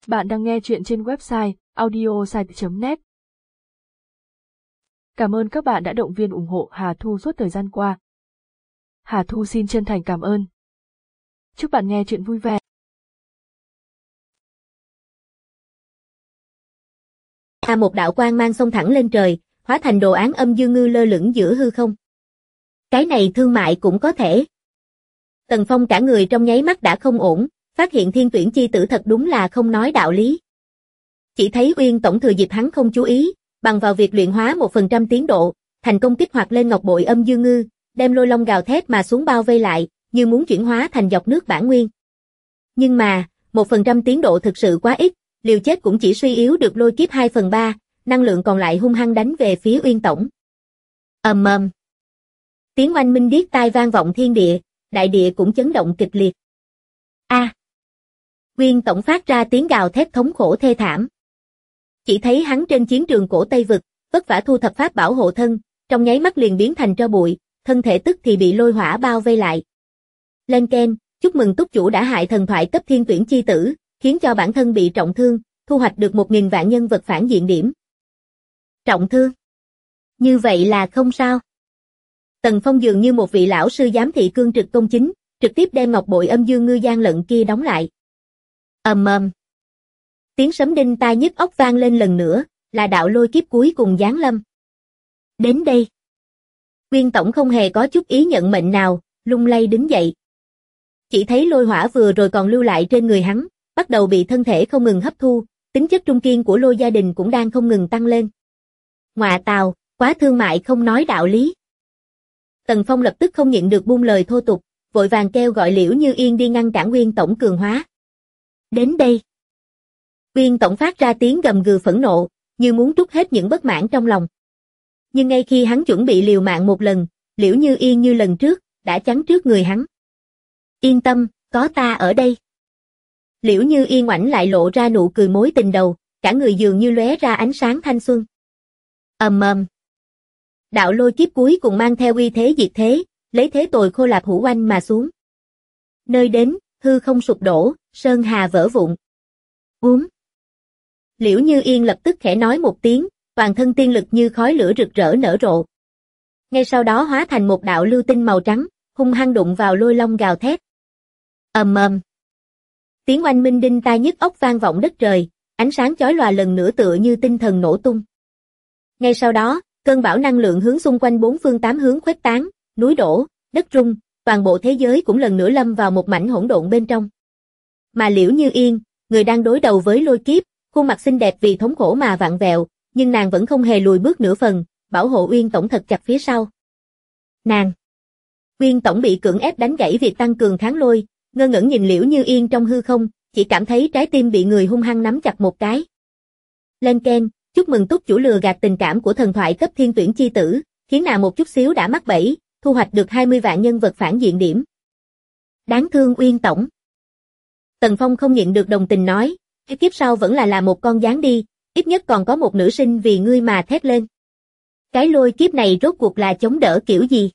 Bạn đang nghe chuyện trên website audiosite.net. Cảm ơn các bạn đã động viên ủng hộ Hà Thu suốt thời gian qua. Hà Thu xin chân thành cảm ơn. Chúc bạn nghe chuyện vui vẻ. Một đạo quang mang xông thẳng lên trời, hóa thành đồ án âm dương ngư lơ lửng giữa hư không. Cái này thương mại cũng có thể. Tần Phong cả người trong nháy mắt đã không ổn, phát hiện thiên tuyển chi tử thật đúng là không nói đạo lý. Chỉ thấy Uyên Tổng thừa dịp hắn không chú ý, bằng vào việc luyện hóa 1% tiến độ, thành công kích hoạt lên ngọc bội âm dương ngư, đem lôi long gào thét mà xuống bao vây lại, như muốn chuyển hóa thành dọc nước bản nguyên. Nhưng mà, 1% tiến độ thực sự quá ít, liều chết cũng chỉ suy yếu được lôi kiếp 2/3, năng lượng còn lại hung hăng đánh về phía Uyên Tổng. Ầm ầm. Tiếng oanh minh điếc tai vang vọng thiên địa, đại địa cũng chấn động kịch liệt. Uyên Tổng phát ra tiếng gào thét thống khổ thê thảm. Chỉ thấy hắn trên chiến trường cổ Tây Vực, vất vả thu thập pháp bảo hộ thân, trong nháy mắt liền biến thành tro bụi, thân thể tức thì bị lôi hỏa bao vây lại. Lên Ken, chúc mừng túc chủ đã hại thần thoại cấp thiên tuyển chi tử, khiến cho bản thân bị trọng thương, thu hoạch được 1000 vạn nhân vật phản diện điểm. Trọng thương? Như vậy là không sao. Tần Phong dường như một vị lão sư giám thị cương trực công chính, trực tiếp đem ngọc bội âm dương ngư gian lận kia đóng lại. Ầm ầm. Tiếng sấm đinh tai nhức óc vang lên lần nữa, là đạo lôi kiếp cuối cùng giáng lâm. Đến đây. Uyên Tổng không hề có chút ý nhận mệnh nào, lung lay đứng dậy. Chỉ thấy lôi hỏa vừa rồi còn lưu lại trên người hắn, bắt đầu bị thân thể không ngừng hấp thu, tính chất trung kiên của lôi gia đình cũng đang không ngừng tăng lên. Ngọa tào, quá thương mại không nói đạo lý. Tần Phong lập tức không nhịn được buông lời thô tục, vội vàng kêu gọi Liễu Như Yên đi ngăn cản Uyên Tổng cường hóa. Đến đây. Uyên Tổng phát ra tiếng gầm gừ phẫn nộ, như muốn trút hết những bất mãn trong lòng. Nhưng ngay khi hắn chuẩn bị liều mạng một lần, Liễu Như Yên như lần trước, đã chắn trước người hắn. Yên tâm, có ta ở đây. Liễu Như Yên ngoảnh lại lộ ra nụ cười mối tình đầu, cả người dường như lóe ra ánh sáng thanh xuân. Ầm ầm. Đạo lôi kiếp cuối cùng mang theo uy thế diệt thế, lấy thế tồi khô lạp hữu oanh mà xuống. Nơi đến, hư không sụp đổ, sơn hà vỡ vụn. Liễu Như Yên lập tức khẽ nói một tiếng, toàn thân tiên lực như khói lửa rực rỡ nở rộ. Ngay sau đó hóa thành một đạo lưu tinh màu trắng, hung hăng đụng vào lôi long gào thét. Ầm ầm. Tiếng oanh minh đinh tai nhức óc vang vọng đất trời, ánh sáng chói lòa lần nữa tựa như tinh thần nổ tung. Ngay sau đó, cơn bão năng lượng hướng xung quanh bốn phương tám hướng khuếch tán, núi đổ, đất rung, toàn bộ thế giới cũng lần nữa lâm vào một mảnh hỗn độn bên trong. Mà Liễu Như Yên, người đang đối đầu với lôi kiếp, khuôn mặt xinh đẹp vì thống khổ mà vặn vẹo, nhưng nàng vẫn không hề lùi bước nửa phần, bảo hộ Uyên Tổng thật chặt phía sau. Nàng. Uyên Tổng bị cưỡng ép đánh gãy việc tăng cường kháng lôi, ngơ ngẩn nhìn Liễu Như Yên trong hư không, chỉ cảm thấy trái tim bị người hung hăng nắm chặt một cái. Lên Ken, chúc mừng túc chủ lừa gạt tình cảm của thần thoại cấp thiên tuyển chi tử, khiến nàng một chút xíu đã mắc bẫy, thu hoạch được 20 vạn nhân vật phản diện điểm. Đáng thương Uyên Tổng. Tần Phong không nhịn được đồng tình nói, kiếp sau vẫn là một con gián đi, ít nhất còn có một nữ sinh vì ngươi mà thét lên. Cái lôi kiếp này rốt cuộc là chống đỡ kiểu gì?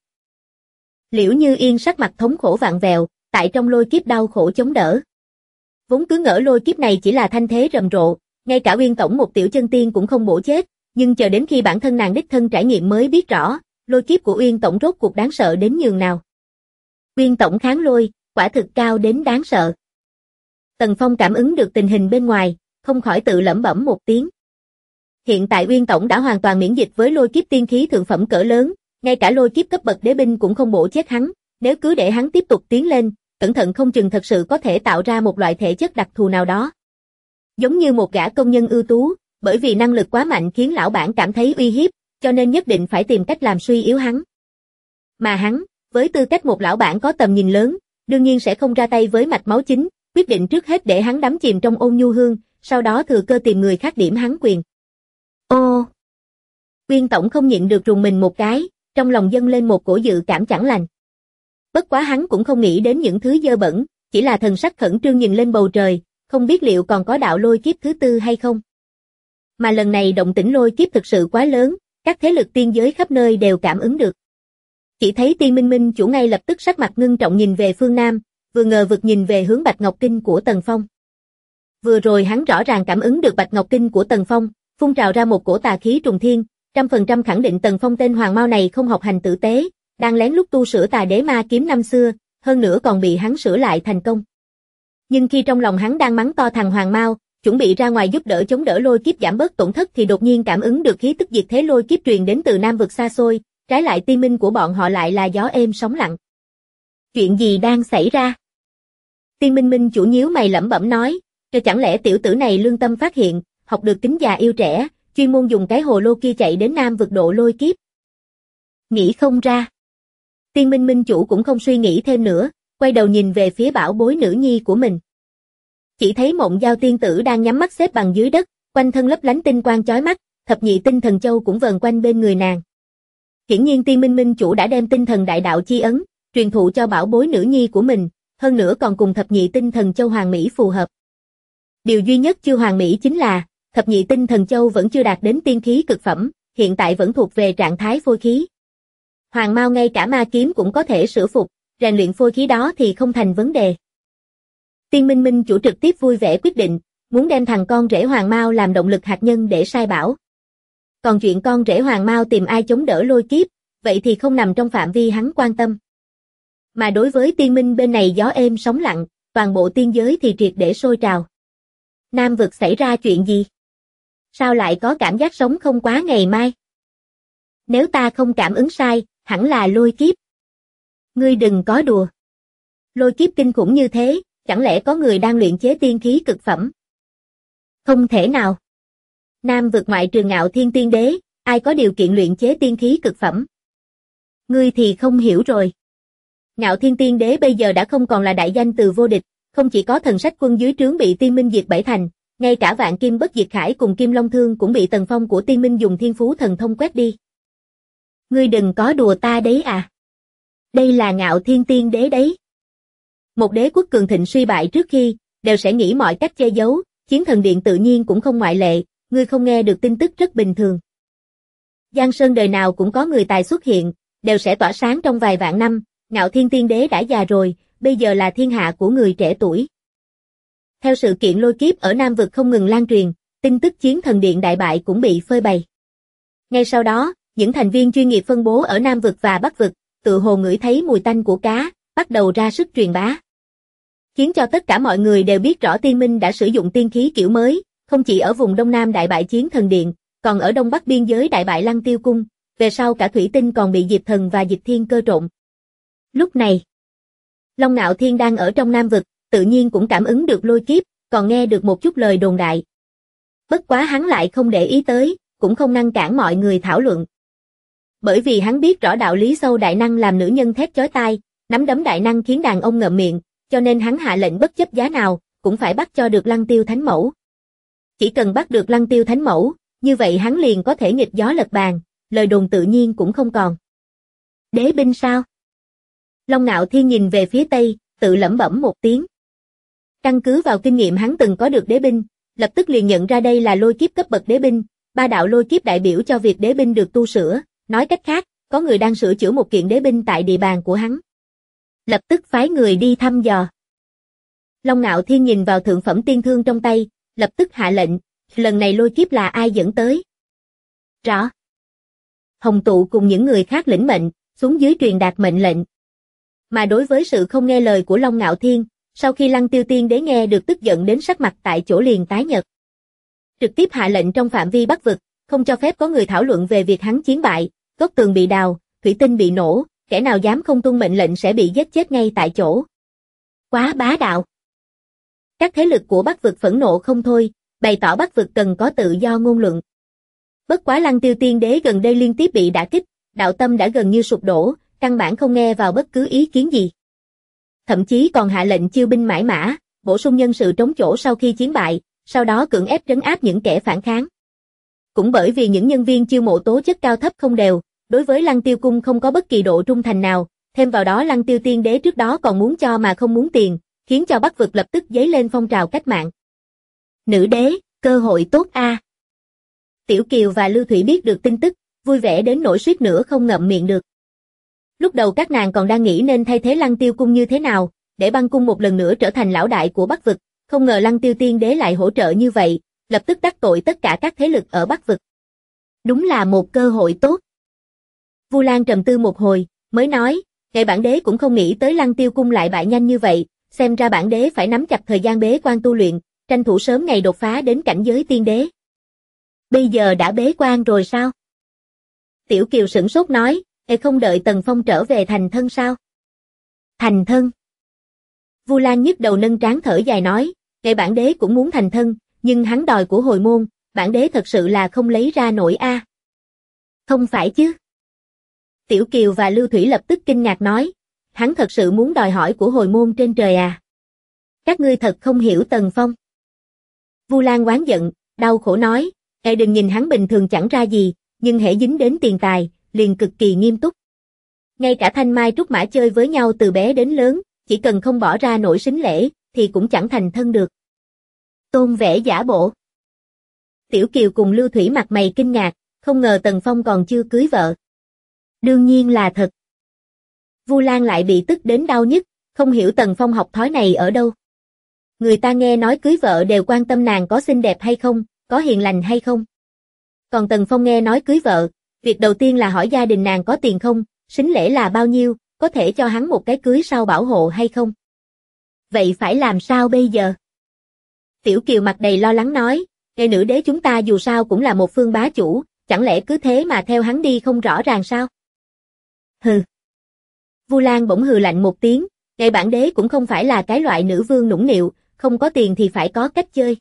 Liễu Như Yên sắc mặt thống khổ vặn vẹo, tại trong lôi kiếp đau khổ chống đỡ. Vốn cứ ngỡ lôi kiếp này chỉ là thanh thế rầm rộ, ngay cả Uyên Tổng một tiểu chân tiên cũng không bổ chết, nhưng chờ đến khi bản thân nàng đích thân trải nghiệm mới biết rõ, lôi kiếp của Uyên Tổng rốt cuộc đáng sợ đến nhường nào. Uyên Tổng kháng lôi, quả thực cao đến đáng sợ. Tần Phong cảm ứng được tình hình bên ngoài, không khỏi tự lẩm bẩm một tiếng. Hiện tại Uyên Tổng đã hoàn toàn miễn dịch với lôi kiếp tiên khí thượng phẩm cỡ lớn, ngay cả lôi kiếp cấp bậc đế binh cũng không bổ chết hắn, nếu cứ để hắn tiếp tục tiến lên, cẩn thận không chừng thật sự có thể tạo ra một loại thể chất đặc thù nào đó. Giống như một gã công nhân ưu tú, bởi vì năng lực quá mạnh khiến lão bản cảm thấy uy hiếp, cho nên nhất định phải tìm cách làm suy yếu hắn. Mà hắn, với tư cách một lão bản có tầm nhìn lớn, đương nhiên sẽ không ra tay với mạch máu chính, quyết định trước hết để hắn đắm chìm trong ôn nhu hương, sau đó thừa cơ tìm người khác điểm hắn quyền. Ô! Uyên Tổng không nhịn được rùng mình một cái, trong lòng dâng lên một cổ dự cảm chẳng lành. Bất quá hắn cũng không nghĩ đến những thứ dơ bẩn, chỉ là thần sắc khẩn trương nhìn lên bầu trời, không biết liệu còn có đạo lôi kiếp thứ tư hay không. Mà lần này động tĩnh lôi kiếp thực sự quá lớn, các thế lực tiên giới khắp nơi đều cảm ứng được. Chỉ thấy Tiên Minh Minh chủ ngay lập tức sắc mặt ngưng trọng nhìn về phương Nam, vừa ngờ vực nhìn về hướng Bạch Ngọc Kinh của Tần Phong. Vừa rồi hắn rõ ràng cảm ứng được Bạch Ngọc Kinh của Tần Phong, phun trào ra một cổ tà khí trùng thiên, 100% khẳng định Tần Phong tên Hoàng Mao này không học hành tử tế, đang lén lút tu sửa Tà Đế Ma Kiếm năm xưa, hơn nữa còn bị hắn sửa lại thành công. Nhưng khi trong lòng hắn đang mắng to thằng Hoàng Mao, chuẩn bị ra ngoài giúp đỡ chống đỡ lôi kiếp giảm bớt tổn thất thì đột nhiên cảm ứng được khí tức diệt thế lôi kiếp truyền đến từ Nam vực xa xôi, trái lại tiên minh của bọn họ lại là gió êm sóng lặng. Chuyện gì đang xảy ra? Tiên minh minh chủ nhíu mày lẩm bẩm nói, chẳng lẽ tiểu tử này lương tâm phát hiện, học được tính già yêu trẻ, chuyên môn dùng cái hồ lô kia chạy đến Nam vực độ lôi kiếp. Nghĩ không ra. Tiên minh minh chủ cũng không suy nghĩ thêm nữa, quay đầu nhìn về phía bảo bối nữ nhi của mình. Chỉ thấy Mộng Giao tiên tử đang nhắm mắt xếp bằng dưới đất, quanh thân lấp lánh tinh quang chói mắt, thập nhị tinh thần châu cũng vờn quanh bên người nàng. Hiển nhiên tiên minh minh chủ đã đem tinh thần đại đạo chi ấn, truyền thụ cho bảo bối nữ nhi của mình, hơn nữa còn cùng thập nhị tinh thần châu hoàn mỹ phù hợp. Điều duy nhất chưa hoàn mỹ chính là, thập nhị tinh thần châu vẫn chưa đạt đến tiên khí cực phẩm, hiện tại vẫn thuộc về trạng thái phôi khí. Hoàng Mao ngay cả ma kiếm cũng có thể sửa phục, rèn luyện phôi khí đó thì không thành vấn đề. Tiên minh minh chủ trực tiếp vui vẻ quyết định, muốn đem thằng con rể Hoàng Mao làm động lực hạt nhân để sai bảo. Còn chuyện con rể Hoàng Mao tìm ai chống đỡ lôi kiếp, vậy thì không nằm trong phạm vi hắn quan tâm. Mà đối với tiên minh bên này gió êm sóng lặng, toàn bộ tiên giới thì triệt để sôi trào. Nam vực xảy ra chuyện gì? Sao lại có cảm giác sống không quá ngày mai? Nếu ta không cảm ứng sai, hẳn là lôi kiếp. Ngươi đừng có đùa. Lôi kiếp kinh khủng như thế, chẳng lẽ có người đang luyện chế tiên khí cực phẩm? Không thể nào. Nam vực ngoại trừ Ngạo Thiên Tiên Đế, ai có điều kiện luyện chế tiên khí cực phẩm? Ngươi thì không hiểu rồi. Ngạo Thiên Tiên Đế bây giờ đã không còn là đại danh từ vô địch, không chỉ có thần sách quân dưới trướng bị Tiên Minh diệt bảy thành, ngay cả Vạn Kim Bất Diệt Khải cùng Kim Long Thương cũng bị Tần Phong của Tiên Minh dùng thiên phú thần thông quét đi. Ngươi đừng có đùa ta đấy à. Đây là Ngạo Thiên Tiên Đế đấy. Một đế quốc cường thịnh suy bại trước khi, đều sẽ nghĩ mọi cách che giấu, Chiến Thần Điện tự nhiên cũng không ngoại lệ, ngươi không nghe được tin tức rất bình thường. Giang Sơn đời nào cũng có người tài xuất hiện, đều sẽ tỏa sáng trong vài vạn năm, Ngạo Thiên Tiên Đế đã già rồi, bây giờ là thiên hạ của người trẻ tuổi. Theo sự kiện lôi kiếp ở Nam vực không ngừng lan truyền, tin tức Chiến Thần Điện đại bại cũng bị phơi bày. Ngay sau đó, những thành viên chuyên nghiệp phân bố ở Nam vực và Bắc vực, tự hồ ngửi thấy mùi tanh của cá, bắt đầu ra sức truyền bá. Khiến cho tất cả mọi người đều biết rõ Tiên Minh đã sử dụng tiên khí kiểu mới, không chỉ ở vùng Đông Nam đại bại Chiến Thần Điện, còn ở Đông Bắc biên giới đại bại Lăng Tiêu Cung, về sau cả Thủy Tinh còn bị Diệp Thần và Dịch Thiên Cơ trộn. Lúc này, Long Nạo Thiên đang ở trong Nam vực, tự nhiên cũng cảm ứng được lôi kiếp, còn nghe được một chút lời đồn đại. Bất quá hắn lại không để ý tới, cũng không ngăn cản mọi người thảo luận. Bởi vì hắn biết rõ đạo lý sâu đại năng làm nữ nhân thét chói tai, nắm đấm đại năng khiến đàn ông ngậm miệng, cho nên hắn hạ lệnh bất chấp giá nào, cũng phải bắt cho được Lăng Tiêu Thánh Mẫu. Chỉ cần bắt được Lăng Tiêu Thánh Mẫu, như vậy hắn liền có thể nghịch gió lật bàn, lời đồn tự nhiên cũng không còn. Đế binh sao? Long Nạo Thiên nhìn về phía Tây, tự lẩm bẩm một tiếng. Căn cứ vào kinh nghiệm hắn từng có được đế binh, lập tức liền nhận ra đây là lôi kiếp cấp bậc đế binh, ba đạo lôi kiếp đại biểu cho việc đế binh được tu sửa, nói cách khác, có người đang sửa chữa một kiện đế binh tại địa bàn của hắn. Lập tức phái người đi thăm dò. Long Nạo Thiên nhìn vào thượng phẩm tiên thương trong tay, lập tức hạ lệnh, lần này lôi kiếp là ai dẫn tới? Rõ. Hồng Tụ cùng những người khác lĩnh mệnh, xuống dưới truyền đạt mệnh lệnh. Mà đối với sự không nghe lời của Long Nạo Thiên, sau khi Lăng Tiêu Tiên Đế nghe được tức giận đến sắc mặt tại chỗ liền tái nhợt. Trực tiếp hạ lệnh trong phạm vi Bắc vực, không cho phép có người thảo luận về việc hắn chiến bại, góc tường bị đào, thủy tinh bị nổ, kẻ nào dám không tuân mệnh lệnh sẽ bị giết chết ngay tại chỗ. Quá bá đạo. Các thế lực của Bắc vực phẫn nộ không thôi, bày tỏ Bắc vực cần có tự do ngôn luận. Bất quá Lăng Tiêu Tiên Đế gần đây liên tiếp bị đả kích, đạo tâm đã gần như sụp đổ, căn bản không nghe vào bất cứ ý kiến gì. Thậm chí còn hạ lệnh chiêu binh mãi mã, bổ sung nhân sự trống chỗ sau khi chiến bại, sau đó cưỡng ép trấn áp những kẻ phản kháng. Cũng bởi vì những nhân viên chiêu mộ tố chất cao thấp không đều, đối với Lăng Tiêu Cung không có bất kỳ độ trung thành nào, thêm vào đó Lăng Tiêu Tiên Đế trước đó còn muốn cho mà không muốn tiền, khiến cho Bắc vực lập tức dấy lên phong trào cách mạng. Nữ đế, cơ hội tốt a. Tiểu Kiều và Lưu Thủy biết được tin tức, vui vẻ đến nỗi suýt nữa không ngậm miệng được. Lúc đầu các nàng còn đang nghĩ nên thay thế Lăng Tiêu Cung như thế nào, để Băng Cung một lần nữa trở thành lão đại của Bắc vực, không ngờ Lăng Tiêu Tiên Đế lại hỗ trợ như vậy, lập tức đắc tội tất cả các thế lực ở Bắc vực. Đúng là một cơ hội tốt. Vu Lan trầm tư một hồi, mới nói, ngay bản đế cũng không nghĩ tới Lăng Tiêu cung lại bại nhanh như vậy, xem ra bản đế phải nắm chặt thời gian bế quan tu luyện, tranh thủ sớm ngày đột phá đến cảnh giới tiên đế. Bây giờ đã bế quan rồi sao? Tiểu Kiều sửng sốt nói, không đợi Tần Phong trở về thành thân sao? Thành thân? Vu Lan nhức đầu nâng trán thở dài nói, ngay bản đế cũng muốn thành thân, nhưng hắn đòi của hồi môn, bản đế thật sự là không lấy ra nổi a. Không phải chứ? Tiểu Kiều và Lưu Thủy lập tức kinh ngạc nói, hắn thật sự muốn đòi hỏi của hồi môn trên trời à? Các ngươi thật không hiểu Tần Phong. Vu Lan oán giận, đau khổ nói, đừng nhìn hắn bình thường chẳng ra gì, nhưng hễ dính đến tiền tài, liền cực kỳ nghiêm túc. Ngay cả Thanh Mai Trúc Mã chơi với nhau từ bé đến lớn, chỉ cần không bỏ ra nổi sính lễ, thì cũng chẳng thành thân được. Tôn vẻ giả bộ. Tiểu Kiều cùng Lưu Thủy mặt mày kinh ngạc, không ngờ Tần Phong còn chưa cưới vợ. Đương nhiên là thật. Vu Lan lại bị tức đến đau nhức, không hiểu Tần Phong học thói này ở đâu. Người ta nghe nói cưới vợ đều quan tâm nàng có xinh đẹp hay không, có hiền lành hay không. Còn Tần Phong nghe nói cưới vợ, việc đầu tiên là hỏi gia đình nàng có tiền không, sính lễ là bao nhiêu, có thể cho hắn một cái cưới sau bảo hộ hay không. Vậy phải làm sao bây giờ? Tiểu Kiều mặt đầy lo lắng nói, nghe nữ đế chúng ta dù sao cũng là một phương bá chủ, chẳng lẽ cứ thế mà theo hắn đi không rõ ràng sao? Hừ. Vu Lan bỗng hừ lạnh một tiếng, ngay bản đế cũng không phải là cái loại nữ vương nũng nịu, không có tiền thì phải có cách chơi.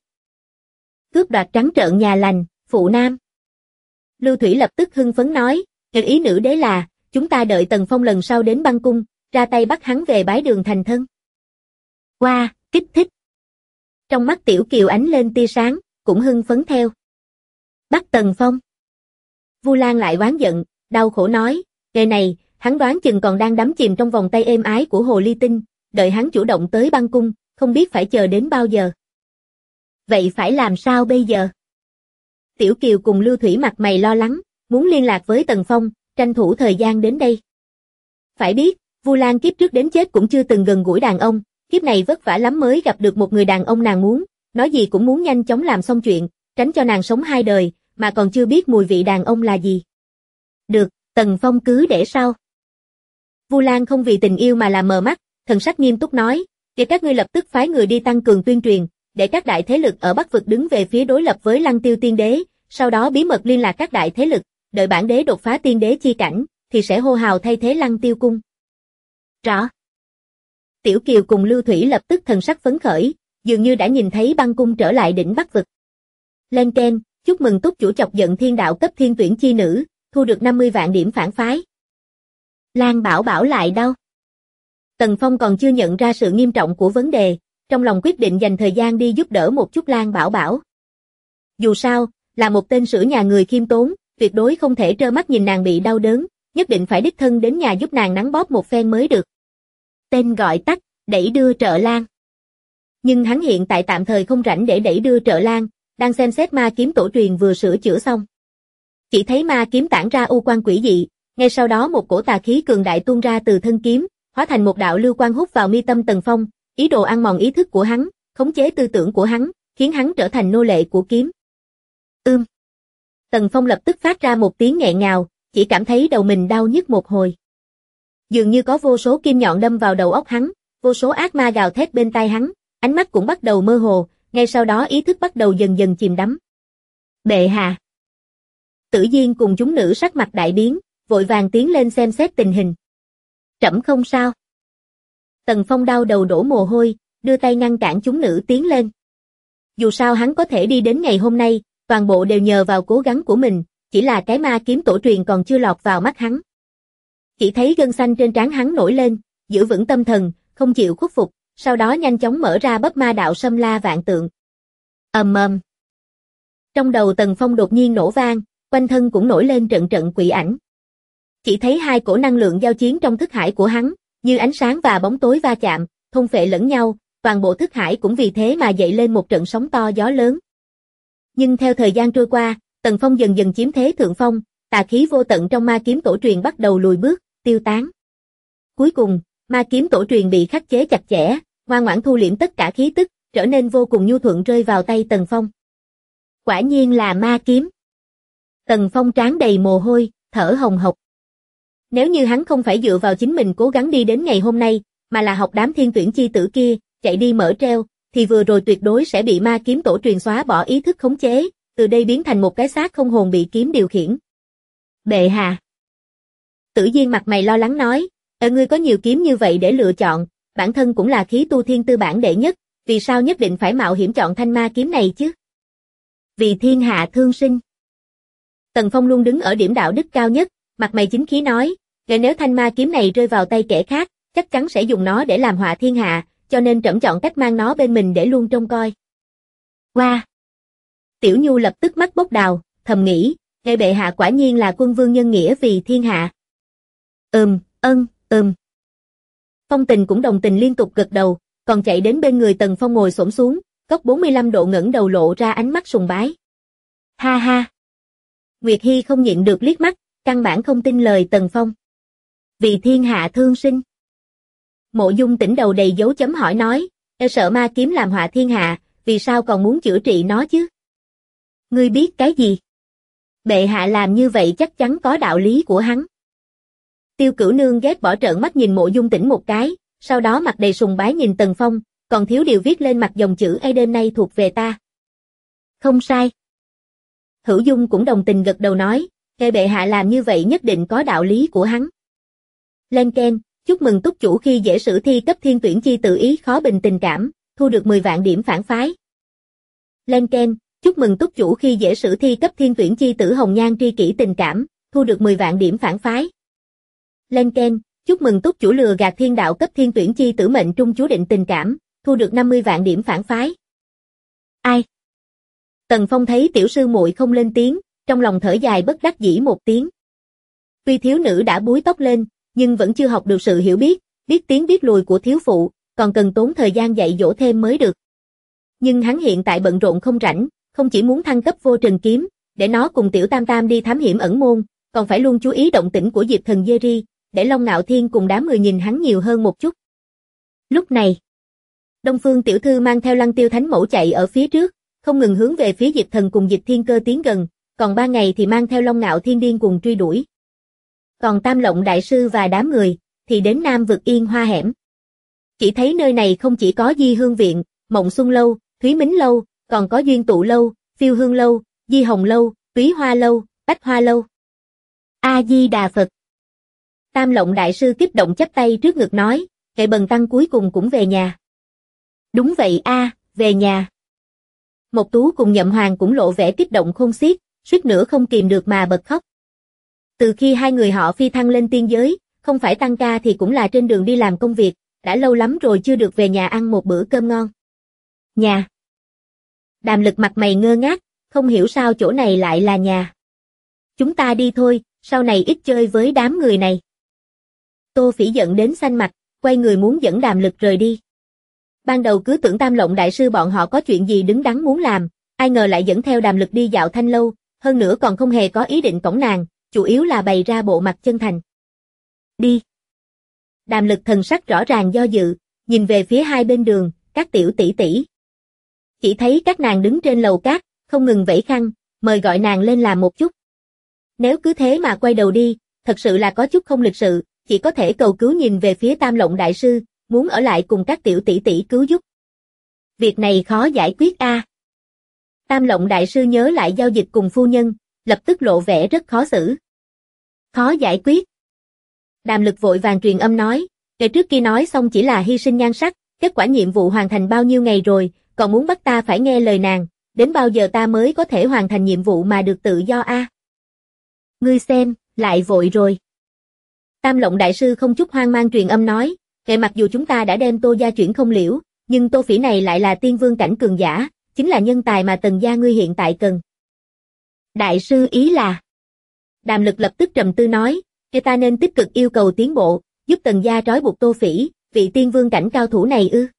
Cướp đoạt trắng trợn nhà lành, phụ nam. Lưu Thủy lập tức hưng phấn nói, ý nữ đế là, chúng ta đợi Tần Phong lần sau đến băng cung, ra tay bắt hắn về bái đường thành thân. Wow, kích thích. Trong mắt Tiểu Kiều ánh lên tia sáng, cũng hưng phấn theo. Bắt Tần Phong. Vu Lan lại oán giận, đau khổ nói, ngày này, hắn đoán chừng còn đang đắm chìm trong vòng tay êm ái của Hồ Ly Tinh, đợi hắn chủ động tới băng cung, không biết phải chờ đến bao giờ. Vậy phải làm sao bây giờ? Tiểu Kiều cùng Lưu Thủy mặt mày lo lắng, muốn liên lạc với Tần Phong, tranh thủ thời gian đến đây. Phải biết, Vu Lan kiếp trước đến chết cũng chưa từng gần gũi đàn ông, kiếp này vất vả lắm mới gặp được một người đàn ông nàng muốn, nói gì cũng muốn nhanh chóng làm xong chuyện, tránh cho nàng sống hai đời, mà còn chưa biết mùi vị đàn ông là gì. Được, Tần Phong cứ để sau. Vu Lan không vì tình yêu mà làm mờ mắt, thần sắc nghiêm túc nói, để các ngươi lập tức phái người đi tăng cường tuyên truyền, để các đại thế lực ở Bắc vực đứng về phía đối lập với Lăng Tiêu Tiên Đế, sau đó bí mật liên lạc các đại thế lực, đợi bản đế đột phá tiên đế chi cảnh, thì sẽ hô hào thay thế Lăng Tiêu cung. Rõ. Tiểu Kiều cùng Lưu Thủy lập tức thần sắc phấn khởi, dường như đã nhìn thấy băng cung trở lại đỉnh Bắc vực. Lên keng, chúc mừng túc chủ chọc giận thiên đạo cấp thiên tuyển chi nữ, thu được 50 vạn điểm phản phái. Lan Bảo Bảo lại đâu? Tần Phong còn chưa nhận ra sự nghiêm trọng của vấn đề, trong lòng quyết định dành thời gian đi giúp đỡ một chút Lan Bảo Bảo. Dù sao, là một tên sữa nhà người khiêm tốn, tuyệt đối không thể trơ mắt nhìn nàng bị đau đớn, nhất định phải đích thân đến nhà giúp nàng nắn bóp một phen mới được. Tên gọi tắt, đẩy đưa trợ Lan. Nhưng hắn hiện tại tạm thời không rảnh để đẩy đưa trợ Lan, đang xem xét ma kiếm tổ truyền vừa sửa chữa xong. Chỉ thấy ma kiếm tản ra u quang quỷ dị, ngay sau đó một cổ tà khí cường đại tuôn ra từ thân kiếm, hóa thành một đạo lưu quang hút vào mi tâm Tần Phong, ý đồ ăn mòn ý thức của hắn, khống chế tư tưởng của hắn, khiến hắn trở thành nô lệ của kiếm. Tần Phong lập tức phát ra một tiếng nghẹn ngào, chỉ cảm thấy đầu mình đau nhức một hồi. Dường như có vô số kim nhọn đâm vào đầu óc hắn, vô số ác ma gào thét bên tai hắn, ánh mắt cũng bắt đầu mơ hồ, ngay sau đó ý thức bắt đầu dần dần chìm đắm. Bệ hạ. Tử Diên cùng chúng nữ sắc mặt đại biến, vội vàng tiến lên xem xét tình hình. Trẫm không sao. Tần Phong đau đầu đổ mồ hôi, đưa tay ngăn cản chúng nữ tiến lên. Dù sao hắn có thể đi đến ngày hôm nay, toàn bộ đều nhờ vào cố gắng của mình, chỉ là cái ma kiếm tổ truyền còn chưa lọt vào mắt hắn. Chỉ thấy gân xanh trên trán hắn nổi lên, giữ vững tâm thần, không chịu khuất phục, sau đó nhanh chóng mở ra bắp ma đạo xâm la vạn tượng. Ầm ầm. Trong đầu Tần Phong đột nhiên nổ vang, quanh thân cũng nổi lên trận trận quỷ ảnh. Chỉ thấy hai cổ năng lượng giao chiến trong thức hải của hắn, như ánh sáng và bóng tối va chạm, thôn phệ lẫn nhau, toàn bộ thức hải cũng vì thế mà dậy lên một trận sóng to gió lớn. Nhưng theo thời gian trôi qua, Tần Phong dần dần chiếm thế thượng phong, tà khí vô tận trong ma kiếm tổ truyền bắt đầu lùi bước, tiêu tán. Cuối cùng, ma kiếm tổ truyền bị khắc chế chặt chẽ, ngoan ngoãn thu liễm tất cả khí tức, trở nên vô cùng nhu thuận rơi vào tay Tần Phong. Quả nhiên là ma kiếm. Tần Phong trán đầy mồ hôi, thở hồng hộc. Nếu như hắn không phải dựa vào chính mình cố gắng đi đến ngày hôm nay, mà là học đám thiên tuyển chi tử kia, chạy đi mở treo, thì vừa rồi tuyệt đối sẽ bị ma kiếm tổ truyền xóa bỏ ý thức khống chế, từ đây biến thành một cái xác không hồn bị kiếm điều khiển. Bệ hạ. Tử Diên mặt mày lo lắng nói, ngươi có nhiều kiếm như vậy để lựa chọn, bản thân cũng là khí tu thiên tư bản đệ nhất, vì sao nhất định phải mạo hiểm chọn thanh ma kiếm này chứ? Vì thiên hạ thương sinh. Tần Phong luôn đứng ở điểm đạo đức cao nhất, mặt mày chính khí nói, nếu thanh ma kiếm này rơi vào tay kẻ khác, chắc chắn sẽ dùng nó để làm họa thiên hạ, cho nên trẫm chọn cách mang nó bên mình để luôn trông coi. Wow! Tiểu Nhu lập tức mắt bốc đào, thầm nghĩ, bệ hạ quả nhiên là quân vương nhân nghĩa vì thiên hạ. Phong Tình cũng đồng tình liên tục gật đầu, còn chạy đến bên người Tần Phong ngồi xổm xuống, góc 45 độ ngẩng đầu lộ ra ánh mắt sùng bái. Ha ha! Nguyệt Hi không nhịn được liếc mắt, căn bản không tin lời Tần Phong. Vì thiên hạ thương sinh. Mộ Dung Tỉnh đầu đầy dấu chấm hỏi nói, sợ ma kiếm làm họa thiên hạ, vì sao còn muốn chữa trị nó chứ? Ngươi biết cái gì? Bệ hạ làm như vậy chắc chắn có đạo lý của hắn. Tiêu Cửu Nương ghét bỏ trợn mắt nhìn Mộ Dung Tỉnh một cái, sau đó mặt đầy sùng bái nhìn Tần Phong, còn thiếu điều viết lên mặt dòng chữ "Ai đêm nay thuộc về ta." Không sai. Hữu Dung cũng đồng tình gật đầu nói, bệ hạ làm như vậy nhất định có đạo lý của hắn. Lên keng, chúc mừng túc chủ khi dễ sử thi cấp thiên tuyển chi tự ý khó bình tình cảm, thu được 10 vạn điểm phản phái. Lên keng, chúc mừng túc chủ khi dễ sử thi cấp thiên tuyển chi tử hồng nhan tri kỷ tình cảm, thu được 10 vạn điểm phản phái. Lên keng, chúc mừng túc chủ lừa gạt thiên đạo cấp thiên tuyển chi tử mệnh trung chú định tình cảm, thu được 50 vạn điểm phản phái. Ai? Tần Phong thấy tiểu sư muội không lên tiếng, trong lòng thở dài bất đắc dĩ một tiếng. Tuy thiếu nữ đã búi tóc lên, nhưng vẫn chưa học được sự hiểu biết tiến biết lùi của thiếu phụ, còn cần tốn thời gian dạy dỗ thêm mới được. Nhưng hắn hiện tại bận rộn không rảnh, không chỉ muốn thăng cấp vô trần kiếm, để nó cùng tiểu tam tam đi thám hiểm ẩn môn, còn phải luôn chú ý động tĩnh của Diệp Thần Jerry, để Long Ngạo Thiên cùng đám người nhìn hắn nhiều hơn một chút. Lúc này, Đông Phương tiểu thư mang theo Lăng Tiêu Thánh Mẫu chạy ở phía trước, không ngừng hướng về phía Diệp Thần cùng Diệp Thiên Cơ tiến gần, còn 3 ngày thì mang theo Long Ngạo Thiên điên cùng truy đuổi. Còn Tam Lộng đại sư và đám người thì đến Nam vực Yên Hoa hẻm. Chỉ thấy nơi này không chỉ có Di Hương viện, Mộng Xuân lâu, Thúy Mính lâu, còn có Duyên Tụ lâu, Phiêu Hương lâu, Di Hồng lâu, Túy Hoa lâu, Bách Hoa lâu. A Di Đà Phật. Tam Lộng đại sư kích động chắp tay trước ngực nói, "Kệ Bần tăng cuối cùng cũng về nhà." Đúng vậy a, về nhà. Mộc Tú cùng Nhậm Hoàng cũng lộ vẻ kích động khôn xiết, suýt nữa không kìm được mà bật khóc. Từ khi hai người họ phi thăng lên tiên giới, không phải tăng ca thì cũng là trên đường đi làm công việc, đã lâu lắm rồi chưa được về nhà ăn một bữa cơm ngon. Nhà. Đàm Lực mặt mày ngơ ngác, không hiểu sao chỗ này lại là nhà. Chúng ta đi thôi, sau này ít chơi với đám người này. Tô Phỉ giận đến xanh mặt, quay người muốn dẫn Đàm Lực rời đi. Ban đầu cứ tưởng Tam Lộng đại sư bọn họ có chuyện gì đứng đắn muốn làm, ai ngờ lại dẫn theo Đàm Lực đi dạo thanh lâu, hơn nữa còn không hề có ý định cõng nàng, chủ yếu là bày ra bộ mặt chân thành. Đi. Đàm Lực thần sắc rõ ràng do dự, nhìn về phía hai bên đường, các tiểu tỷ tỷ. Chỉ thấy các nàng đứng trên lầu cát, không ngừng vẫy khăn, mời gọi nàng lên làm một chút. Nếu cứ thế mà quay đầu đi, thật sự là có chút không lịch sự, chỉ có thể cầu cứu nhìn về phía Tam Lộng đại sư, muốn ở lại cùng các tiểu tỷ tỷ cứu giúp. Việc này khó giải quyết a. Tam Lộng đại sư nhớ lại giao dịch cùng phu nhân, lập tức lộ vẻ rất khó xử. Khó giải quyết. Đàm Lực vội vàng truyền âm nói, kể trước khi nói xong chỉ là hy sinh nhan sắc, kết quả nhiệm vụ hoàn thành bao nhiêu ngày rồi, còn muốn bắt ta phải nghe lời nàng, đến bao giờ ta mới có thể hoàn thành nhiệm vụ mà được tự do a? Ngươi xem, lại vội rồi. Tam Lộng đại sư không chút hoang mang truyền âm nói, kể mặc dù chúng ta đã đem Tô gia chuyển không liễu, nhưng Tô Phỉ này lại là tiên vương cảnh cường giả, chính là nhân tài mà Tần gia ngươi hiện tại cần. Đại sư ý là. Đàm Lực lập tức trầm tư nói, ta nên tích cực yêu cầu tiến bộ, giúp Tần gia trói buộc Tô Phỉ, vị tiên vương cảnh cao thủ này ư?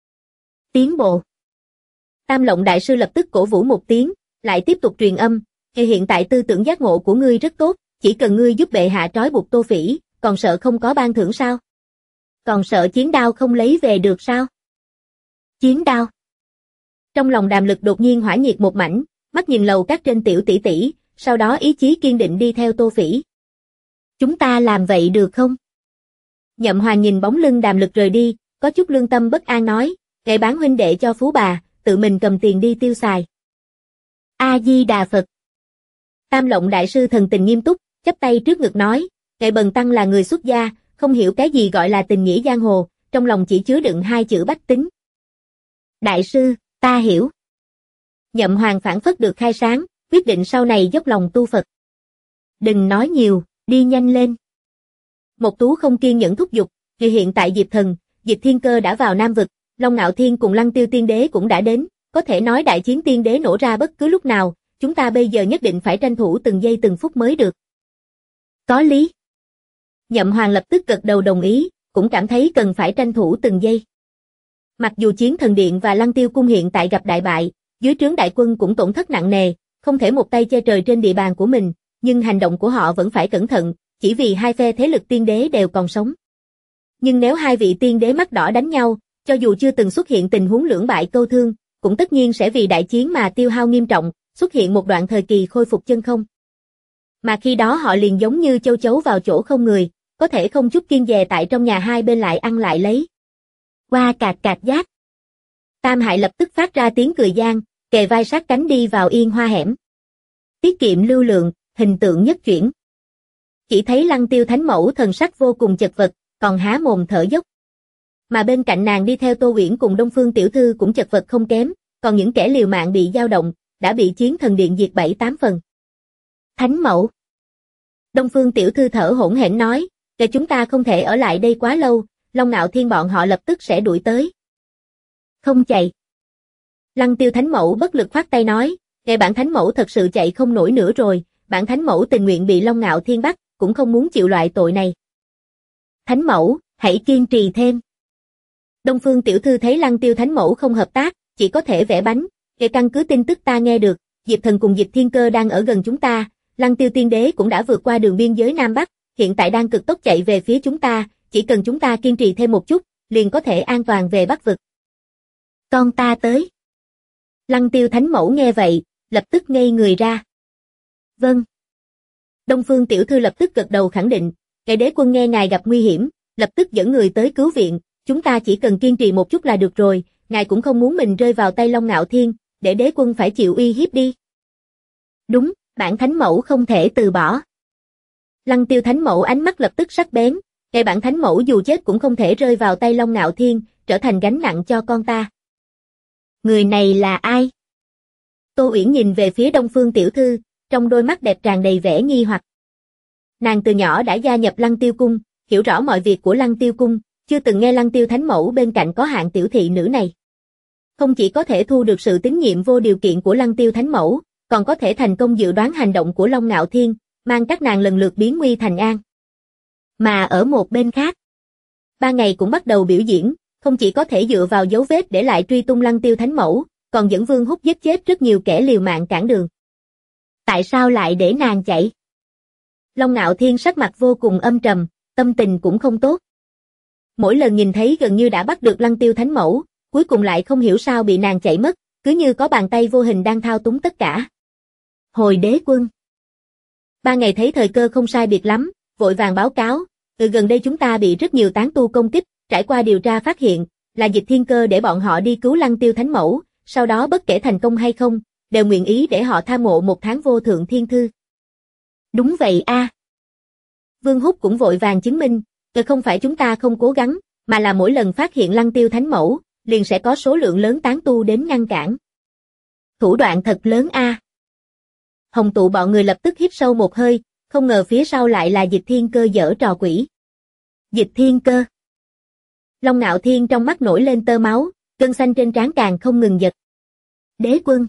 Tiến bộ. Tam Lộng đại sư lập tức cổ vũ một tiếng, lại tiếp tục truyền âm, hiện tại tư tưởng giác ngộ của ngươi rất tốt, chỉ cần ngươi giúp bệ hạ trói buộc Tô Phỉ, còn sợ không có ban thưởng sao? Còn sợ chiến đao không lấy về được sao? Chiến đao. Trong lòng Đàm Lực đột nhiên hỏa nhiệt một mảnh, mắt nhìn lầu các trên tiểu tỷ tỷ, sau đó ý chí kiên định đi theo Tô Phỉ. Chúng ta làm vậy được không? Nhậm Hoàng nhìn bóng lưng Đàm Lực rời đi, có chút lương tâm bất an nói, kệ bán huynh đệ cho phú bà, tự mình cầm tiền đi tiêu xài. A-di-đà Phật. Tam Lộng đại sư thần tình nghiêm túc, chắp tay trước ngực nói, kệ Bần tăng là người xuất gia, không hiểu cái gì gọi là tình nghĩa giang hồ, trong lòng chỉ chứa đựng hai chữ bách tính. Đại sư, ta hiểu. Nhậm Hoàng phảng phất được khai sáng, quyết định sau này dốc lòng tu Phật. Đừng nói nhiều, đi nhanh lên. Một Tú không kiên nhẫn thúc giục, vì hiện tại Diệp Thần, Diệp Thiên Cơ đã vào Nam Vực, Long Ngạo Thiên cùng Lăng Tiêu Tiên Đế cũng đã đến, có thể nói đại chiến tiên đế nổ ra bất cứ lúc nào, chúng ta bây giờ nhất định phải tranh thủ từng giây từng phút mới được. Có lý. Nhậm Hoàng lập tức gật đầu đồng ý, cũng cảm thấy cần phải tranh thủ từng giây. Mặc dù Chiến Thần Điện và Lăng Tiêu Cung hiện tại gặp đại bại, dưới trướng đại quân cũng tổn thất nặng nề, không thể một tay che trời trên địa bàn của mình, nhưng hành động của họ vẫn phải cẩn thận, chỉ vì hai phe thế lực tiên đế đều còn sống. Nhưng nếu hai vị tiên đế mắt đỏ đánh nhau, cho dù chưa từng xuất hiện tình huống lưỡng bại câu thương, cũng tất nhiên sẽ vì đại chiến mà tiêu hao nghiêm trọng, xuất hiện một đoạn thời kỳ khôi phục chân không. Mà khi đó họ liền giống như châu chấu vào chỗ không người, có thể không chút kiêng dè tại trong nhà hai bên lại ăn lại lấy. Qua cạc cạc giác. Tam Hại lập tức phát ra tiếng cười gian, kề vai sát cánh đi vào yên hoa hẻm. Tiết kiệm lưu lượng, hình tượng nhất chuyển. Chỉ thấy Lăng Tiêu Thánh Mẫu thần sắc vô cùng chật vật, còn há mồm thở dốc. Mà bên cạnh nàng đi theo Tô Uyển cùng Đông Phương Tiểu Thư cũng chật vật không kém, còn những kẻ liều mạng bị dao động, đã bị Chiến Thần Điện diệt 7-8 phần. Thánh Mẫu. Đông Phương Tiểu Thư thở hổn hển nói, để chúng ta không thể ở lại đây quá lâu, Long Ngạo Thiên bọn họ lập tức sẽ đuổi tới. Không chạy. Lăng Tiêu Thánh Mẫu bất lực khoát tay nói, để bản Thánh Mẫu thật sự chạy không nổi nữa rồi, bản Thánh Mẫu tình nguyện bị Long Ngạo Thiên bắt, cũng không muốn chịu loại tội này. Thánh Mẫu, hãy kiên trì thêm. Đông Phương Tiểu Thư thấy Lăng Tiêu Thánh Mẫu không hợp tác, chỉ có thể vẽ bánh, để căn cứ tin tức ta nghe được, Diệp Thần cùng Diệp Thiên Cơ đang ở gần chúng ta, Lăng Tiêu Tiên Đế cũng đã vượt qua đường biên giới Nam Bắc, hiện tại đang cực tốc chạy về phía chúng ta, chỉ cần chúng ta kiên trì thêm một chút, liền có thể an toàn về Bắc Vực. Con ta tới. Lăng Tiêu Thánh Mẫu nghe vậy, lập tức ngây người ra. Vâng. Đông Phương Tiểu Thư lập tức gật đầu khẳng định, kẻ đế quân nghe ngài gặp nguy hiểm, lập tức dẫn người tới cứu viện, chúng ta chỉ cần kiên trì một chút là được rồi, ngài cũng không muốn mình rơi vào tay Long Ngạo Thiên, để đế quân phải chịu uy hiếp đi. Đúng, bản Thánh Mẫu không thể từ bỏ. Lăng Tiêu Thánh Mẫu ánh mắt lập tức sắc bén, kẻ bản Thánh Mẫu dù chết cũng không thể rơi vào tay Long Ngạo Thiên, trở thành gánh nặng cho con ta. Người này là ai? Tô Uyển nhìn về phía Đông Phương Tiểu Thư, trong đôi mắt đẹp tràn đầy vẻ nghi hoặc. Nàng từ nhỏ đã gia nhập Lăng Tiêu Cung, hiểu rõ mọi việc của Lăng Tiêu Cung, chưa từng nghe Lăng Tiêu Thánh Mẫu bên cạnh có hạng tiểu thị nữ này. Không chỉ có thể thu được sự tín nhiệm vô điều kiện của Lăng Tiêu Thánh Mẫu, còn có thể thành công dự đoán hành động của Long Ngạo Thiên, mang các nàng lần lượt biến nguy thành an. Mà ở một bên khác, Ba Ngày cũng bắt đầu biểu diễn, không chỉ có thể dựa vào dấu vết để lại truy tung Lăng Tiêu Thánh Mẫu, còn dẫn Vương Húc giết chết rất nhiều kẻ liều mạng cản đường. Tại sao lại để nàng chạy? Long Ngạo Thiên sắc mặt vô cùng âm trầm, tâm tình cũng không tốt. Mỗi lần nhìn thấy gần như đã bắt được Lăng Tiêu Thánh Mẫu, cuối cùng lại không hiểu sao bị nàng chạy mất, cứ như có bàn tay vô hình đang thao túng tất cả. Hồi đế quân. Ba Ngày thấy thời cơ không sai biệt lắm, vội vàng báo cáo, gần đây chúng ta bị rất nhiều tán tu công kích, trải qua điều tra phát hiện, là Dịch Thiên Cơ để bọn họ đi cứu Lăng Tiêu Thánh Mẫu, sau đó bất kể thành công hay không, đều nguyện ý để họ tha mộ một tháng vô thượng thiên thư. Đúng vậy a. Vương Húc cũng vội vàng chứng minh, không phải chúng ta không cố gắng, mà là mỗi lần phát hiện Lăng Tiêu Thánh Mẫu, liền sẽ có số lượng lớn tán tu đến ngăn cản. Thủ đoạn thật lớn a. Hồng Tụ bọn người lập tức hít sâu một hơi, không ngờ phía sau lại là Dịch Thiên Cơ giở trò quỷ. Dịch Thiên Cơ. Long Ngạo Thiên trong mắt nổi lên tơ máu, gân xanh trên trán càng không ngừng giật. Đế quân.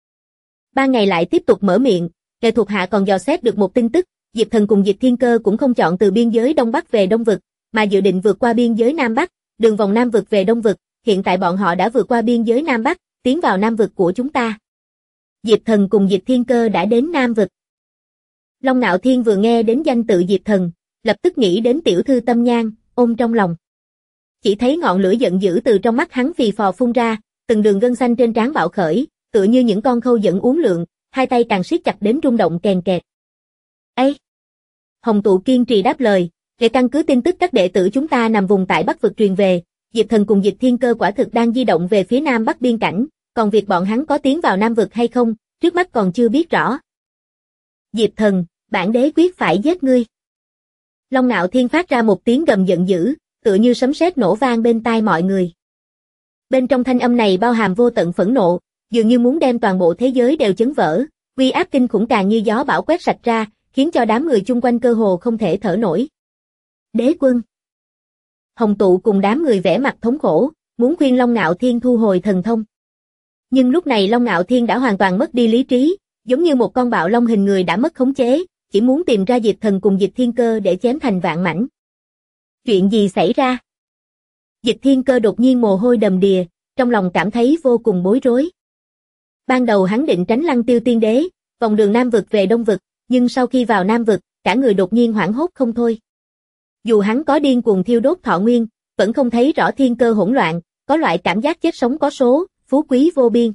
Ba Ngày lại tiếp tục mở miệng, kẻ thuộc hạ còn dò xét được một tin tức, Diệp Thần cùng Dịch Thiên Cơ cũng không chọn từ biên giới Đông Bắc về Đông Vực, mà dự định vượt qua biên giới Nam Bắc, đường vòng Nam Vực về Đông Vực, hiện tại bọn họ đã vượt qua biên giới Nam Bắc, tiến vào Nam Vực của chúng ta. Diệp Thần cùng Dịch Thiên Cơ đã đến Nam Vực. Long Ngạo Thiên vừa nghe đến danh tự Diệp Thần, lập tức nghĩ đến tiểu thư Tâm Nhan, ôm trong lòng. Chỉ thấy ngọn lửa giận dữ từ trong mắt hắn phì phò phun ra, từng đường gân xanh trên trán bạo khởi, tựa như những con khâu dẫn uốn lượn, hai tay càng siết chặt đến rung động kèn kẹt. "Ây!" Hồng Tụ kiên trì đáp lời, "Để căn cứ tin tức các đệ tử chúng ta nằm vùng tại Bắc vực truyền về, Diệp Thần cùng Dịch Thiên Cơ quả thực đang di động về phía nam bắc biên cảnh, còn việc bọn hắn có tiến vào nam vực hay không, trước mắt còn chưa biết rõ." "Diệp Thần, bản đế quyết phải giết ngươi." Long Nạo Thiên phát ra một tiếng gầm giận dữ, tựa như sấm sét nổ vang bên tai mọi người. Bên trong thanh âm này bao hàm vô tận phẫn nộ, dường như muốn đem toàn bộ thế giới đều chấn vỡ, uy áp kinh khủng càng như gió bão quét sạch ra, khiến cho đám người chung quanh cơ hồ không thể thở nổi. "Đế quân." Hồng Tụ cùng đám người vẻ mặt thống khổ, muốn khuyên Long Nạo Thiên thu hồi thần thông. Nhưng lúc này Long Nạo Thiên đã hoàn toàn mất đi lý trí, giống như một con bạo long hình người đã mất khống chế, chỉ muốn tìm ra Diệp Thần cùng Dịch Thiên Cơ để chém thành vạn mảnh. Chuyện gì xảy ra? Dịch Thiên Cơ đột nhiên mồ hôi đầm đìa, trong lòng cảm thấy vô cùng bối rối. Ban đầu hắn định tránh Lăng Tiêu Tiên Đế, vòng đường Nam vực về Đông vực, nhưng sau khi vào Nam vực, cả người đột nhiên hoảng hốt không thôi. Dù hắn có điên cuồng thiêu đốt thọ nguyên, vẫn không thấy rõ thiên cơ hỗn loạn, có loại cảm giác chết sống có số, phú quý vô biên.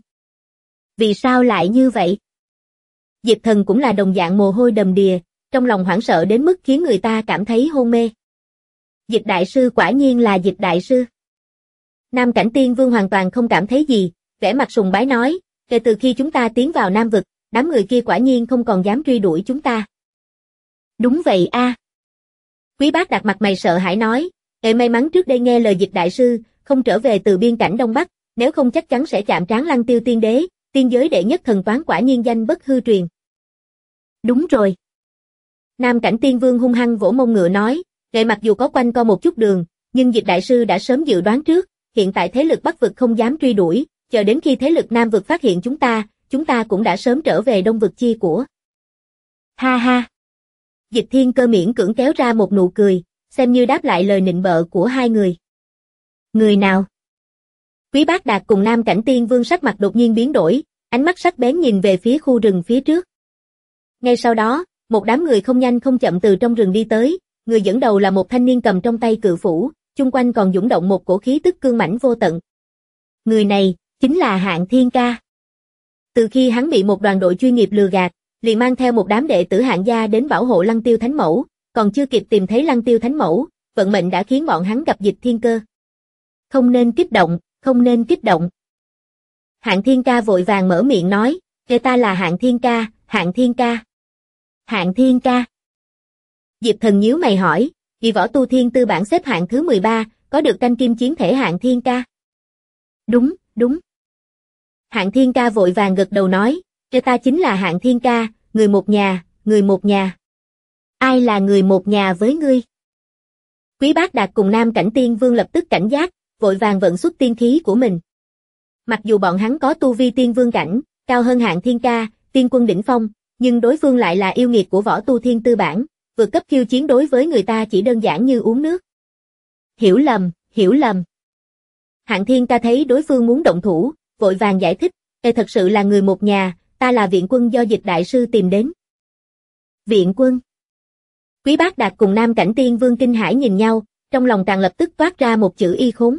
Vì sao lại như vậy? Diệp Thần cũng là đồng dạng mồ hôi đầm đìa, trong lòng hoảng sợ đến mức khiến người ta cảm thấy hôn mê. Dịch Đại Sư quả nhiên là Dịch Đại Sư. Nam Cảnh Tiên Vương hoàn toàn không cảm thấy gì, vẻ mặt sùng bái nói, kể từ khi chúng ta tiến vào Nam vực, đám người kia quả nhiên không còn dám truy đuổi chúng ta. Đúng vậy a. Quý Bác đặt mặt mày sợ hãi nói, may mắn trước đây nghe lời Dịch Đại Sư, không trở về từ biên cảnh Đông Bắc, nếu không chắc chắn sẽ chạm trán Lăng Tiêu Tiên Đế, tiên giới đệ nhất thần toán quả nhiên danh bất hư truyền. Đúng rồi. Nam Cảnh Tiên Vương hung hăng vỗ mông ngựa nói, mặc dù có quanh co một chút đường, nhưng Dịch Đại Sư đã sớm dự đoán trước, hiện tại thế lực Bắc vực không dám truy đuổi, chờ đến khi thế lực Nam vực phát hiện chúng ta cũng đã sớm trở về Đông vực chia của. Ha ha. Dịch Thiên Cơ miễn cưỡng kéo ra một nụ cười, xem như đáp lại lời nịnh bợ của hai người. Người nào? Quý Bác Đạt cùng Nam Cảnh Tiên Vương sắc mặt đột nhiên biến đổi, ánh mắt sắc bén nhìn về phía khu rừng phía trước. Ngay sau đó, một đám người không nhanh không chậm từ trong rừng đi tới, người dẫn đầu là một thanh niên cầm trong tay cự phủ, chung quanh còn dũng động một cổ khí tức cương mãnh vô tận. Người này, chính là Hạng Thiên Ca. Từ khi hắn bị một đoàn đội chuyên nghiệp lừa gạt, liền mang theo một đám đệ tử Hạng gia đến bảo hộ Lăng Tiêu Thánh Mẫu, còn chưa kịp tìm thấy Lăng Tiêu Thánh Mẫu, vận mệnh đã khiến bọn hắn gặp Dịch Thiên Cơ. Không nên kích động, không nên kích động. Hạng Thiên Ca vội vàng mở miệng nói, ta là Hạng Thiên Ca, Hạng Thiên Ca. Hạng Thiên Ca. Diệp Thần nhíu mày hỏi, vì võ tu thiên tư bản xếp hạng thứ 13, có được canh kim chiến thể Hạng Thiên Ca. Đúng, đúng. Hạng Thiên Ca vội vàng gật đầu nói, ta chính là Hạng Thiên Ca, người một nhà, người một nhà. Ai là người một nhà với ngươi? Quý Bác Đạt cùng Nam Cảnh Tiên Vương lập tức cảnh giác, vội vàng vận xuất tiên khí của mình. Mặc dù bọn hắn có tu vi tiên vương cảnh, cao hơn Hạng Thiên Ca, tiên quân đỉnh phong, nhưng đối phương lại là yêu nghiệt của võ tu thiên tư bản, vượt cấp khiêu chiến đối với người ta chỉ đơn giản như uống nước. Hiểu lầm, hiểu lầm. Hạng Thiên Ca thấy đối phương muốn động thủ, vội vàng giải thích, thật sự là người một nhà, ta là viện quân do Dịch Đại Sư tìm đến. Viện quân. Quý Bác Đạt cùng Nam Cảnh Tiên Vương kinh hãi nhìn nhau, trong lòng càng lập tức toát ra một chữ y khốn.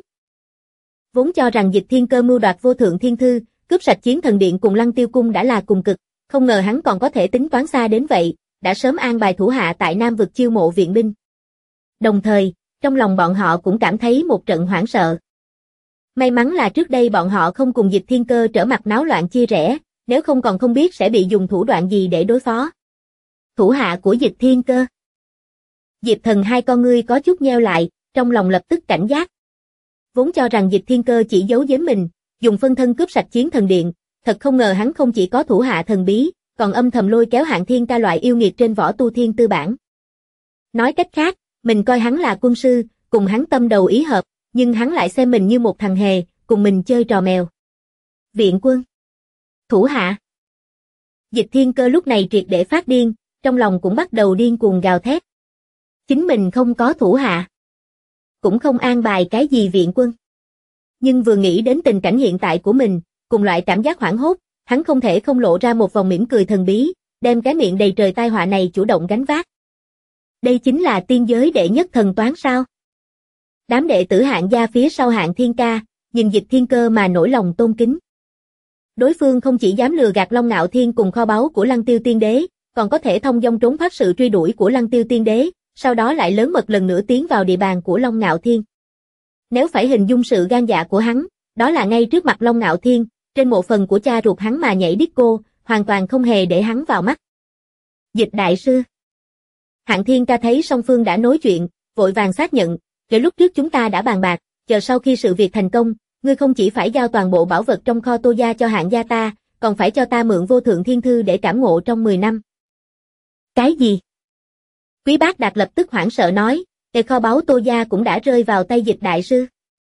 Vốn cho rằng Dịch Thiên Cơ mưu đoạt vô thượng thiên thư, cướp sạch Chiến Thần Điện cùng Lăng Tiêu Cung đã là cùng cực, không ngờ hắn còn có thể tính toán xa đến vậy, đã sớm an bài thủ hạ tại Nam vực chiêu mộ viện binh. Đồng thời, trong lòng bọn họ cũng cảm thấy một trận hoảng sợ. May mắn là trước đây bọn họ không cùng Dịch Thiên Cơ trở mặt náo loạn chia rẽ, nếu không còn không biết sẽ bị dùng thủ đoạn gì để đối phó. Thủ hạ của Dịch Thiên Cơ. Diệp Thần hai con ngươi có chút nheo lại, trong lòng lập tức cảnh giác. Vốn cho rằng Dịch Thiên Cơ chỉ giấu giếm mình, dùng phân thân cướp sạch Chiến Thần Điện, thật không ngờ hắn không chỉ có thủ hạ thần bí, còn âm thầm lôi kéo Hạng Thiên Ca loại yêu nghiệt trên võ tu thiên tư bản. Nói cách khác, mình coi hắn là quân sư, cùng hắn tâm đầu ý hợp, nhưng hắn lại xem mình như một thằng hề, cùng mình chơi trò mèo. Viện quân. Thủ hạ. Dịch Thiên Cơ lúc này triệt để phát điên, trong lòng cũng bắt đầu điên cuồng gào thét. Chính mình không có thủ hạ. Cũng không an bài cái gì viện quân. Nhưng vừa nghĩ đến tình cảnh hiện tại của mình, cùng loại cảm giác hoảng hốt, hắn không thể không lộ ra một vòng mỉm cười thần bí, đem cái miệng đầy trời tai họa này chủ động gánh vác. Đây chính là tiên giới đệ nhất thần toán sao? Đám đệ tử Hạng gia phía sau Hạng Thiên Ca, nhìn Dịch Thiên Cơ mà nổi lòng tôn kính. Đối phương không chỉ dám lừa gạt Long Ngạo Thiên cùng kho báu của Lăng Tiêu Tiên Đế, còn có thể thông dong trốn thoát sự truy đuổi của Lăng Tiêu Tiên Đế, sau đó lại lớn mật lần nữa tiến vào địa bàn của Long Ngạo Thiên. Nếu phải hình dung sự gan dạ của hắn, đó là ngay trước mặt Long Ngạo Thiên, trên mộ phần của cha ruột hắn mà nhảy disco, hoàn toàn không hề để hắn vào mắt. Dịch đại sư. Hạng Thiên Ca thấy song phương đã nói chuyện, vội vàng xác nhận, kể lúc trước chúng ta đã bàn bạc, chờ sau khi sự việc thành công, ngươi không chỉ phải giao toàn bộ bảo vật trong kho Tô gia cho Hạng gia ta, còn phải cho ta mượn Vô Thượng Thiên Thư để cảm ngộ trong 10 năm. Cái gì? Quý Bác Đạt lập tức hoảng sợ nói, kệ kho báu Tô gia cũng đã rơi vào tay Dịch đại sư.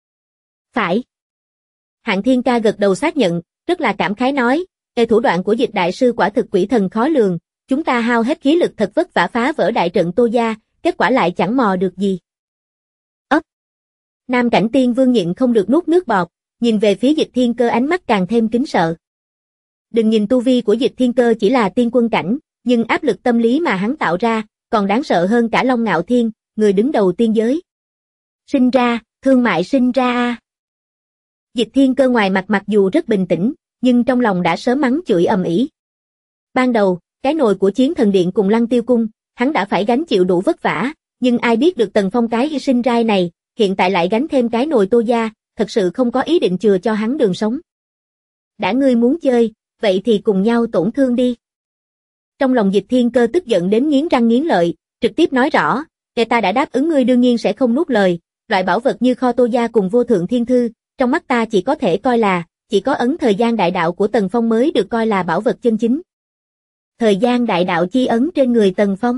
Phải. Hạng Thiên Ca gật đầu xác nhận, rất là cảm khái nói, kệ thủ đoạn của Dịch đại sư quả thực quỷ thần khó lường, chúng ta hao hết khí lực thật vất vả phá vỡ đại trận Tô gia, kết quả lại chẳng mò được gì. Ấp. Nam Cảnh Tiên Vương nhịn không được nuốt nước bọt, nhìn về phía Dịch Thiên Cơ ánh mắt càng thêm kính sợ. Đừng nhìn tu vi của Dịch Thiên Cơ chỉ là tiên quân cảnh, nhưng áp lực tâm lý mà hắn tạo ra, còn đáng sợ hơn cả Long Ngạo Thiên, người đứng đầu tiên giới. Sinh ra, thương mại sinh ra a. Dịch Thiên Cơ ngoài mặt mặc dù rất bình tĩnh, nhưng trong lòng đã sớm mắng chửi ầm ĩ. Ban đầu, cái nồi của Chiến Thần Điện cùng Lăng Tiêu Cung, hắn đã phải gánh chịu đủ vất vả, nhưng ai biết được Tần Phong cái sinh rai này, hiện tại lại gánh thêm cái nồi Tô gia, thật sự không có ý định chừa cho hắn đường sống. Đã ngươi muốn chơi, vậy thì cùng nhau tổn thương đi. Trong lòng Dịch Thiên Cơ tức giận đến nghiến răng nghiến lợi, trực tiếp nói rõ, kẻ ta đã đáp ứng ngươi đương nhiên sẽ không nuốt lời, loại bảo vật như kho Tô gia cùng Vô Thượng Thiên Thư, trong mắt ta chỉ có thể coi là, chỉ có ấn thời gian đại đạo của Tần Phong mới được coi là bảo vật chân chính. Thời gian đại đạo chi ấn trên người Tần Phong.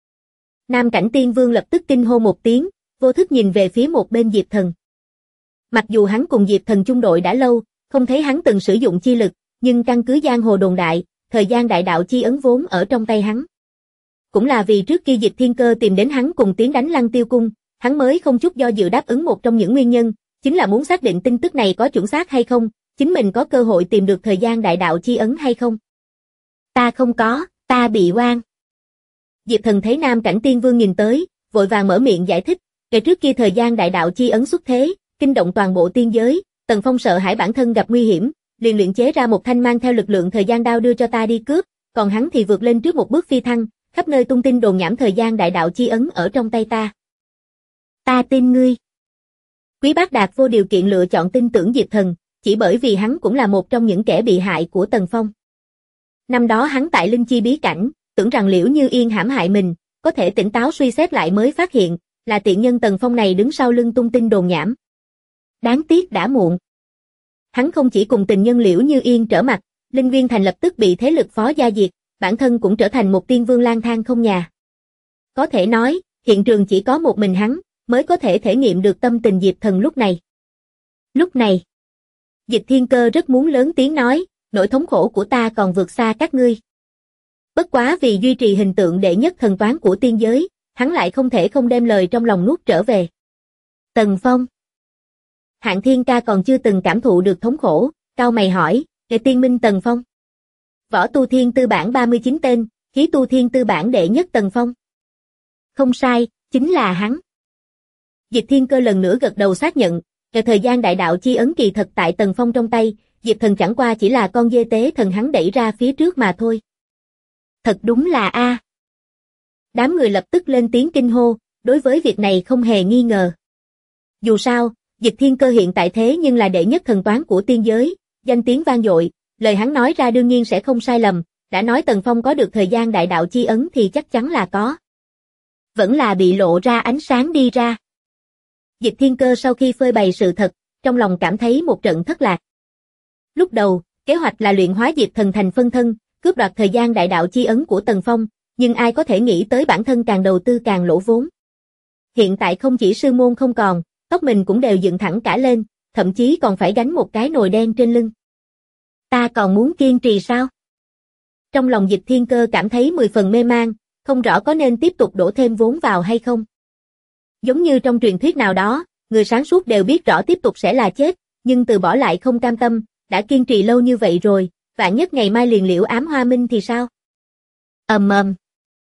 Nam Cảnh Tiên Vương lập tức kinh hô một tiếng, vô thức nhìn về phía một bên Diệp Thần. Mặc dù hắn cùng Diệp Thần chung đội đã lâu, không thấy hắn từng sử dụng chi lực, nhưng căn cứ giang hồ đồn đại, thời gian đại đạo chi ấn vốn ở trong tay hắn. Cũng là vì trước khi Dịch Thiên Cơ tìm đến hắn cùng tiến đánh Lăng Tiêu Cung, hắn mới không chút do dự đáp ứng một trong những nguyên nhân, chính là muốn xác định tin tức này có chuẩn xác hay không, chính mình có cơ hội tìm được thời gian đại đạo chi ấn hay không. Ta không có, ta bị oan. Diệp Thần thấy Nam Cảnh Tiên Vương nhìn tới, vội vàng mở miệng giải thích, kể trước kia thời gian đại đạo chi ấn xuất thế, kinh động toàn bộ tiên giới, Tần Phong sợ hãi bản thân gặp nguy hiểm, liền luyện chế ra một thanh mang theo lực lượng thời gian đao đưa cho ta đi cướp, còn hắn thì vượt lên trước một bước phi thăng, khắp nơi tung tin đồn nhảm thời gian đại đạo chi ấn ở trong tay ta. Ta tin ngươi. Quý Bác Đạt vô điều kiện lựa chọn tin tưởng Diệp Thần, chỉ bởi vì hắn cũng là một trong những kẻ bị hại của Tần Phong. Năm đó hắn tại Linh Chi bí cảnh, tưởng rằng Liễu Như Yên hãm hại mình, có thể tỉnh táo suy xét lại mới phát hiện, là tiện nhân Tần Phong này đứng sau lưng tung tin đồn nhảm. Đáng tiếc đã muộn. Hắn không chỉ cùng tình nhân Liễu Như Yên trở mặt, Linh Nguyên Thành lập tức bị thế lực phó gia diệt, bản thân cũng trở thành một tiên vương lang thang không nhà. Có thể nói, hiện trường chỉ có một mình hắn, mới có thể thể nghiệm được tâm tình Diệp Thần lúc này. Lúc này, Dịch Thiên Cơ rất muốn lớn tiếng nói, nỗi thống khổ của ta còn vượt xa các ngươi. Bất quá vì duy trì hình tượng đệ nhất thần toán của tiên giới, hắn lại không thể không đem lời trong lòng nuốt trở về. Tần Phong. Hạng Thiên Ca còn chưa từng cảm thụ được thống khổ, cau mày hỏi, "Đệ tiên minh Tần Phong?" Võ tu thiên tư bản 39 tên, khí tu thiên tư bản đệ nhất Tần Phong. Không sai, chính là hắn. Dịch Thiên Cơ lần nữa gật đầu xác nhận, "Kể thời gian đại đạo chi ấn kỳ thật tại Tần Phong trong tay, Diệp Thần chẳng qua chỉ là con dê tế thần hắn đẩy ra phía trước mà thôi." Thật đúng là a. Đám người lập tức lên tiếng kinh hô, đối với việc này không hề nghi ngờ. Dù sao, Dịch Thiên Cơ hiện tại thế nhưng là đệ nhất thần toán của tiên giới, danh tiếng vang dội, lời hắn nói ra đương nhiên sẽ không sai lầm, đã nói Tần Phong có được thời gian đại đạo chi ấn thì chắc chắn là có. Vẫn là bị lộ ra ánh sáng đi ra. Dịch Thiên Cơ sau khi phơi bày sự thật, trong lòng cảm thấy một trận thất lạc. Lúc đầu, kế hoạch là luyện hóa Diệp Thần thành phân thân, cướp đoạt thời gian đại đạo chi ấn của Tần Phong, nhưng ai có thể nghĩ tới bản thân càng đầu tư càng lỗ vốn. Hiện tại không chỉ sư môn không còn, tóc mình cũng đều dựng thẳng cả lên, thậm chí còn phải gánh một cái nồi đen trên lưng. Ta còn muốn kiên trì sao? Trong lòng Dịch Thiên Cơ cảm thấy 10 phần mê mang, không rõ có nên tiếp tục đổ thêm vốn vào hay không. Giống như trong truyền thuyết nào đó, người sáng suốt đều biết rõ tiếp tục sẽ là chết, nhưng từ bỏ lại không cam tâm, đã kiên trì lâu như vậy rồi, vạn nhất ngày mai liền liễu ám hoa minh thì sao? Ầm ầm.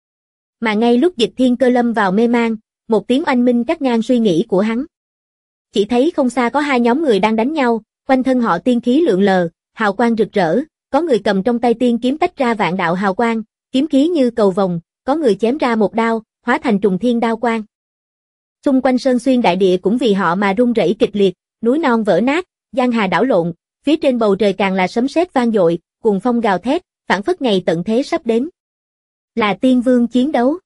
Mà ngay lúc Dịch Thiên Cơ lâm vào mê mang, một tiếng oanh minh cắt ngang suy nghĩ của hắn. Chỉ thấy không xa có hai nhóm người đang đánh nhau, quanh thân họ tiên khí lượn lờ, hào quang rực rỡ, có người cầm trong tay tiên kiếm tách ra vạn đạo hào quang, kiếm khí như cầu vồng, có người chém ra một đao, hóa thành trùng thiên đao quang. Xung quanh sơn xuyên đại địa cũng vì họ mà rung rẩy kịch liệt, núi non vỡ nát, giang hà đảo lộn, phía trên bầu trời càng là sấm sét vang dội, cuồng phong gào thét, phảng phất ngày tận thế sắp đến. Là tiên vương chiến đấu.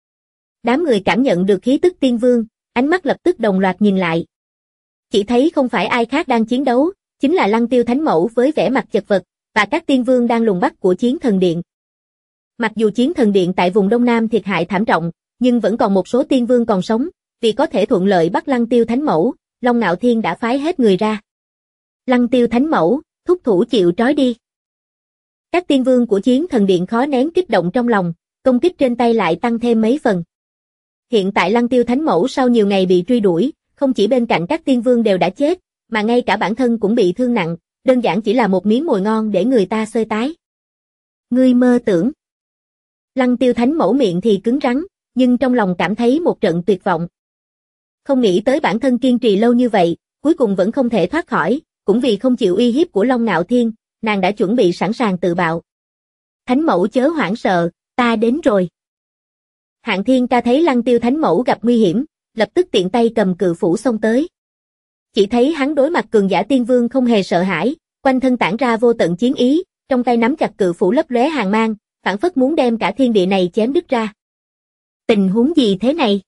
Đám người cảm nhận được khí tức tiên vương, ánh mắt lập tức đồng loạt nhìn lại. Chỉ thấy không phải ai khác đang chiến đấu, chính là Lăng Tiêu Thánh Mẫu với vẻ mặt chật vật, và các tiên vương đang lùng bắt của Chiến Thần Điện. Mặc dù Chiến Thần Điện tại vùng Đông Nam thiệt hại thảm trọng, nhưng vẫn còn một số tiên vương còn sống, vì có thể thuận lợi bắt Lăng Tiêu Thánh Mẫu, Long Nạo Thiên đã phái hết người ra. Lăng Tiêu Thánh Mẫu, thúc thủ chịu trói đi. Các tiên vương của Chiến Thần Điện khó nén kích động trong lòng, công kích trên tay lại tăng thêm mấy phần. Hiện tại Lăng Tiêu Thánh Mẫu sau nhiều ngày bị truy đuổi, không chỉ bên cạnh các tiên vương đều đã chết, mà ngay cả bản thân cũng bị thương nặng, đơn giản chỉ là một miếng mồi ngon để người ta xơi tái. Ngươi mơ tưởng. Lăng Tiêu Thánh Mẫu miệng thì cứng rắn, nhưng trong lòng cảm thấy một trận tuyệt vọng. Không nghĩ tới bản thân kiên trì lâu như vậy, cuối cùng vẫn không thể thoát khỏi, cũng vì không chịu uy hiếp của Long Nạo Thiên, nàng đã chuẩn bị sẵn sàng tự bạo. Thánh Mẫu chớ hoảng sợ, ta đến rồi. Hạng Thiên Ca thấy Lăng Tiêu Thánh Mẫu gặp nguy hiểm, lập tức tiện tay cầm cự phủ xông tới. Chỉ thấy hắn đối mặt cường giả tiên vương không hề sợ hãi, quanh thân tản ra vô tận chiến ý, trong tay nắm chặt cự phủ lấp lóe hàn mang, phảng phất muốn đem cả thiên địa này chém đứt ra. Tình huống gì thế này?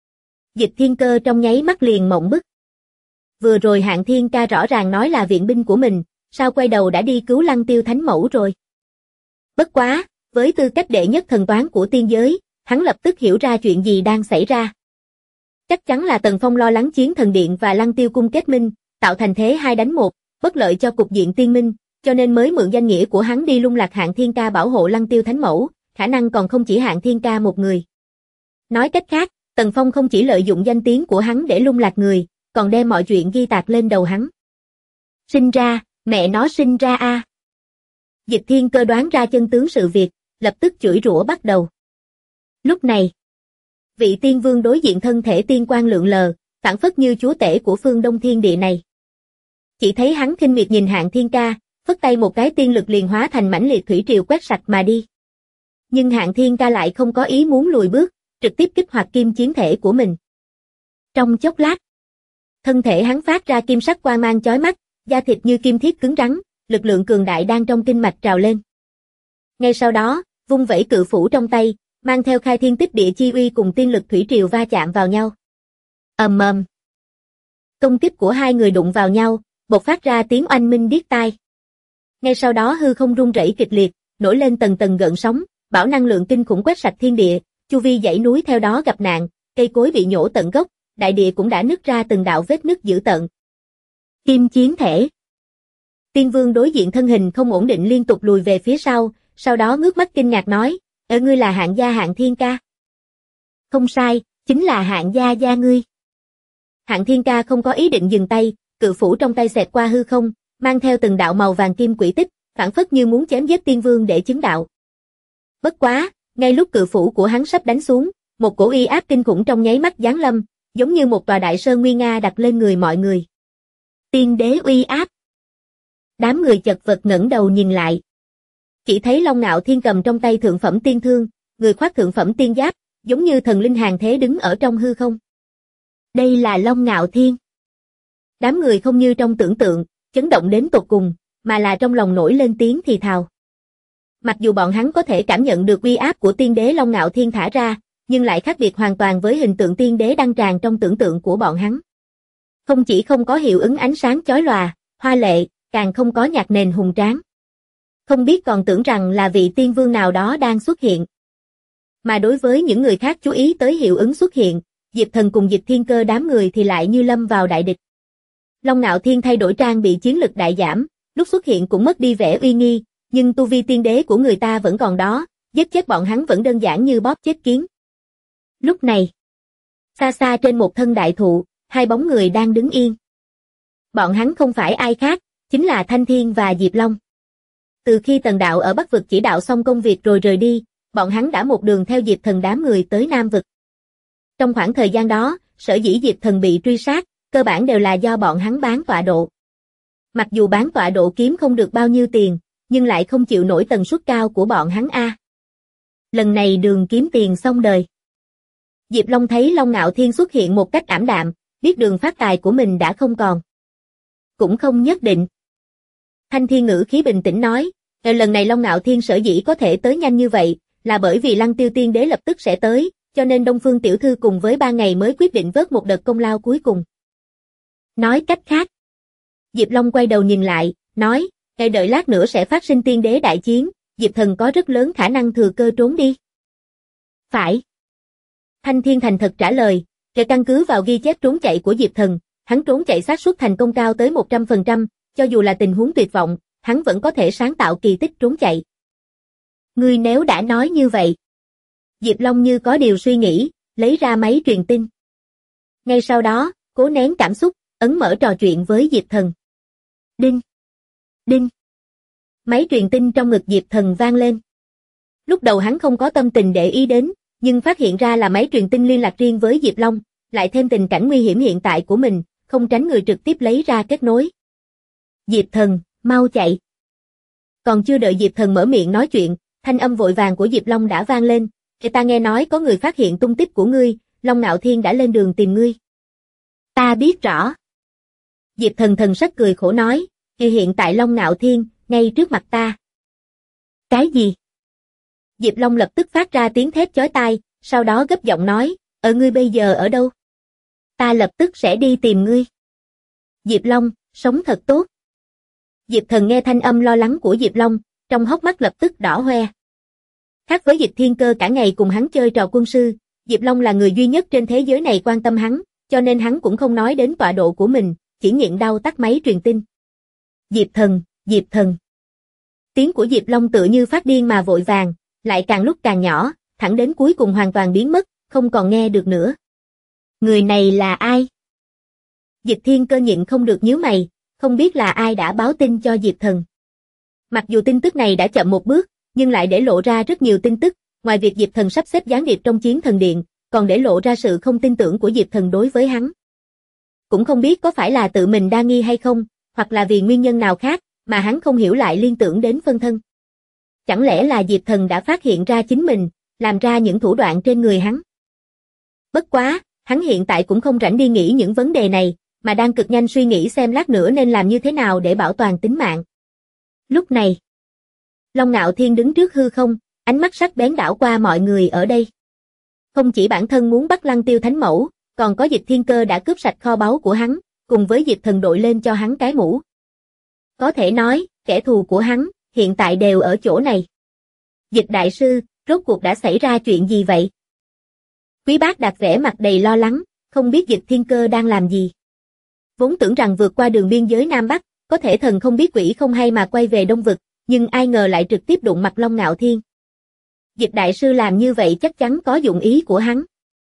Dịch Thiên Cơ trong nháy mắt liền mộng bức. Vừa rồi Hạng Thiên Ca rõ ràng nói là viện binh của mình, sao quay đầu đã đi cứu Lăng Tiêu Thánh Mẫu rồi? Bất quá, với tư cách đệ nhất thần toán của tiên giới, hắn lập tức hiểu ra chuyện gì đang xảy ra. Chắc chắn là Tần Phong lo lắng Chiến Thần Điện và Lăng Tiêu Cung kết minh, tạo thành thế 2 đánh 1, bất lợi cho cục diện tiên minh, cho nên mới mượn danh nghĩa của hắn đi lung lạc Hạng Thiên Ca bảo hộ Lăng Tiêu Thánh Mẫu, khả năng còn không chỉ Hạng Thiên Ca một người. Nói cách khác, Tần Phong không chỉ lợi dụng danh tiếng của hắn để lung lạc người, còn đem mọi chuyện ghi tạc lên đầu hắn. Sinh ra, mẹ nó sinh ra a. Dịch Thiên Cơ đoán ra chân tướng sự việc, lập tức chửi rủa bắt đầu. Lúc này, vị tiên vương đối diện thân thể tiên quang lượn lờ, phảng phất như chúa tể của phương Đông thiên địa này. Chỉ thấy hắn khinh miệt nhìn Hạng Thiên Ca, phất tay một cái tiên lực liền hóa thành mãnh liệt thủy triều quét sạch mà đi. Nhưng Hạng Thiên Ca lại không có ý muốn lùi bước, trực tiếp kích hoạt kim chiến thể của mình. Trong chốc lát, thân thể hắn phát ra kim sắc quang mang chói mắt, da thịt như kim thiết cứng rắn, lực lượng cường đại đang trong kinh mạch trào lên. Ngay sau đó, vung vẩy cự phủ trong tay, mang theo khai thiên tích địa chi uy cùng tiên lực thủy triều va chạm vào nhau. Ầm ầm. Công kích của hai người đụng vào nhau, bộc phát ra tiếng oanh minh điếc tai. Ngay sau đó hư không rung rẩy kịch liệt, nổi lên tầng tầng gợn sóng, bão năng lượng kinh khủng quét sạch thiên địa, chu vi dãy núi theo đó gặp nạn, cây cối bị nhổ tận gốc, đại địa cũng đã nứt ra từng đạo vết nứt dữ tợn. Kim chiến thể. Tiên vương đối diện thân hình không ổn định liên tục lùi về phía sau đó ngước mắt kinh ngạc nói, ngươi là Hạng gia Hạng Thiên Ca. Không sai, chính là Hạng gia ngươi. Hạng Thiên Ca không có ý định dừng tay, cự phủ trong tay xẹt qua hư không, mang theo từng đạo màu vàng kim quỷ tích, phảng phất như muốn chém giết tiên vương để chứng đạo. Bất quá, ngay lúc cự phủ của hắn sắp đánh xuống, một cổ uy áp kinh khủng trong nháy mắt giáng lâm, giống như một tòa đại sơn nguy nga đặt lên người mọi người. Tiên đế uy áp. Đám người chật vật ngẩng đầu nhìn lại. Chỉ thấy Long Nạo Thiên cầm trong tay thượng phẩm tiên thương, người khoác thượng phẩm tiên giáp, giống như thần linh hàng thế đứng ở trong hư không. Đây là Long Nạo Thiên. Đám người không như trong tưởng tượng, chấn động đến tột cùng, mà là trong lòng nổi lên tiếng thì thào. Mặc dù bọn hắn có thể cảm nhận được uy áp của tiên đế Long Nạo Thiên thả ra, nhưng lại khác biệt hoàn toàn với hình tượng tiên đế đăng tràn trong tưởng tượng của bọn hắn. Không chỉ không có hiệu ứng ánh sáng chói lòa, hoa lệ, càng không có nhạc nền hùng tráng. Không biết còn tưởng rằng là vị tiên vương nào đó đang xuất hiện. Mà đối với những người khác chú ý tới hiệu ứng xuất hiện, Diệp Thần cùng Dịch Thiên Cơ đám người thì lại như lâm vào đại địch. Long Nạo Thiên thay đổi trang bị chiến lực đại giảm, lúc xuất hiện cũng mất đi vẻ uy nghi, nhưng tu vi tiên đế của người ta vẫn còn đó, giết chết bọn hắn vẫn đơn giản như bóp chết kiến. Lúc này, xa xa trên một thân đại thụ, hai bóng người đang đứng yên. Bọn hắn không phải ai khác, chính là Thanh Thiên và Diệp Long. Từ khi Tần Đạo ở Bắc Vực chỉ đạo xong công việc rồi rời đi, bọn hắn đã một đường theo Diệp Thần đám người tới Nam Vực. Trong khoảng thời gian đó, sở dĩ Diệp Thần bị truy sát, cơ bản đều là do bọn hắn bán tọa độ. Mặc dù bán tọa độ kiếm không được bao nhiêu tiền, nhưng lại không chịu nổi tần suất cao của bọn hắn a. Lần này Đường kiếm tiền xong đời. Diệp Long thấy Long Ngạo Thiên xuất hiện một cách ảm đạm, biết đường phát tài của mình đã không còn. Cũng không nhất định. Thanh Thiên ngữ khí bình tĩnh nói, lần này Long Ngạo Thiên sở dĩ có thể tới nhanh như vậy, là bởi vì Lăng Tiêu Tiên Đế lập tức sẽ tới, cho nên Đông Phương tiểu thư cùng với 3 ngày mới quyết định vớt một đợt công lao cuối cùng. Nói cách khác, Diệp Long quay đầu nhìn lại, nói, đợi lát nữa sẽ phát sinh tiên đế đại chiến, Diệp Thần có rất lớn khả năng thừa cơ trốn đi. Phải. Thanh Thiên thành thật trả lời, căn cứ vào ghi chép trốn chạy của Diệp Thần, hắn trốn chạy xác suất thành công cao tới 100%, cho dù là tình huống tuyệt vọng, hắn vẫn có thể sáng tạo kỳ tích trốn chạy. Ngươi nếu đã nói như vậy. Diệp Long như có điều suy nghĩ, lấy ra máy truyền tin. Ngay sau đó, cố nén cảm xúc, ấn mở trò chuyện với Diệp Thần. Đinh! Đinh! Máy truyền tin trong ngực Diệp Thần vang lên. Lúc đầu hắn không có tâm tình để ý đến, nhưng phát hiện ra là máy truyền tin liên lạc riêng với Diệp Long, lại thêm tình cảnh nguy hiểm hiện tại của mình, không tránh người trực tiếp lấy ra kết nối. Diệp Thần, mau chạy! Còn chưa đợi Diệp Thần mở miệng nói chuyện, thanh âm vội vàng của Diệp Long đã vang lên. Ta nghe nói có người phát hiện tung tích của ngươi, Long Ngạo Thiên đã lên đường tìm ngươi. Ta biết rõ. Diệp Thần thần sắc cười khổ nói, hiện tại Long Ngạo Thiên, ngay trước mặt ta. Cái gì? Diệp Long lập tức phát ra tiếng thét chói tai, sau đó gấp giọng nói, ngươi bây giờ ở đâu? Ta lập tức sẽ đi tìm ngươi. Diệp Long, sống thật tốt. Diệp Thần nghe thanh âm lo lắng của Diệp Long, trong hốc mắt lập tức đỏ hoe. Khác với Dịch Thiên Cơ cả ngày cùng hắn chơi trò quân sư, Diệp Long là người duy nhất trên thế giới này quan tâm hắn, cho nên hắn cũng không nói đến tọa độ của mình, chỉ nghiện đau tắt máy truyền tin. Diệp Thần, Diệp Thần. Tiếng của Diệp Long tựa như phát điên mà vội vàng, lại càng lúc càng nhỏ, thẳng đến cuối cùng hoàn toàn biến mất, không còn nghe được nữa. Người này là ai? Dịch Thiên Cơ nhịn không được nhíu mày, không biết là ai đã báo tin cho Diệp Thần. Mặc dù tin tức này đã chậm một bước, nhưng lại để lộ ra rất nhiều tin tức, ngoài việc Diệp Thần sắp xếp gián điệp trong Chiến Thần Điện, còn để lộ ra sự không tin tưởng của Diệp Thần đối với hắn. Cũng không biết có phải là tự mình đa nghi hay không, hoặc là vì nguyên nhân nào khác, mà hắn không hiểu lại liên tưởng đến phân thân. Chẳng lẽ là Diệp Thần đã phát hiện ra chính mình, làm ra những thủ đoạn trên người hắn? Bất quá, hắn hiện tại cũng không rảnh đi nghĩ những vấn đề này, mà đang cực nhanh suy nghĩ xem lát nữa nên làm như thế nào để bảo toàn tính mạng. Lúc này, Long Ngạo Thiên đứng trước hư không, ánh mắt sắc bén đảo qua mọi người ở đây. Không chỉ bản thân muốn bắt Lăng Tiêu Thánh Mẫu, còn có Dịch Thiên Cơ đã cướp sạch kho báu của hắn, cùng với Diệp Thần đội lên cho hắn cái mũ. Có thể nói, kẻ thù của hắn, hiện tại đều ở chỗ này. Dịch đại sư, rốt cuộc đã xảy ra chuyện gì vậy? Quý Bác Đạt vẻ mặt đầy lo lắng, không biết Dịch Thiên Cơ đang làm gì. Vốn tưởng rằng vượt qua đường biên giới Nam Bắc, có thể thần không biết quỷ không hay mà quay về Đông Vực, nhưng ai ngờ lại trực tiếp đụng mặt Long Ngạo Thiên. Dịch đại sư làm như vậy chắc chắn có dụng ý của hắn.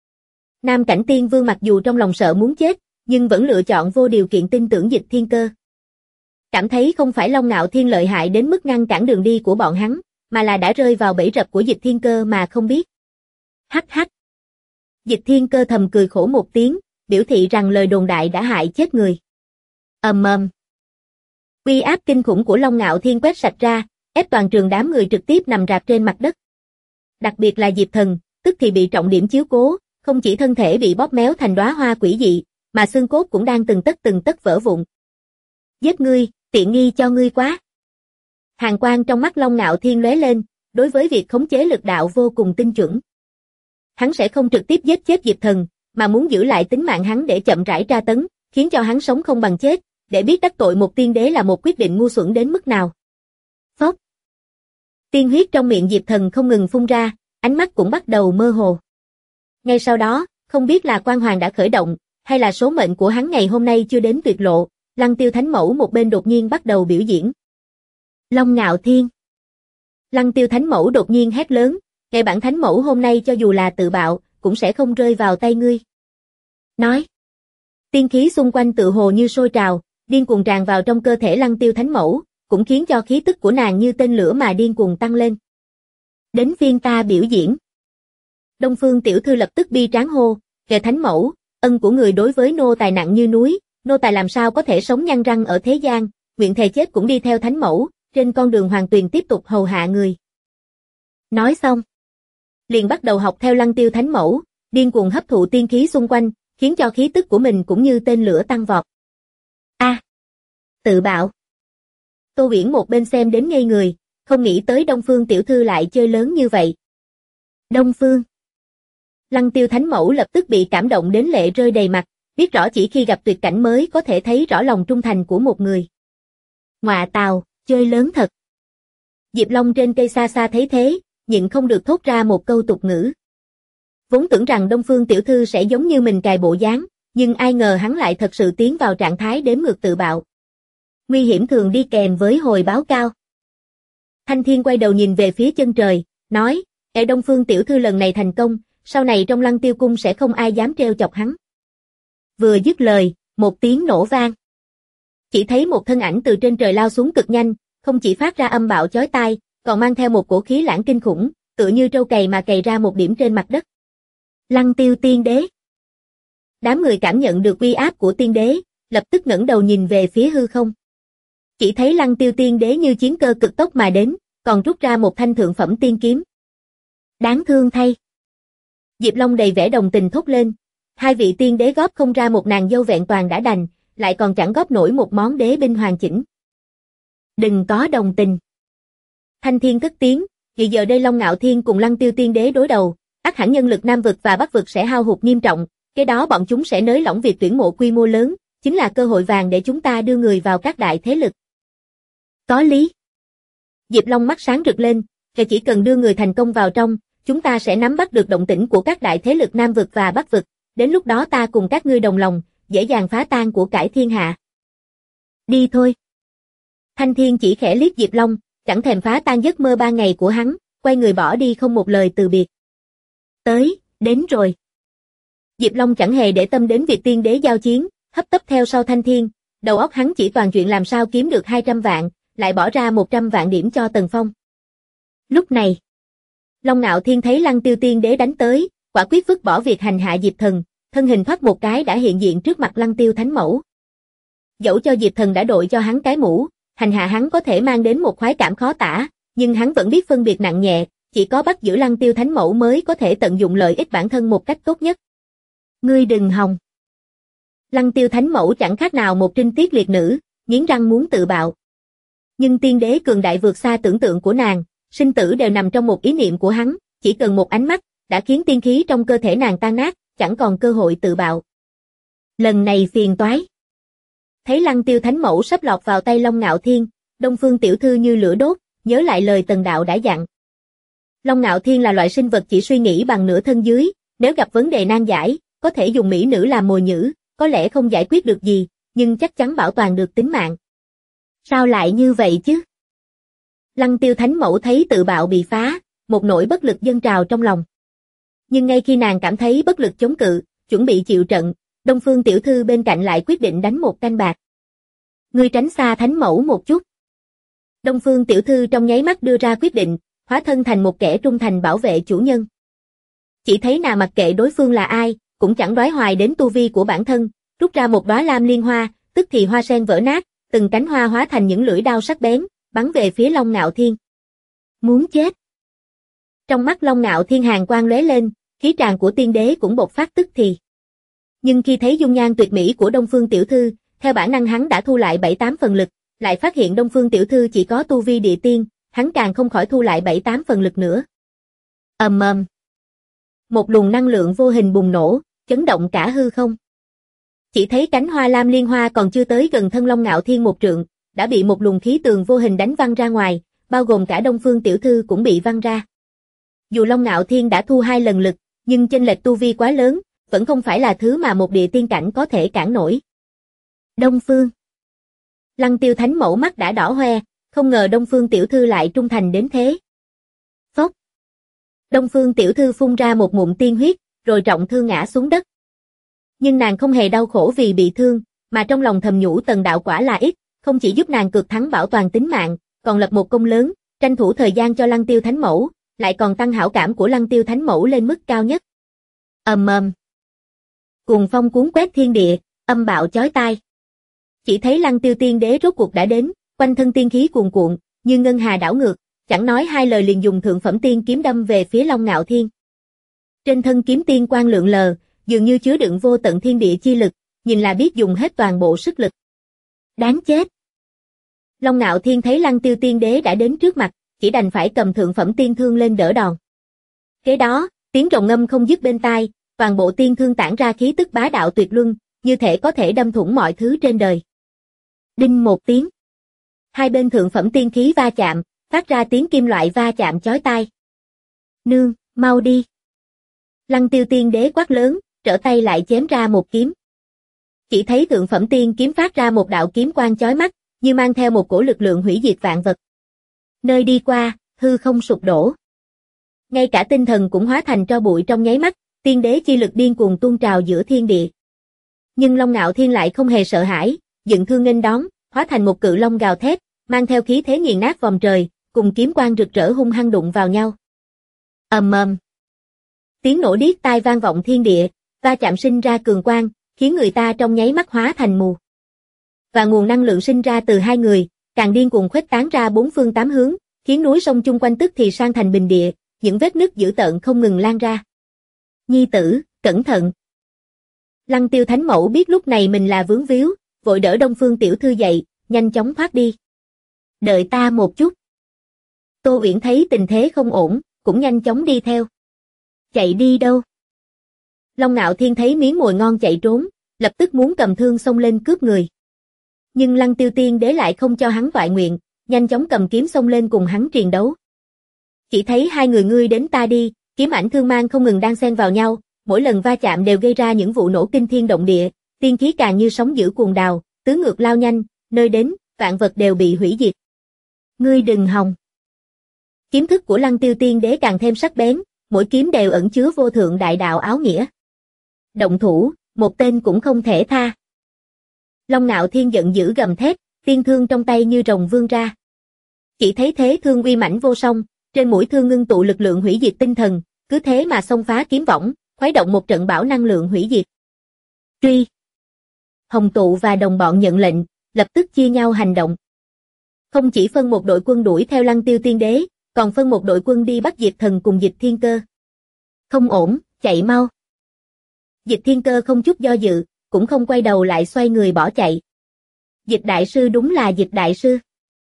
Nam Cảnh Tiên Vương mặc dù trong lòng sợ muốn chết, nhưng vẫn lựa chọn vô điều kiện tin tưởng Dịch Thiên Cơ. Cảm thấy không phải Long Ngạo Thiên lợi hại đến mức ngăn cản đường đi của bọn hắn, mà là đã rơi vào bẫy rập của Dịch Thiên Cơ mà không biết. Hắc hắc. Dịch Thiên Cơ thầm cười khổ một tiếng, biểu thị rằng lời đồn đại đã hại chết người. Uy áp kinh khủng của Long Ngạo Thiên quét sạch ra, ép toàn trường đám người trực tiếp nằm rạp trên mặt đất. Đặc biệt là Diệp Thần, tức thì bị trọng điểm chiếu cố, không chỉ thân thể bị bóp méo thành đóa hoa quỷ dị, mà xương cốt cũng đang từng tấc vỡ vụn. Giết ngươi, tiện nghi cho ngươi quá. Hàn quang trong mắt Long Ngạo Thiên lóe lên, đối với việc khống chế lực đạo vô cùng tinh chuẩn. Hắn sẽ không trực tiếp giết chết Diệp Thần, mà muốn giữ lại tính mạng hắn để chậm rãi tra tấn, khiến cho hắn sống không bằng chết, để biết đắc tội một tiên đế là một quyết định ngu xuẩn đến mức nào. Phốc. Tiên huyết trong miệng Diệp Thần không ngừng phun ra, ánh mắt cũng bắt đầu mơ hồ. Ngay sau đó, không biết là quan hoàng đã khởi động, hay là số mệnh của hắn ngày hôm nay chưa đến tuyệt lộ, Lăng Tiêu Thánh Mẫu một bên đột nhiên bắt đầu biểu diễn. Long Ngạo Thiên. Lăng Tiêu Thánh Mẫu đột nhiên hét lớn, ngày bản Thánh Mẫu hôm nay cho dù là tự bạo, cũng sẽ không rơi vào tay ngươi. Nói. Tiên khí xung quanh tự hồ như sôi trào, điên cuồng tràn vào trong cơ thể Lăng Tiêu Thánh Mẫu, cũng khiến cho khí tức của nàng như tên lửa mà điên cuồng tăng lên. Đến phiên ta biểu diễn. Đông Phương tiểu thư lập tức bi tráng hô, "Kệ Thánh Mẫu, ân của người đối với nô tài nặng như núi, nô tài làm sao có thể sống nhăn răng ở thế gian, nguyện thề chết cũng đi theo thánh mẫu, trên con đường hoàng tuyền tiếp tục hầu hạ người. Nói xong, liền bắt đầu học theo Lăng Tiêu thánh mẫu, điên cuồng hấp thụ tiên khí xung quanh, khiến cho khí tức của mình cũng như tên lửa tăng vọt. Tự bạo. Tô Uyển một bên xem đến ngây người, không nghĩ tới Đông Phương tiểu thư lại chơi lớn như vậy. Đông Phương. Lăng Tiêu thánh mẫu lập tức bị cảm động đến lệ rơi đầy mặt, biết rõ chỉ khi gặp tuyệt cảnh mới có thể thấy rõ lòng trung thành của một người. Ngọa tào, chơi lớn thật. Diệp Long trên cây xa xa thấy thế, nhịn không được thốt ra một câu tục ngữ. Vốn tưởng rằng Đông Phương tiểu thư sẽ giống như mình cài bộ dáng, nhưng ai ngờ hắn lại thật sự tiến vào trạng thái đếm ngược tự bạo. Nguy hiểm thường đi kèm với hồi báo cao. Thanh Thiên quay đầu nhìn về phía chân trời, nói, Đông Phương tiểu thư lần này thành công, sau này trong Lăng Tiêu cung sẽ không ai dám trêu chọc hắn. Vừa dứt lời, một tiếng nổ vang. Chỉ thấy một thân ảnh từ trên trời lao xuống cực nhanh, không chỉ phát ra âm bạo chói tai, còn mang theo một cổ khí lãng kinh khủng, tựa như trâu cày mà cày ra một điểm trên mặt đất. Lăng Tiêu tiên đế. Đám người cảm nhận được uy áp của tiên đế, lập tức ngẩng đầu nhìn về phía hư không. Chỉ thấy Lăng Tiêu tiên đế như chiến cơ cực tốc mà đến, còn rút ra một thanh thượng phẩm tiên kiếm. Đáng thương thay. Diệp Long đầy vẻ đồng tình thốt lên, hai vị tiên đế góp không ra một nàng dâu vẹn toàn đã đành, lại còn chẳng góp nổi một món đế binh hoàn chỉnh. Đừng có đồng tình. Thanh Thiên cất tiếng, vì giờ đây Long Ngạo Thiên cùng Lăng Tiêu tiên đế đối đầu, ắt hẳn nhân lực Nam vực và Bắc vực sẽ hao hụt nghiêm trọng, cái đó bọn chúng sẽ nới lỏng việc tuyển mộ quy mô lớn, chính là cơ hội vàng để chúng ta đưa người vào các đại thế lực. Có lý. Diệp Long mắt sáng rực lên, và chỉ cần đưa người thành công vào trong, chúng ta sẽ nắm bắt được động tĩnh của các đại thế lực Nam vực và Bắc vực, đến lúc đó ta cùng các ngươi đồng lòng, dễ dàng phá tan của cải thiên hạ. Đi thôi. Thanh Thiên chỉ khẽ liếc Diệp Long, chẳng thèm phá tan giấc mơ 3 ngày của hắn, quay người bỏ đi không một lời từ biệt. Đến rồi. Diệp Long chẳng hề để tâm đến việc tiên đế giao chiến, hấp tấp theo sau Thanh Thiên, đầu óc hắn chỉ toàn chuyện làm sao kiếm được 200 vạn, lại bỏ ra 100 vạn điểm cho Tần Phong. Lúc này, Long Ngạo Thiên thấy Lăng Tiêu tiên đế đánh tới, quả quyết vứt bỏ việc hành hạ Diệp Thần, thân hình thoát một cái đã hiện diện trước mặt Lăng Tiêu thánh mẫu. Dẫu cho Diệp Thần đã đội cho hắn cái mũ, hành hạ hắn có thể mang đến một khoái cảm khó tả, nhưng hắn vẫn biết phân biệt nặng nhẹ, chỉ có bắt giữ Lăng Tiêu thánh mẫu mới có thể tận dụng lợi ích bản thân một cách tốt nhất. Ngươi đừng hòng. Lăng Tiêu thánh mẫu chẳng khác nào một trinh tiết liệt nữ, nghiến răng muốn tự bạo. Nhưng tiên đế cường đại vượt xa tưởng tượng của nàng, sinh tử đều nằm trong một ý niệm của hắn, chỉ cần một ánh mắt, đã khiến tiên khí trong cơ thể nàng tan nát, chẳng còn cơ hội tự bạo. Lần này phiền toái. Thấy Lăng Tiêu thánh mẫu sắp lọt vào tay Long Ngạo Thiên, Đông Phương tiểu thư như lửa đốt, nhớ lại lời Tần đạo đã dặn. Long Ngạo Thiên là loại sinh vật chỉ suy nghĩ bằng nửa thân dưới, nếu gặp vấn đề nan giải, có thể dùng mỹ nữ làm mồi nhử, có lẽ không giải quyết được gì, nhưng chắc chắn bảo toàn được tính mạng. Sao lại như vậy chứ? Lăng Tiêu thánh mẫu thấy tự bạo bị phá, một nỗi bất lực dâng trào trong lòng. Nhưng ngay khi nàng cảm thấy bất lực chống cự, chuẩn bị chịu trận, Đông Phương tiểu thư bên cạnh lại quyết định đánh một canh bạc. Ngươi tránh xa thánh mẫu một chút. Đông Phương tiểu thư trong nháy mắt đưa ra quyết định, hóa thân thành một kẻ trung thành bảo vệ chủ nhân. Chỉ thấy nàng mặc kệ đối phương là ai, cũng chẳng đoái hoài đến tu vi của bản thân, rút ra một đóa lam liên hoa, tức thì hoa sen vỡ nát, từng cánh hoa hóa thành những lưỡi đao sắc bén, bắn về phía Long Ngạo Thiên. Muốn chết. Trong mắt Long Ngạo Thiên hàn quang lóe lên, khí tràng của tiên đế cũng bộc phát tức thì. Nhưng khi thấy dung nhan tuyệt mỹ của Đông Phương tiểu thư, theo bản năng hắn đã thu lại 7-8 phần lực, lại phát hiện Đông Phương tiểu thư chỉ có tu vi địa tiên, hắn càng không khỏi thu lại 7-8 phần lực nữa. Ầm ầm. Một luồng năng lượng vô hình bùng nổ, chấn động cả hư không. Chỉ thấy cánh hoa lam liên hoa còn chưa tới gần thân Long Ngạo Thiên một trượng, đã bị một luồng khí tường vô hình đánh văng ra ngoài, bao gồm cả Đông Phương tiểu thư cũng bị văng ra. Dù Long Ngạo Thiên đã thu 2 lần lực, nhưng chênh lệch tu vi quá lớn, vẫn không phải là thứ mà một địa tiên cảnh có thể cản nổi. Đông Phương. Lăng Tiêu thánh mẫu mắt đã đỏ hoe, không ngờ Đông Phương tiểu thư lại trung thành đến thế. Phốc. Đông Phương tiểu thư phun ra một ngụm tiên huyết, rồi trọng thương ngã xuống đất. Nhưng nàng không hề đau khổ vì bị thương, mà trong lòng thầm nhủ Tần đạo quả là ít, không chỉ giúp nàng cược thắng bảo toàn tính mạng, còn lập một công lớn, tranh thủ thời gian cho Lăng Tiêu thánh mẫu, lại còn tăng hảo cảm của Lăng Tiêu thánh mẫu lên mức cao nhất. Ầm ầm. Cuồng phong cuốn quét thiên địa, âm bạo chói tai. Chỉ thấy Lăng Tiêu Tiên Đế rốt cuộc đã đến, quanh thân tiên khí cuồn cuộn, như ngân hà đảo ngược, chẳng nói hai lời liền dùng thượng phẩm tiên kiếm đâm về phía Long Ngạo Thiên. Trên thân kiếm tiên quang lượn lờ, dường như chứa đựng vô tận thiên địa chi lực, nhìn là biết dùng hết toàn bộ sức lực. Đáng chết! Long Ngạo Thiên thấy Lăng Tiêu Tiên Đế đã đến trước mặt, chỉ đành phải cầm thượng phẩm tiên thương lên đỡ đòn. Kế đó, tiếng rồng ngâm không dứt bên tai, toàn bộ tiên thương tản ra khí tức bá đạo tuyệt luân, như thể có thể đâm thủng mọi thứ trên đời. Đinh một tiếng. Hai bên thượng phẩm tiên khí va chạm, phát ra tiếng kim loại va chạm chói tai. Nương, mau đi. Lăng Tiêu Tiên Đế quát lớn, trở tay lại chém ra một kiếm. Chỉ thấy thượng phẩm tiên kiếm phát ra một đạo kiếm quang chói mắt, như mang theo một cổ lực lượng hủy diệt vạn vật. Nơi đi qua, hư không sụp đổ. Ngay cả tinh thần cũng hóa thành tro bụi trong nháy mắt, tiên đế chi lực điên cuồng tuôn trào giữa thiên địa. Nhưng Long Ngạo Thiên lại không hề sợ hãi, dựng thương nghênh đón, hóa thành một cự long gào thét, mang theo khí thế nghiền nát vòm trời, cùng kiếm quang rực rỡ hung hăng đụng vào nhau. Ầm ầm. Tiếng nổ điếc tai vang vọng thiên địa, va chạm sinh ra cường quang, khiến người ta trong nháy mắt hóa thành mù. Và nguồn năng lượng sinh ra từ hai người, càng điên cuồng khuếch tán ra bốn phương tám hướng, khiến núi sông chung quanh tức thì sang thành bình địa, những vết nứt dữ tợn không ngừng lan ra. Nhi tử, cẩn thận. Lăng Tiêu Thánh Mẫu biết lúc này mình là vướng víu, vội đỡ Đông Phương tiểu thư dậy, nhanh chóng thoát đi. Đợi ta một chút. Tô Uyển thấy tình thế không ổn, cũng nhanh chóng đi theo. Chạy đi đâu? Long Ngạo Thiên thấy miếng mồi ngon chạy trốn, lập tức muốn cầm thương xông lên cướp người. Nhưng Lăng Tiêu Tiên Đế lại không cho hắn toại nguyện, nhanh chóng cầm kiếm xông lên cùng hắn triền đấu. Chỉ thấy hai người ngươi đến ta đi, kiếm ảnh thương mang không ngừng đan xen vào nhau, mỗi lần va chạm đều gây ra những vụ nổ kinh thiên động địa, tiên khí càng như sóng dữ cuồng đào, tứ ngược lao nhanh, nơi đến, vạn vật đều bị hủy diệt. Ngươi đừng hòng. Kiếm thức của Lăng Tiêu Tiên Đế càng thêm sắc bén, mỗi kiếm đều ẩn chứa vô thượng đại đạo áo nghĩa. Động thủ, một tên cũng không thể tha. Long Ngạo Thiên giận dữ gầm thét, tiên thương trong tay như rồng vươn ra. Chỉ thấy thế thương uy mãnh vô song, trên mũi thương ngưng tụ lực lượng hủy diệt tinh thần, cứ thế mà xông phá kiếm võng, khuấy động một trận bão năng lượng hủy diệt. Truy. Hồng Tụ và đồng bọn nhận lệnh, lập tức chia nhau hành động. Không chỉ phân một đội quân đuổi theo Lăng Tiêu Tiên Đế, còn phân một đội quân đi bắt Diệt Thần cùng Dịch Thiên Cơ. Không ổn, chạy mau. Dịch Thiên Cơ không chút do dự, cũng không quay đầu lại xoay người bỏ chạy. Dịch đại sư đúng là Dịch đại sư.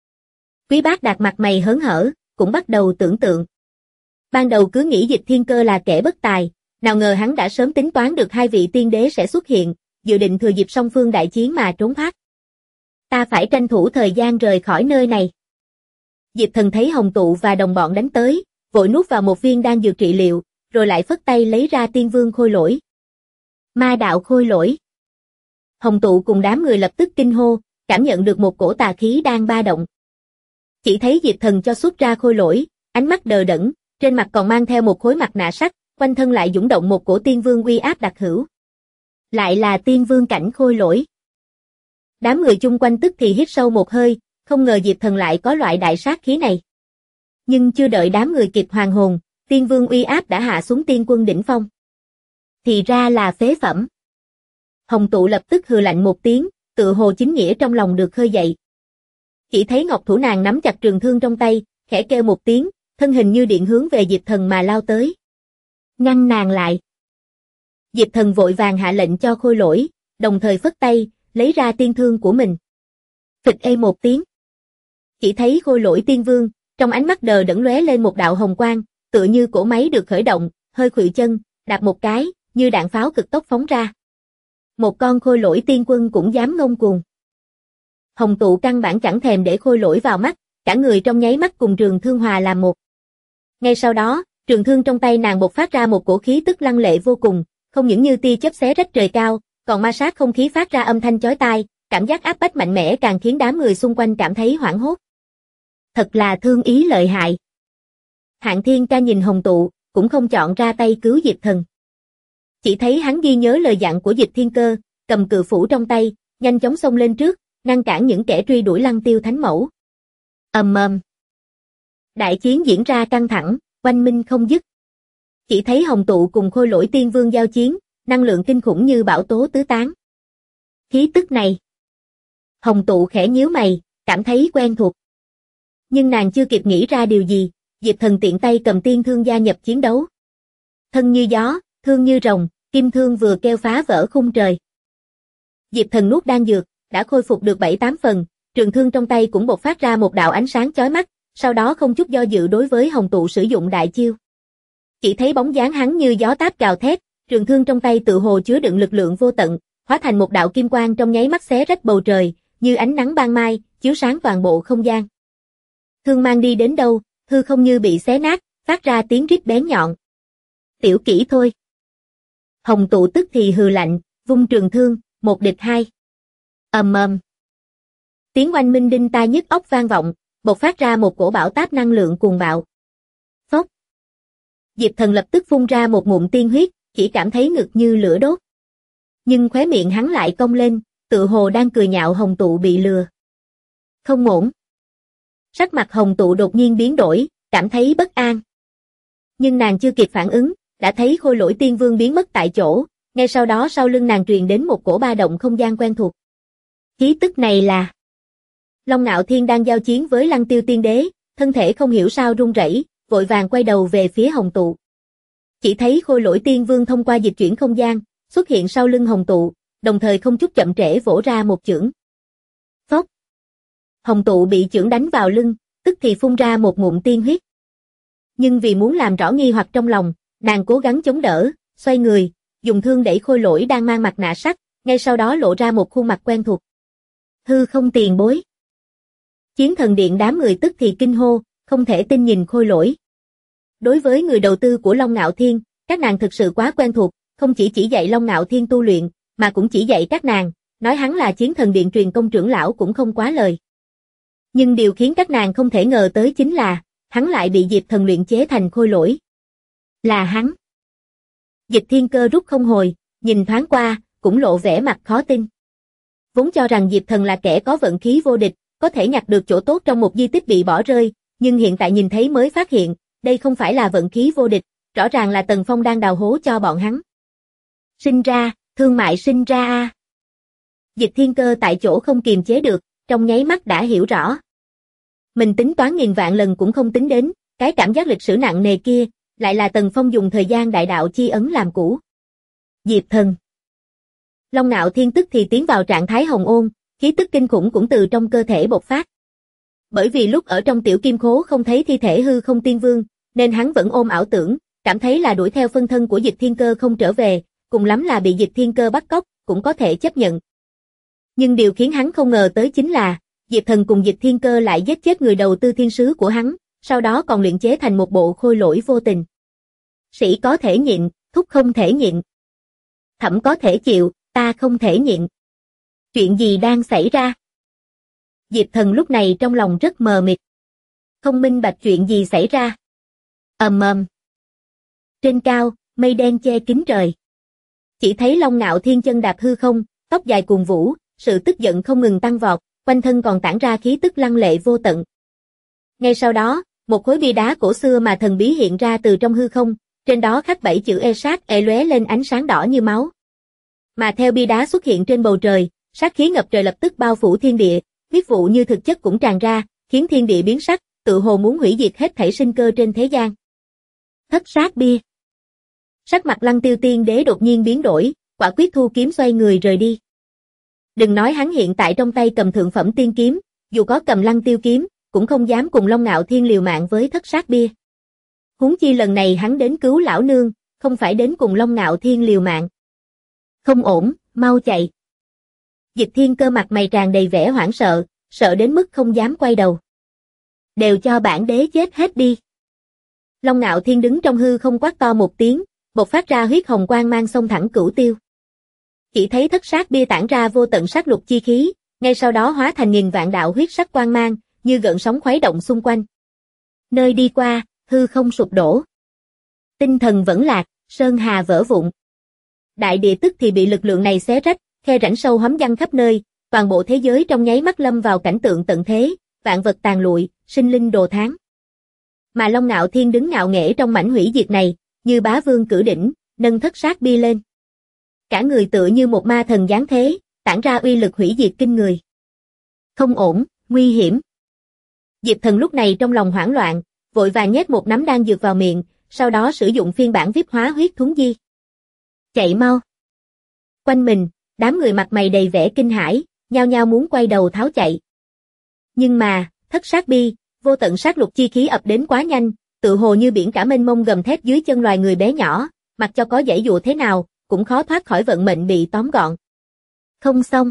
Quý Bác Đạt mặt mày hớn hở, cũng bắt đầu tưởng tượng. Ban đầu cứ nghĩ Dịch Thiên Cơ là kẻ bất tài, nào ngờ hắn đã sớm tính toán được hai vị tiên đế sẽ xuất hiện, dự định thừa dịp song phương đại chiến mà trốn thoát. Ta phải tranh thủ thời gian rời khỏi nơi này. Diệp Thần thấy Hồng Tụ và đồng bọn đánh tới, vội nuốt vào một viên đan dược trị liệu, rồi lại phất tay lấy ra Tiên Vương Khôi Lỗi. Ma đạo Khôi Lỗi. Hồng Tụ cùng đám người lập tức kinh hô, cảm nhận được một cổ tà khí đang ba động. Chỉ thấy Diệp Thần cho xuất ra khôi lỗi, ánh mắt đờ đẫn, trên mặt còn mang theo một khối mặt nạ sắt, quanh thân lại dũng động một cổ tiên vương uy áp đặc hữu. Lại là tiên vương cảnh khôi lỗi. Đám người chung quanh tức thì hít sâu một hơi, không ngờ Diệp Thần lại có loại đại sát khí này. Nhưng chưa đợi đám người kịp hoàn hồn, tiên vương uy áp đã hạ xuống tiên quân đỉnh phong. Thì ra là phế phẩm. Hồng Tụ lập tức hừ lạnh một tiếng, tự hồ chính nghĩa trong lòng được khơi dậy. Chỉ thấy ngọc thủ nàng nắm chặt trường thương trong tay, khẽ kêu một tiếng, thân hình như điện hướng về Diệp Thần mà lao tới. Ngăn nàng lại. Diệp Thần vội vàng hạ lệnh cho khôi lỗi, đồng thời phất tay, lấy ra tiên thương của mình. Phịch ê một tiếng. Chỉ thấy khôi lỗi tiên vương, trong ánh mắt đờ đẫn lóe lên một đạo hồng quang, tựa như cỗ máy được khởi động, hơi khuỵu chân, đạp một cái, như đạn pháo cực tốc phóng ra. Một con khôi lỗi tiên quân cũng dám ngông cuồng. Hồng Tụ căn bản chẳng thèm để khôi lỗi vào mắt, cả người trong nháy mắt cùng trường thương hòa làm một. Ngay sau đó, trường thương trong tay nàng bộc phát ra một cổ khí tức lăng lệ vô cùng, không những như tia chớp xé rách trời cao, còn ma sát không khí phát ra âm thanh chói tai, cảm giác áp bách mạnh mẽ càng khiến đám người xung quanh cảm thấy hoảng hốt. Thật là thương ý lợi hại. Hạng Thiên Ca nhìn Hồng Tụ, cũng không chọn ra tay cứu Diệp Thần. Chỉ thấy hắn ghi nhớ lời dặn của Dịch Thiên Cơ, cầm cự phủ trong tay, nhanh chóng xông lên trước, ngăn cản những kẻ truy đuổi Lăng Tiêu Thánh Mẫu. Ầm ầm. Đại chiến diễn ra căng thẳng, oanh minh không dứt. Chỉ thấy Hồng Tụ cùng khôi lỗi tiên vương giao chiến, năng lượng kinh khủng như bão tố tứ tán. Khí tức này. Hồng Tụ khẽ nhíu mày, cảm thấy quen thuộc. Nhưng nàng chưa kịp nghĩ ra điều gì, Diệp Thần tiện tay cầm tiên thương gia nhập chiến đấu. Thân như gió, thương như rồng, kim thương vừa kêu phá vỡ khung trời. Diệp Thần nuốt đan dược, đã khôi phục được 7-8 phần, trường thương trong tay cũng bộc phát ra một đạo ánh sáng chói mắt, sau đó không chút do dự đối với Hồng Tụ sử dụng đại chiêu. Chỉ thấy bóng dáng hắn như gió táp gào thét, trường thương trong tay tự hồ chứa đựng lực lượng vô tận, hóa thành một đạo kim quang trong nháy mắt xé rách bầu trời, như ánh nắng ban mai, chiếu sáng toàn bộ không gian. Thương mang đi đến đâu, hư không như bị xé nát, phát ra tiếng rít bén nhọn. Tiểu kỹ thôi. Hồng Tụ tức thì hừ lạnh, vung trường thương, một địch hai. Ầm ầm. Tiếng oanh minh đinh tai nhức óc vang vọng, bộc phát ra một cổ bão táp năng lượng cuồng bạo. Phốc. Diệp Thần lập tức phun ra một ngụm tiên huyết, chỉ cảm thấy ngực như lửa đốt. Nhưng khóe miệng hắn lại cong lên, tựa hồ đang cười nhạo Hồng Tụ bị lừa. Không ổn. Sắc mặt Hồng Tụ đột nhiên biến đổi, cảm thấy bất an. Nhưng nàng chưa kịp phản ứng, đã thấy Khôi Lỗi Tiên Vương biến mất tại chỗ, ngay sau đó sau lưng nàng truyền đến một cổ ba động không gian quen thuộc. Khí tức này là... Long Ngạo Thiên đang giao chiến với Lăng Tiêu Tiên Đế, thân thể không hiểu sao run rẩy, vội vàng quay đầu về phía Hồng Tụ. Chỉ thấy Khôi Lỗi Tiên Vương thông qua dịch chuyển không gian, xuất hiện sau lưng Hồng Tụ, đồng thời không chút chậm trễ vỗ ra một chưởng. Phốc. Hồng Tụ bị chưởng đánh vào lưng, tức thì phun ra một ngụm tiên huyết. Nhưng vì muốn làm rõ nghi hoặc trong lòng, nàng cố gắng chống đỡ, xoay người, dùng thương đẩy Khôi Lỗi đang mang mặt nạ sắt, ngay sau đó lộ ra một khuôn mặt quen thuộc. Hư không tiền bối. Chiến Thần Điện đám người tức thì kinh hô, không thể tin nhìn Khôi Lỗi. Đối với người đầu tư của Long Ngạo Thiên, các nàng thực sự quá quen thuộc, không chỉ dạy Long Ngạo Thiên tu luyện, mà cũng chỉ dạy các nàng, nói hắn là Chiến Thần Điện truyền công trưởng lão cũng không quá lời. Nhưng điều khiến các nàng không thể ngờ tới chính là, hắn lại bị Diệp Thần luyện chế thành Khôi Lỗi. Là hắn. Dịch Thiên Cơ rút không hồi, nhìn thoáng qua, cũng lộ vẻ mặt khó tin. Vốn cho rằng Diệp Thần là kẻ có vận khí vô địch, có thể nhặt được chỗ tốt trong một di tích bị bỏ rơi, nhưng hiện tại nhìn thấy mới phát hiện, đây không phải là vận khí vô địch, rõ ràng là Tần Phong đang đào hố cho bọn hắn. Sinh ra, thương mại sinh ra a. Dịch Thiên Cơ tại chỗ không kiềm chế được, trong nháy mắt đã hiểu rõ. Mình tính toán nghìn vạn lần cũng không tính đến, cái cảm giác lịch sử nặng nề kia, lại là Tần Phong dùng thời gian đại đạo chi ấn làm cũ. Diệp Thần. Long Ngạo Thiên tức thì tiến vào trạng thái hồng ôn, khí tức kinh khủng cũng từ trong cơ thể bộc phát. Bởi vì lúc ở trong tiểu kim khố không thấy thi thể hư không tiên vương, nên hắn vẫn ôm ảo tưởng, cảm thấy là đuổi theo phân thân của Dịch Thiên Cơ không trở về, cùng lắm là bị Dịch Thiên Cơ bắt cóc, cũng có thể chấp nhận. Nhưng điều khiến hắn không ngờ tới chính là, Diệp Thần cùng Dịch Thiên Cơ lại giết chết người đầu tư thiên sứ của hắn, sau đó còn luyện chế thành một bộ Khôi Lỗi vô tình. Sĩ có thể nhịn, thúc không thể nhịn. Thẩm có thể chịu, ta không thể nhịn. Chuyện gì đang xảy ra? Diệp Thần lúc này trong lòng rất mờ mịt. Không minh bạch chuyện gì xảy ra. Ầm ầm. Trên cao, mây đen che kín trời. Chỉ thấy Long Ngạo Thiên chân đạp hư không, tóc dài cuồn vũ, sự tức giận không ngừng tăng vọt, quanh thân còn tản ra khí tức lăng lệ vô tận. Ngay sau đó, một khối bia đá cổ xưa mà thần bí hiện ra từ trong hư không, trên đó khắc 7 chữ Esat lóe lên ánh sáng đỏ như máu. Mà theo bia đá xuất hiện trên bầu trời, sát khí ngập trời lập tức bao phủ thiên địa, huyết vụ như thực chất cũng tràn ra, khiến thiên địa biến sắc, tự hồ muốn hủy diệt hết thảy sinh cơ trên thế gian. Thất sát bia. Sắc mặt Lăng Tiêu Tiên Đế đột nhiên biến đổi, quả quyết thu kiếm xoay người rời đi. Đừng nói hắn hiện tại trong tay cầm thượng phẩm tiên kiếm, dù có cầm Lăng Tiêu kiếm, cũng không dám cùng Long Ngạo Thiên liều mạng với thất sát bia. Huống chi lần này hắn đến cứu lão nương, không phải đến cùng Long Ngạo Thiên liều mạng. Không ổn, mau chạy. Dịch Thiên Cơ mặt mày tràn đầy vẻ hoảng sợ, sợ đến mức không dám quay đầu. Đều cho bản đế chết hết đi. Long Ngạo Thiên đứng trong hư không quát to một tiếng, bộc phát ra huyết hồng quang mang xông thẳng cửu tiêu. Chỉ thấy thất sát bia tản ra vô tận sát lục chi khí, ngay sau đó hóa thành nghìn vạn đạo huyết sắc quang mang, như gợn sóng khuấy động xung quanh. Nơi đi qua, hư không sụp đổ. Tinh thần vẫn lạc, sơn hà vỡ vụn. Đại địa tức thì bị lực lượng này xé rách, khe rãnh sâu hấm văng khắp nơi, toàn bộ thế giới trong nháy mắt lâm vào cảnh tượng tận thế, vạn vật tàn lụi, sinh linh đồ thán. Mà Long Ngạo Thiên đứng ngạo nghễ trong mảnh hủy diệt này, như bá vương cử đỉnh, nâng thất sát bia lên. Cả người tựa như một ma thần giáng thế, tản ra uy lực hủy diệt kinh người. Không ổn, nguy hiểm. Diệp Thần lúc này trong lòng hoảng loạn, vội vàng nhét một nắm đan dược vào miệng, sau đó sử dụng phiên bản VIP hóa huyết thuấn di. Chạy mau. Quanh mình, đám người mặt mày đầy vẻ kinh hãi, nhao nhao muốn quay đầu tháo chạy. Nhưng mà, thất sát bi, vô tận sát lục chi khí ập đến quá nhanh, tự hồ như biển cả mênh mông gầm thét dưới chân loài người bé nhỏ, mặc cho có giãy dụa thế nào, cũng khó thoát khỏi vận mệnh bị tóm gọn. Không xong.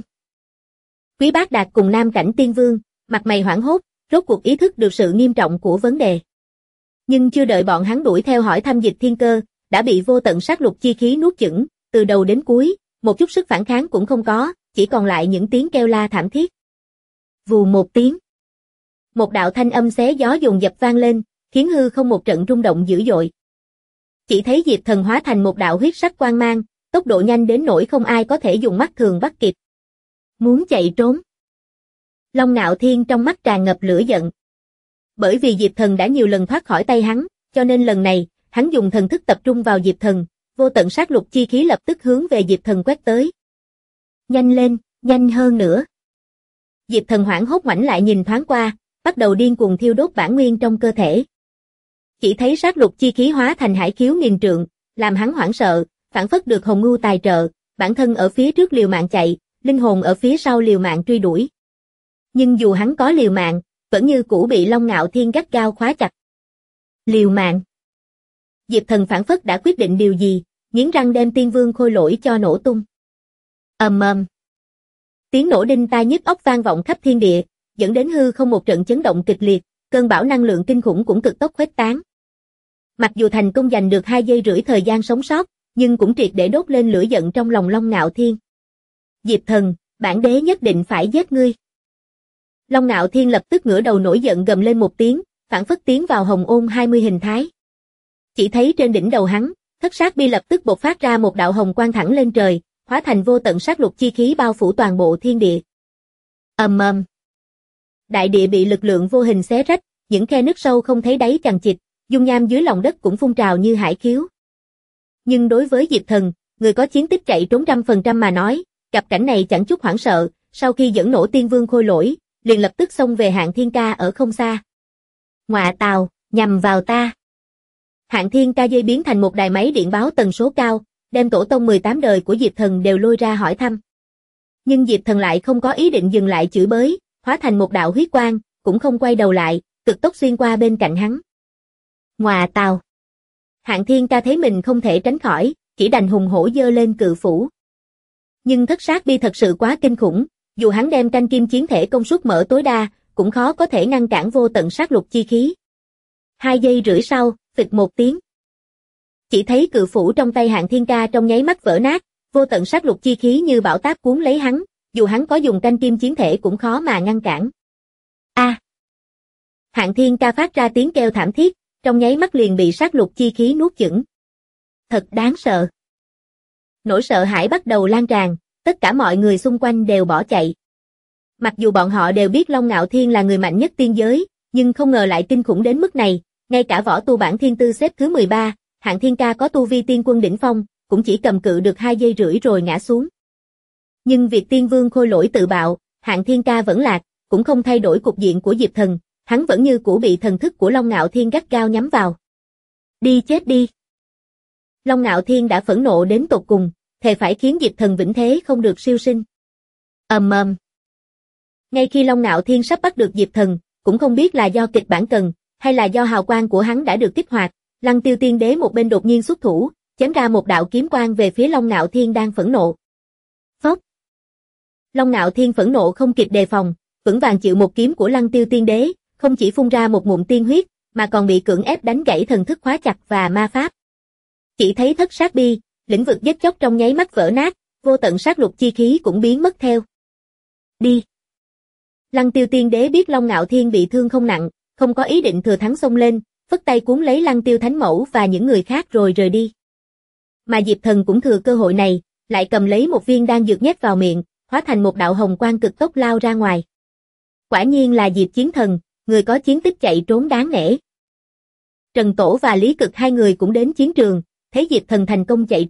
Quý Bác Đạt cùng Nam Cảnh Tiên Vương, mặt mày hoảng hốt, rốt cuộc ý thức được sự nghiêm trọng của vấn đề. Nhưng chưa đợi bọn hắn đuổi theo hỏi thăm Dịch Thiên Cơ, đã bị vô tận sát lục chi khí nuốt chửng, từ đầu đến cuối, một chút sức phản kháng cũng không có, chỉ còn lại những tiếng kêu la thảm thiết. Vù một tiếng. Một đạo thanh âm xé gió dồn dập vang lên, khiến hư không một trận rung động dữ dội. Chỉ thấy Diệp Thần hóa thành một đạo huyết sắc quang mang, tốc độ nhanh đến nỗi không ai có thể dùng mắt thường bắt kịp. Muốn chạy trốn. Long Nạo Thiên trong mắt tràn ngập lửa giận. Bởi vì Diệp Thần đã nhiều lần thoát khỏi tay hắn, cho nên lần này, hắn dùng thần thức tập trung vào Diệp Thần, vô tận sát lục chi khí lập tức hướng về Diệp Thần quét tới. Nhanh lên, nhanh hơn nữa. Diệp Thần hoảng hốt ngoảnh lại nhìn thoáng qua, bắt đầu điên cuồng thiêu đốt bản nguyên trong cơ thể. Chỉ thấy sát lục chi khí hóa thành hải khiếu nghìn trượng, làm hắn hoảng sợ, phảng phất được hồng ngưu tài trợ, bản thân ở phía trước liều mạng chạy, linh hồn ở phía sau liều mạng truy đuổi. Nhưng dù hắn có liều mạng, vẫn như cũ bị Long Ngạo Thiên gắt gao khóa chặt. Liều mạng. Diệp Thần phảng phất đã quyết định điều gì, nghiến răng đem Tiên Vương Khôi Lỗi cho nổ tung. Ầm ầm. Tiếng nổ đinh tai nhức óc vang vọng khắp thiên địa, dẫn đến hư không một trận chấn động kịch liệt, cơn bão năng lượng kinh khủng cũng cực tốc khuếch tán. Mặc dù thành công giành được 2 giây rưỡi thời gian sống sót, nhưng cũng triệt để đốt lên lửa giận trong lòng Long Ngạo Thiên. Diệp Thần, bản đế nhất định phải giết ngươi. Long Ngạo Thiên lập tức ngửa đầu nổi giận gầm lên một tiếng, phảng phất tiến vào hồng ôn 20 hình thái. Chỉ thấy trên đỉnh đầu hắn, thất sát bi lập tức bộc phát ra một đạo hồng quang thẳng lên trời, hóa thành vô tận sát lục chi khí bao phủ toàn bộ thiên địa. Ầm ầm. Đại địa bị lực lượng vô hình xé rách, những khe nứt sâu không thấy đáy chằng chịt, dung nham dưới lòng đất cũng phun trào như hải khiếu. Nhưng đối với Diệp Thần, người có chiến tích chạy trốn 100% mà nói, gặp cảnh này chẳng chút hoảng sợ, sau khi dẫn nổ Tiên Vương Khôi Lỗi, liền lập tức xông về Hạng Thiên Ca ở không xa. Ngọa tào, nhằm vào ta. Hạng Thiên Ca dây biến thành một đài máy điện báo tần số cao, đem tổ tông 18 đời của Diệp Thần đều lôi ra hỏi thăm. Nhưng Diệp Thần lại không có ý định dừng lại chửi bới, hóa thành một đạo huyết quang, cũng không quay đầu lại, cực tốc xuyên qua bên cạnh hắn. Ngọa tào. Hạng Thiên Ca thấy mình không thể tránh khỏi, chỉ đành hùng hổ giơ lên cự phủ. Nhưng thất sát bi thật sự quá kinh khủng, dù hắn đem canh kim chiến thể công suất mở tối đa, cũng khó có thể ngăn cản vô tận sát lục chi khí. 2 giây rưỡi sau, phịch một tiếng. Chỉ thấy cự phủ trong tay Hạng Thiên Ca trong nháy mắt vỡ nát, vô tận sát lục chi khí như bão táp cuốn lấy hắn, dù hắn có dùng canh kim chiến thể cũng khó mà ngăn cản. A! Hạng Thiên Ca phát ra tiếng kêu thảm thiết, trong nháy mắt liền bị sát lục chi khí nuốt chửng. Thật đáng sợ. Nỗi sợ hãi bắt đầu lan tràn, tất cả mọi người xung quanh đều bỏ chạy. Mặc dù bọn họ đều biết Long Ngạo Thiên là người mạnh nhất tiên giới, nhưng không ngờ lại kinh khủng đến mức này, ngay cả võ tu bản thiên tư xếp thứ 13, Hạng Thiên Ca có tu vi tiên quân đỉnh phong, cũng chỉ cầm cự được 2 giây rưỡi rồi ngã xuống. Nhưng việc Tiên Vương Khôi Lỗi tự bạo, Hạng Thiên Ca vẫn lạc, cũng không thay đổi cục diện của Diệp Thần, hắn vẫn như cũ bị thần thức của Long Ngạo Thiên gắt gao nhắm vào. Đi chết đi. Long Ngạo Thiên đã phẫn nộ đến tột cùng, thề phải khiến Diệp Thần vĩnh thế không được siêu sinh. Ầm ầm. Ngay khi Long Ngạo Thiên sắp bắt được Diệp Thần, cũng không biết là do kịch bản cần, hay là do hào quang của hắn đã được kích hoạt, Lăng Tiêu Tiên Đế một bên đột nhiên xuất thủ, chém ra một đạo kiếm quang về phía Long Ngạo Thiên đang phẫn nộ. Phốc. Long Ngạo Thiên phẫn nộ không kịp đề phòng, vững vàng chịu một kiếm của Lăng Tiêu Tiên Đế, không chỉ phun ra một ngụm tiên huyết, mà còn bị cưỡng ép đánh gãy thần thức khóa chặt và ma pháp. Chỉ thấy thất sát bi, lĩnh vực giết chóc trong nháy mắt vỡ nát, vô tận sát lục chi khí cũng biến mất theo. Đi. Lăng Tiêu Tiên Đế biết Long Ngạo Thiên bị thương không nặng, không có ý định thừa thắng xông lên, phất tay cuốn lấy Lăng Tiêu Thánh Mẫu và những người khác rồi rời đi. Mà Diệp Thần cũng thừa cơ hội này, lại cầm lấy một viên đan dược nhét vào miệng, hóa thành một đạo hồng quang cực tốc lao ra ngoài. Quả nhiên là Diệp Chiến Thần, người có chiến tích chạy trốn đáng nể. Trần Tổ và Lý Cực hai người cũng đến chiến trường, thấy Diệp Thần thành công chạy trốn,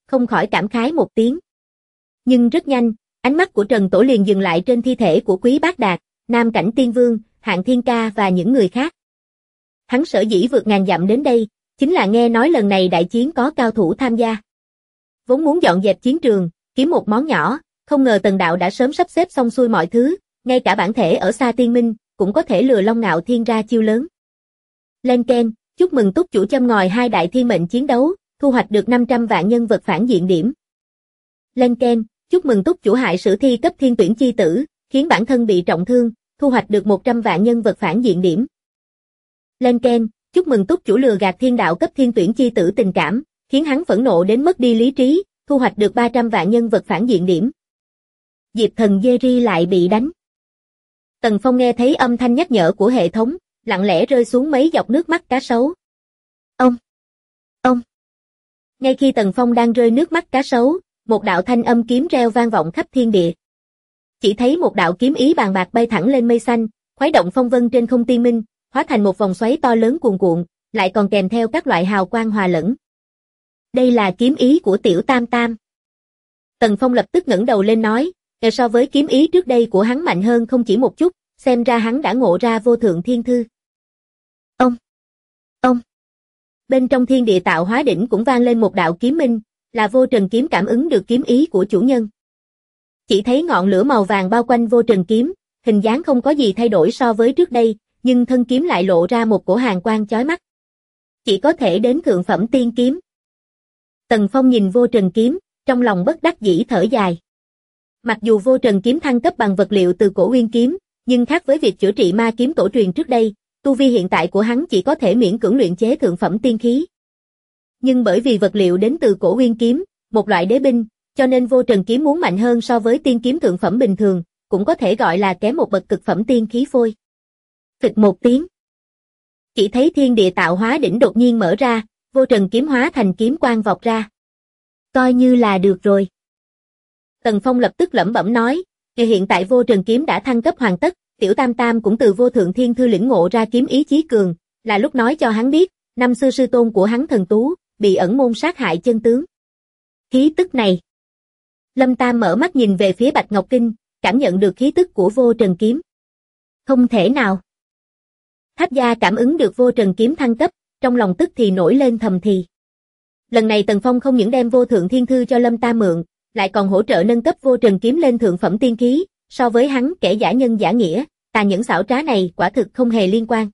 không khỏi cảm khái một tiếng. Nhưng rất nhanh, ánh mắt của Trần Tổ liền dừng lại trên thi thể của Quý Bác Đạt, Nam Cảnh Tiên Vương, Hạng Thiên Ca và những người khác. Hắn sở dĩ vượt ngàn dặm đến đây, chính là nghe nói lần này đại chiến có cao thủ tham gia. Vốn muốn dọn dẹp chiến trường, kiếm một món nhỏ, không ngờ Tần đạo đã sớm sắp xếp xong xuôi mọi thứ, ngay cả bản thể ở xa Tiên Minh, cũng có thể lừa Long Ngạo Thiên ra chiêu lớn. Lên keng, chúc mừng túc chủ châm ngòi 2 đại thiên mệnh chiến đấu, thu hoạch được 500 vạn nhân vật phản diện điểm. Lên keng, chúc mừng túc chủ hại sử thi cấp thiên tuyển chi tử, khiến bản thân bị trọng thương, thu hoạch được 100 vạn nhân vật phản diện điểm. Lên keng, chúc mừng túc chủ lừa gạt thiên đạo cấp thiên tuyển chi tử tình cảm, khiến hắn phẫn nộ đến mất đi lý trí, thu hoạch được 300 vạn nhân vật phản diện điểm. Diệp thần Jerry lại bị đánh. Tần Phong nghe thấy âm thanh nhắc nhở của hệ thống, lặng lẽ rơi xuống mấy giọt nước mắt cá sấu. Ông. Ngay khi Tần Phong đang rơi nước mắt cá sấu, một đạo thanh âm kiếm reo vang vọng khắp thiên địa. Chỉ thấy một đạo kiếm ý bàn bạc bay thẳng lên mây xanh, khuấy động phong vân trên không tiên minh, hóa thành một vòng xoáy to lớn cuồn cuộn, lại còn kèm theo các loại hào quang hòa lẫn. Đây là kiếm ý của Tiểu Tam Tam. Tần Phong lập tức ngẩng đầu lên nói, so với kiếm ý trước đây của hắn mạnh hơn không chỉ một chút, xem ra hắn đã ngộ ra vô thượng thiên thư. Ông. Bên trong thiên địa tạo hóa đỉnh cũng vang lên một đạo kiếm minh, là Vô Trần kiếm cảm ứng được kiếm ý của chủ nhân. Chỉ thấy ngọn lửa màu vàng bao quanh Vô Trần kiếm, hình dáng không có gì thay đổi so với trước đây, nhưng thân kiếm lại lộ ra một cổ hàn quang chói mắt. Chỉ có thể đến thượng phẩm tiên kiếm. Tần Phong nhìn Vô Trần kiếm, trong lòng bất đắc dĩ thở dài. Mặc dù Vô Trần kiếm thăng cấp bằng vật liệu từ Cổ Uyên kiếm, nhưng khác với việc chữa trị ma kiếm tổ truyền trước đây, tu vi hiện tại của hắn chỉ có thể miễn cưỡng luyện chế thượng phẩm tiên khí. Nhưng bởi vì vật liệu đến từ Cổ Uyên kiếm, một loại đế binh, cho nên Vô Trần kiếm muốn mạnh hơn so với tiên kiếm thượng phẩm bình thường, cũng có thể gọi là kém một bậc cực phẩm tiên khí phôi. Phịch một tiếng. Chỉ thấy thiên địa tạo hóa đỉnh đột nhiên mở ra, Vô Trần kiếm hóa thành kiếm quang vọt ra. Coi như là được rồi. Tần Phong lập tức lẩm bẩm nói, hiện tại Vô Trần kiếm đã thăng cấp hoàn tất, Tiểu Tam Tam cũng từ vô thượng thiên thư lĩnh ngộ ra kiếm ý chí cường, là lúc nói cho hắn biết, năm xưa sư tôn của hắn Thần Tú, bị ẩn môn sát hại chân tướng. Khí tức này. Lâm Tam mở mắt nhìn về phía Bạch Ngọc Kinh, cảm nhận được khí tức của Vô Trần kiếm. Không thể nào. Tháp Gia cảm ứng được Vô Trần kiếm thăng cấp, trong lòng tức thì nổi lên thầm thì. Lần này Tần Phong không những đem vô thượng thiên thư cho Lâm Tam mượn, lại còn hỗ trợ nâng cấp Vô Trần kiếm lên thượng phẩm tiên khí, so với hắn kẻ giả nhân giả nghĩa, tàn nhẫn xảo trá này quả thực không hề liên quan.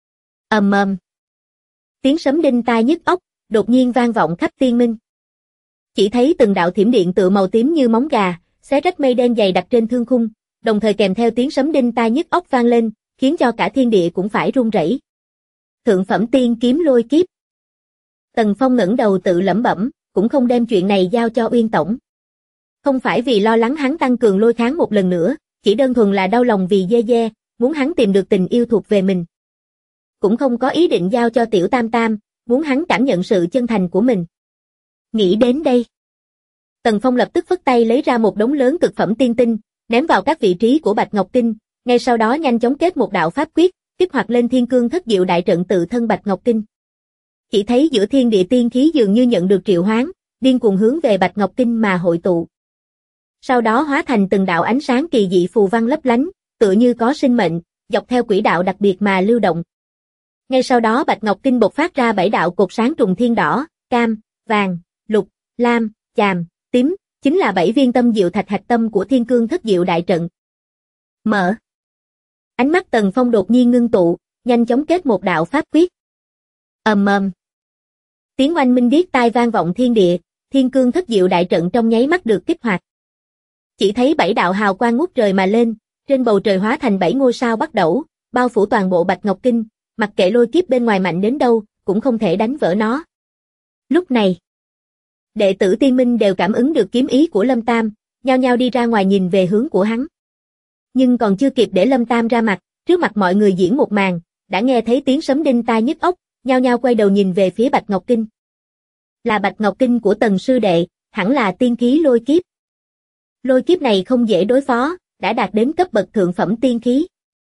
Ầm. Tiếng sấm đinh tai nhức óc, đột nhiên vang vọng khắp tiên minh. Chỉ thấy từng đạo thiểm điện tựa màu tím như móng gà, xé rách mây đen dày đặc trên thương khung, đồng thời kèm theo tiếng sấm đinh tai nhức óc vang lên, khiến cho cả thiên địa cũng phải rung rẩy. Thượng phẩm tiên kiếm lôi kiếp. Tần Phong ngẩng đầu tự lẩm bẩm, cũng không đem chuyện này giao cho Uyên tổng. Không phải vì lo lắng hắn tăng cường lôi kháng một lần nữa, chỉ đơn thuần là đau lòng vì Dê Dê, muốn hắn tìm được tình yêu thuộc về mình. Cũng không có ý định giao cho Tiểu Tam Tam, muốn hắn cảm nhận sự chân thành của mình. Nghĩ đến đây, Tần Phong lập tức phất tay lấy ra một đống lớn cực phẩm tiên tinh, ném vào các vị trí của Bạch Ngọc Kinh, ngay sau đó nhanh chóng kết một đạo pháp quyết, kích hoạt lên Thiên Cương Thất Diệu đại trận tự thân Bạch Ngọc Kinh. Chỉ thấy giữa thiên địa tiên khí dường như nhận được triệu hoán, điên cuồng hướng về Bạch Ngọc Kinh mà hội tụ. Sau đó hóa thành từng đạo ánh sáng kỳ dị phù văn lấp lánh, tựa như có sinh mệnh, dọc theo quỹ đạo đặc biệt mà lưu động. Ngay sau đó Bạch Ngọc Kinh bộc phát ra 7 đạo cột sáng trùng thiên đỏ, cam, vàng, lục, lam, chàm, tím, chính là 7 viên tâm diệu thạch hạch tâm của Thiên Cương Thất Diệu đại trận. Mở. Ánh mắt Tần Phong đột nhiên ngưng tụ, nhanh chóng kết một đạo pháp quyết. Ầm. Tiếng oanh minh điếc tai vang vọng thiên địa, Thiên Cương Thất Diệu đại trận trong nháy mắt được kích hoạt. Chỉ thấy 7 đạo hào quang ngút trời mà lên, trên bầu trời hóa thành 7 ngôi sao bắt đầu, bao phủ toàn bộ Bạch Ngọc Kinh, mặc kệ lôi kiếp bên ngoài mạnh đến đâu, cũng không thể đánh vỡ nó. Lúc này, đệ tử Tiên Minh đều cảm ứng được kiếm ý của Lâm Tam, nhao nhao đi ra ngoài nhìn về hướng của hắn. Nhưng còn chưa kịp để Lâm Tam ra mặt, trước mặt mọi người diễn một màn, đã nghe thấy tiếng sấm đinh tai nhức óc, nhao nhao quay đầu nhìn về phía Bạch Ngọc Kinh. Là Bạch Ngọc Kinh của Tần sư đệ, hẳn là tiên khí lôi kiếp. Lôi kiếp này không dễ đối phó, đã đạt đến cấp bậc thượng phẩm tiên khí.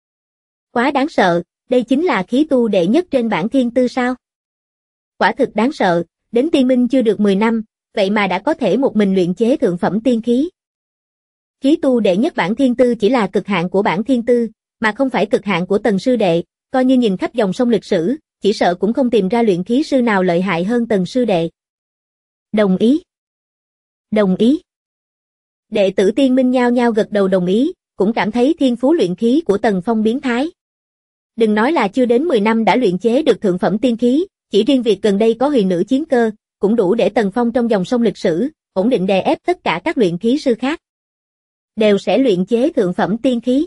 Quá đáng sợ, đây chính là khí tu đệ nhất trên bảng thiên tư sao? Quả thực đáng sợ, đến Tiên Minh chưa được 10 năm, vậy mà đã có thể một mình luyện chế thượng phẩm tiên khí. Khí tu đệ nhất bản thiên tư chỉ là cực hạn của bản thiên tư, mà không phải cực hạn của Tần sư đệ, coi như nhìn khắp dòng sông lịch sử, chỉ sợ cũng không tìm ra luyện khí sư nào lợi hại hơn Tần sư đệ. Đồng ý. Đồng ý. Đệ tử Tiên Minh nhao nhao gật đầu đồng ý, cũng cảm thấy thiên phú luyện khí của Tần Phong biến thái. Đừng nói là chưa đến 10 năm đã luyện chế được thượng phẩm tiên khí, chỉ riêng việc gần đây có huyền nữ chiến cơ, cũng đủ để Tần Phong trong dòng sông lịch sử, ổn định đè ép tất cả các luyện khí sư khác. Đều sẽ luyện chế thượng phẩm tiên khí.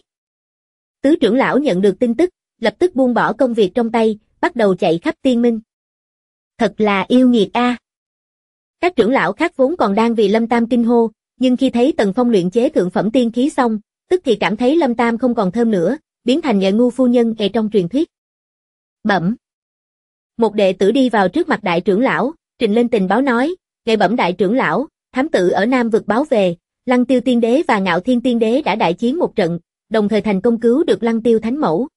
Tứ trưởng lão nhận được tin tức, lập tức buông bỏ công việc trong tay, bắt đầu chạy khắp Tiên Minh. Thật là yêu nghiệt a. Các trưởng lão khác vốn còn đang vì Lâm Tam kinh hô, nhưng khi thấy Tần Phong luyện chế thượng phẩm tiên khí xong, tức thì cảm thấy Lâm Tam không còn thơm nữa, biến thành nhẹ ngu phu nhân trong truyền thuyết. Bẩm. Một đệ tử đi vào trước mặt đại trưởng lão, trình lên tình báo nói, "Ngài bẩm đại trưởng lão, thám tử ở Nam vực báo về, Lăng Tiêu Tiên Đế và Ngạo Thiên Tiên Đế đã đại chiến một trận, đồng thời thành công cứu được Lăng Tiêu Thánh Mẫu."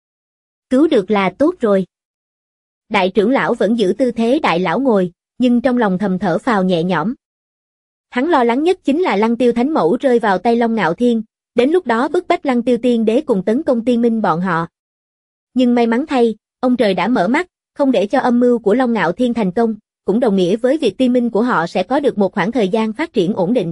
Cứu được là tốt rồi. Đại trưởng lão vẫn giữ tư thế đại lão ngồi, nhưng trong lòng thầm thở phào nhẹ nhõm. Hắn lo lắng nhất chính là Lăng Tiêu Thánh Mẫu rơi vào tay Long Ngạo Thiên, đến lúc đó bức bách Lăng Tiêu Tiên Đế cùng tấn công Tiên Minh bọn họ. Nhưng may mắn thay, ông trời đã mở mắt, không để cho âm mưu của Long Ngạo Thiên thành công, cũng đồng nghĩa với việc Tiên Minh của họ sẽ có được một khoảng thời gian phát triển ổn định.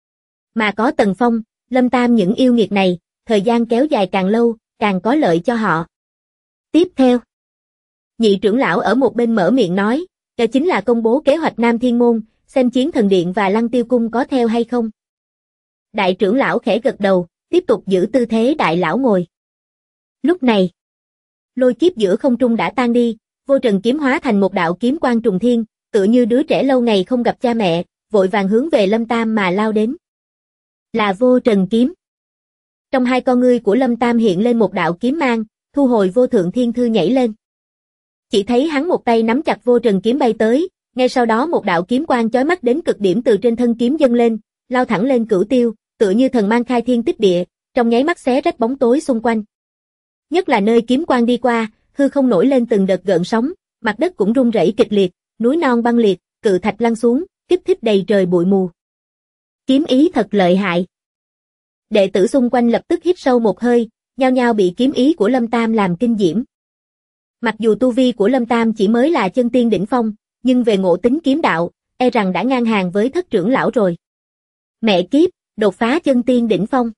Mà có Tần Phong, Lâm Tam những yêu nghiệt này, thời gian kéo dài càng lâu, càng có lợi cho họ. Tiếp theo, nhị trưởng lão ở một bên mở miệng nói, đó chính là công bố kế hoạch Nam Thiên Môn, xem Chiến Thần Điện và Lăng Tiêu Cung có theo hay không. Đại trưởng lão khẽ gật đầu, tiếp tục giữ tư thế đại lão ngồi. Lúc này, lôi kiếp giữa không trung đã tan đi, Vô Trần kiếm hóa thành một đạo kiếm quang trùng thiên, tựa như đứa trẻ lâu ngày không gặp cha mẹ, vội vàng hướng về Lâm Tam mà lao đến. Là Vô Trần kiếm. Trong hai con ngươi của Lâm Tam hiện lên một đạo kiếm mang, thu hồi Vô Thượng Thiên Thư nhảy lên. Chỉ thấy hắn một tay nắm chặt Vô Trần kiếm bay tới, ngay sau đó một đạo kiếm quang chói mắt đến cực điểm từ trên thân kiếm dâng lên, lao thẳng lên cửu tiêu, tựa như thần mang khai thiên tích địa, trong nháy mắt xé rách bóng tối xung quanh. Nhất là nơi kiếm quang đi qua, hư không nổi lên từng đợt gợn sóng, mặt đất cũng rung rẩy kịch liệt, núi non băng liệt, cự thạch lăn xuống, kích thích đầy trời bụi mù. Kiếm ý thật lợi hại. Đệ tử xung quanh lập tức hít sâu một hơi, nhao nhao bị kiếm ý của Lâm Tam làm kinh diễm. Mặc dù tu vi của Lâm Tam chỉ mới là chân tiên đỉnh phong, nhưng về ngộ tính kiếm đạo, e rằng đã ngang hàng với thất trưởng lão rồi. Mẹ kiếp, đột phá chân tiên đỉnh phong.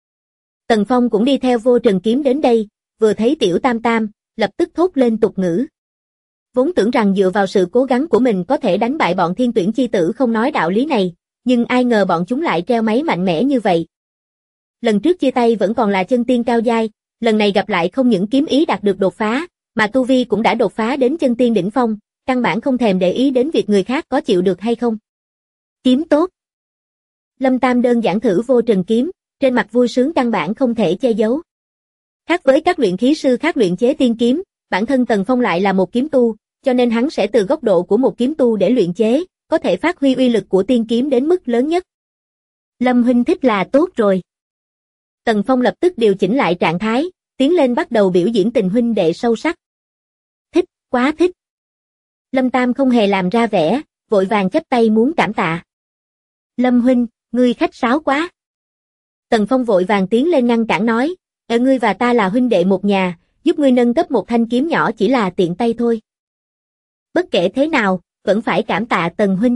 Tần Phong cũng đi theo Vô Trần kiếm đến đây, vừa thấy Tiểu Tam Tam, lập tức thốt lên tục ngữ. Vốn tưởng rằng dựa vào sự cố gắng của mình có thể đánh bại bọn Thiên Tuyển chi tử không nói đạo lý này, nhưng ai ngờ bọn chúng lại treo máy mạnh mẽ như vậy. Lần trước chia tay vẫn còn là chân tiên cao giai, lần này gặp lại không những kiếm ý đạt được đột phá, mà tu vi cũng đã đột phá đến chân tiên đỉnh phong, căn bản không thèm để ý đến việc người khác có chịu được hay không. Kiếm tốt. Lâm Tam đơn giản thử Vô Trần kiếm, trên mặt vui sướng căn bản không thể che giấu. Khác với các luyện khí sư khác luyện chế tiên kiếm, bản thân Tần Phong lại là một kiếm tu, cho nên hắn sẽ từ góc độ của một kiếm tu để luyện chế, có thể phát huy uy lực của tiên kiếm đến mức lớn nhất. Lâm huynh thích là tốt rồi. Tần Phong lập tức điều chỉnh lại trạng thái, tiến lên bắt đầu biểu diễn tình huynh đệ sâu sắc. Thích, quá thích. Lâm Tam không hề làm ra vẻ, vội vàng chắp tay muốn cảm tạ. Lâm huynh, ngươi khách sáo quá. Tần Phong vội vàng tiến lên ngăn cản nói, ngươi và ta là huynh đệ một nhà, giúp ngươi nâng cấp một thanh kiếm nhỏ chỉ là tiện tay thôi. Bất kể thế nào, vẫn phải cảm tạ Tần huynh.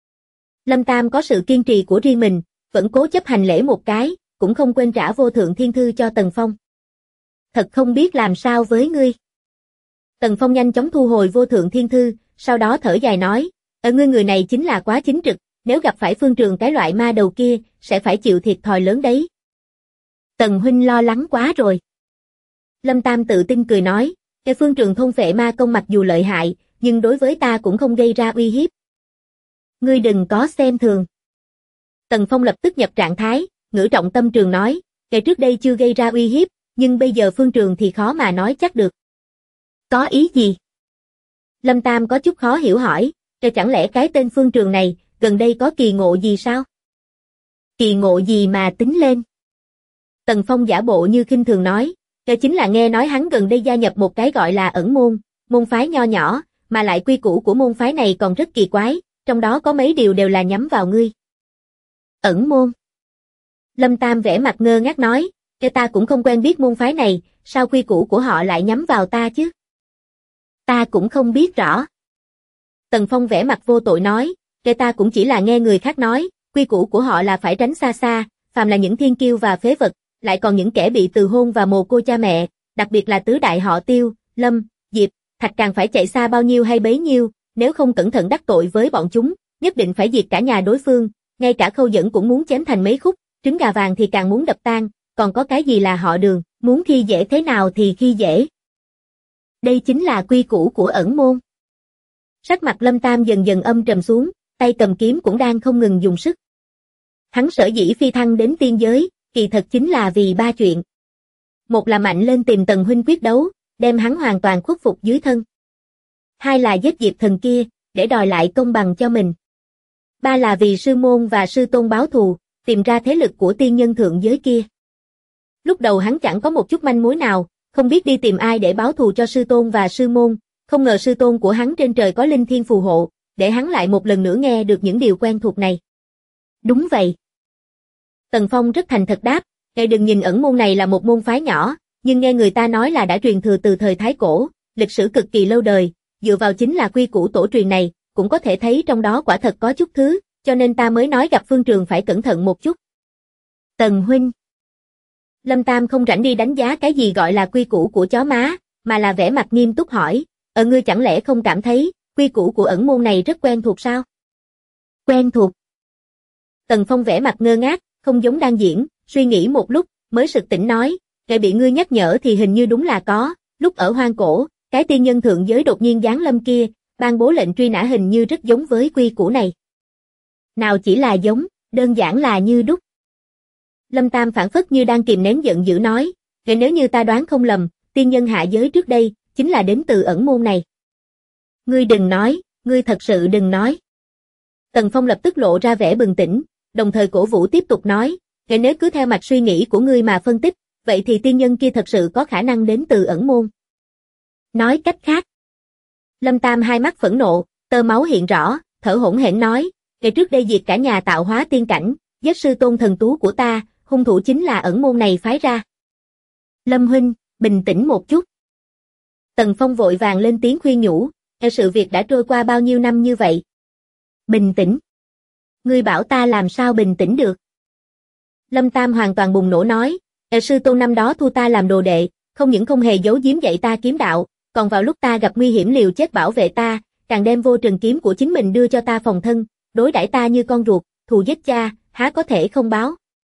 Lâm Tam có sự kiên trì của riêng mình, vẫn cố chấp hành lễ một cái, cũng không quên trả Vô Thượng Thiên Thư cho Tần Phong. Thật không biết làm sao với ngươi. Tần Phong nhanh chóng thu hồi Vô Thượng Thiên Thư, sau đó thở dài nói, ngươi người này chính là quá chính trực, nếu gặp phải Phương Trường cái loại ma đầu kia, sẽ phải chịu thiệt thòi lớn đấy. Tần huynh lo lắng quá rồi. Lâm Tam tự tin cười nói, cái Phương Trường thôn phệ ma công mặc dù lợi hại, nhưng đối với ta cũng không gây ra uy hiếp. Ngươi đừng có xem thường. Tần Phong lập tức nhập trạng thái, ngữ trọng tâm trường nói, kẻ trước đây chưa gây ra uy hiếp, nhưng bây giờ Phương Trường thì khó mà nói chắc được. Có ý gì? Lâm Tam có chút khó hiểu hỏi, chẳng lẽ cái tên Phương Trường này, gần đây có kỳ ngộ gì sao? Kỳ ngộ gì mà tính lên? Tần Phong giả bộ như khinh thường nói, đó chính là nghe nói hắn gần đây gia nhập một cái gọi là ẩn môn, môn phái nho nhỏ, mà lại quy củ của môn phái này còn rất kỳ quái, trong đó có mấy điều đều là nhắm vào ngươi. Ẩn môn. Lâm Tam vẻ mặt ngơ ngác nói, ta cũng không quen biết môn phái này, sao quy củ của họ lại nhắm vào ta chứ? Ta cũng không biết rõ. Tần Phong vẻ mặt vô tội nói, ta cũng chỉ là nghe người khác nói, quy củ của họ là phải tránh xa xa, phàm là những thiên kiêu và phế vật, lại còn những kẻ bị từ hôn và mồ côi cha mẹ, đặc biệt là tứ đại họ Tiêu, Lâm, Diệp, Thạch càng phải chạy xa bao nhiêu hay bấy nhiêu, nếu không cẩn thận đắc tội với bọn chúng, nhất định phải diệt cả nhà đối phương, ngay cả Khâu Dẫn cũng muốn chém thành mấy khúc, trứng gà vàng thì càng muốn đập tan, còn có cái gì là họ Đường, muốn khi dễ thế nào thì khi dễ. Đây chính là quy củ của ẩn môn. Sắc mặt Lâm Tam dần dần âm trầm xuống, tay cầm kiếm cũng đang không ngừng dùng sức. Hắn sở dĩ phi thăng đến tiên giới, kỳ thật chính là vì ba chuyện. Một là mạnh lên tìm Tần huynh quyết đấu, đem hắn hoàn toàn khuất phục dưới thân. Hai là giết Diệp Thần kia, để đòi lại công bằng cho mình. Ba là vì sư môn và sư tôn báo thù, tìm ra thế lực của tiên nhân thượng giới kia. Lúc đầu hắn chẳng có một chút manh mối nào, không biết đi tìm ai để báo thù cho sư tôn và sư môn, không ngờ sư tôn của hắn trên trời có linh thiên phù hộ, để hắn lại một lần nữa nghe được những điều quen thuộc này. Đúng vậy. Tần Phong rất thành thật đáp, ngài đừng nhìn ẩn môn này là một môn phái nhỏ, nhưng nghe người ta nói là đã truyền thừa từ thời Thái Cổ, lịch sử cực kỳ lâu đời, dựa vào chính là quy củ tổ truyền này, cũng có thể thấy trong đó quả thật có chút thứ, cho nên ta mới nói gặp Phương Trường phải cẩn thận một chút. Tần huynh. Lâm Tam không rảnh đi đánh giá cái gì gọi là quy củ của chó má, mà là vẻ mặt nghiêm túc hỏi, ngươi chẳng lẽ không cảm thấy, quy củ của ẩn môn này rất quen thuộc sao? Quen thuộc. Tần Phong vẻ mặt ngơ ngác, không giống đang diễn, suy nghĩ một lúc, mới sực tỉnh nói, ngài bị ngươi nhắc nhở thì hình như đúng là có, lúc ở hoang cổ, cái tiên nhân thượng giới đột nhiên giáng lâm kia, ban bố lệnh truy nã hình như rất giống với quy củ này. Nào chỉ là giống, đơn giản là như đúc. Lâm Tam phản phất như đang kìm nén giận dữ nói, nếu như ta đoán không lầm, tiên nhân hạ giới trước đây, chính là đến từ ẩn môn này. Ngươi đừng nói, ngươi thật sự đừng nói. Tần Phong lập tức lộ ra vẻ bừng tỉnh, đồng thời cổ vũ tiếp tục nói, nếu cứ theo mạch suy nghĩ của ngươi mà phân tích, vậy thì tiên nhân kia thật sự có khả năng đến từ ẩn môn. Nói cách khác. Lâm Tam hai mắt phẫn nộ, tơ máu hiện rõ, thở hổn hển nói, ngày trước đây diệt cả nhà tạo hóa tiên cảnh, giết sư tôn thần tú của ta, hung thủ chính là ẩn môn này phái ra. Lâm huynh, bình tĩnh một chút. Tần Phong vội vàng lên tiếng khuyên nhủ, sự việc đã trôi qua bao nhiêu năm như vậy. Bình tĩnh. Ngươi bảo ta làm sao bình tĩnh được. Lâm Tam hoàn toàn bùng nổ nói, sư tôn năm đó thu ta làm đồ đệ, không những không hề giấu giếm dạy ta kiếm đạo, còn vào lúc ta gặp nguy hiểm liều chết bảo vệ ta, càng đem vô trần kiếm của chính mình đưa cho ta phòng thân, đối đãi ta như con ruột, thù giết cha, há có thể không báo.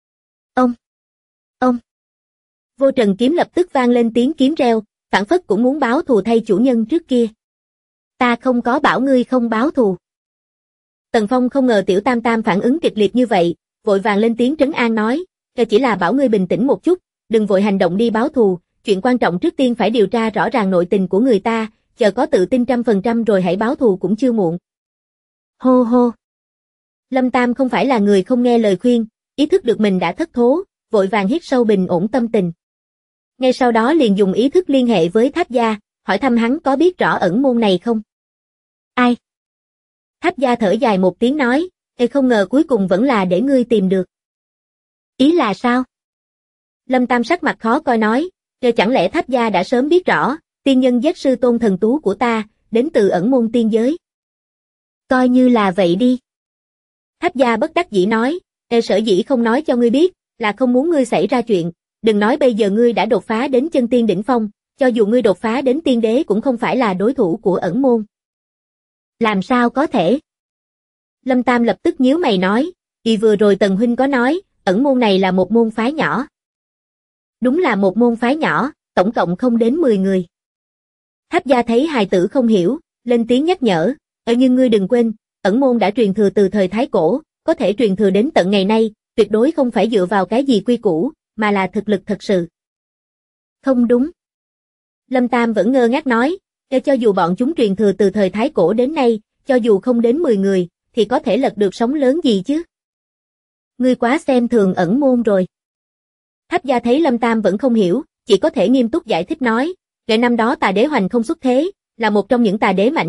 Ông. Vô trần kiếm lập tức vang lên tiếng kiếm reo, phảng phất cũng muốn báo thù thay chủ nhân trước kia. Ta không có bảo ngươi không báo thù. Tần Phong không ngờ tiểu tam tam phản ứng kịch liệt như vậy, vội vàng lên tiếng trấn an nói, chỉ là bảo ngươi bình tĩnh một chút, đừng vội hành động đi báo thù, chuyện quan trọng trước tiên phải điều tra rõ ràng nội tình của người ta, chờ có tự tin 100% rồi hãy báo thù cũng chưa muộn. Hô hô. Lâm Tam không phải là người không nghe lời khuyên, ý thức được mình đã thất thố, vội vàng hít sâu bình ổn tâm tình. Ngay sau đó liền dùng ý thức liên hệ với Tháp Gia, hỏi thăm hắn có biết rõ ẩn môn này không? Ai? Tháp Gia thở dài một tiếng nói, không ngờ cuối cùng vẫn là để ngươi tìm được. Ý là sao? Lâm Tam sắc mặt khó coi nói, chẳng lẽ Tháp Gia đã sớm biết rõ, tiên nhân giết sư tôn thần tú của ta, đến từ ẩn môn tiên giới. Coi như là vậy đi. Tháp Gia bất đắc dĩ nói, sở dĩ không nói cho ngươi biết, là không muốn ngươi xảy ra chuyện, đừng nói bây giờ ngươi đã đột phá đến chân tiên đỉnh phong, cho dù ngươi đột phá đến tiên đế cũng không phải là đối thủ của ẩn môn. Làm sao có thể? Lâm Tam lập tức nhíu mày nói, vừa rồi Tần huynh có nói, ẩn môn này là một môn phái nhỏ. Đúng là một môn phái nhỏ, tổng cộng không đến 10 người. Tháp Gia thấy hài tử không hiểu, lên tiếng nhắc nhở, nhưng ngươi đừng quên, ẩn môn đã truyền thừa từ thời Thái Cổ, có thể truyền thừa đến tận ngày nay, tuyệt đối không phải dựa vào cái gì quy củ, mà là thực lực thật sự. Không đúng. Lâm Tam vẫn ngơ ngác nói, cho dù bọn chúng truyền thừa từ thời Thái Cổ đến nay, cho dù không đến 10 người, thì có thể lật được sóng lớn gì chứ? Ngươi quá xem thường ẩn môn rồi. Tháp Gia thấy Lâm Tam vẫn không hiểu, chỉ có thể nghiêm túc giải thích nói, ngày năm đó tà đế hoành không xuất thế, là một trong những tà đế mạnh nhất,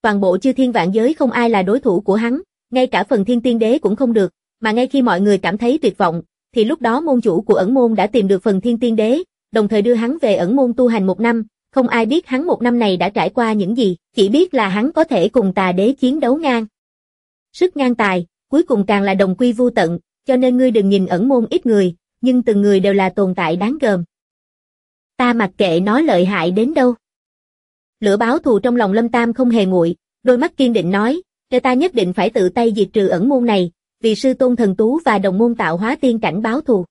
toàn bộ chư thiên vạn giới không ai là đối thủ của hắn, ngay cả phần thiên tiên đế cũng không được, mà ngay khi mọi người cảm thấy tuyệt vọng, thì lúc đó môn chủ của ẩn môn đã tìm được phần thiên tiên đế, đồng thời đưa hắn về ẩn môn tu hành 1 năm, không ai biết hắn 1 năm này đã trải qua những gì, chỉ biết là hắn có thể cùng tà đế chiến đấu ngang sức ngang tài, cuối cùng càng là đồng quy vu tận, cho nên ngươi đừng nhìn ẩn môn ít người, nhưng từng người đều là tồn tại đáng gờm. Ta mặc kệ nó lợi hại đến đâu. Lửa báo thù trong lòng Lâm Tam không hề nguội, đôi mắt kiên định nói, ta nhất định phải tự tay diệt trừ ẩn môn này, vì sư tôn thần tú và đồng môn tạo hóa tiên cảnh báo thù.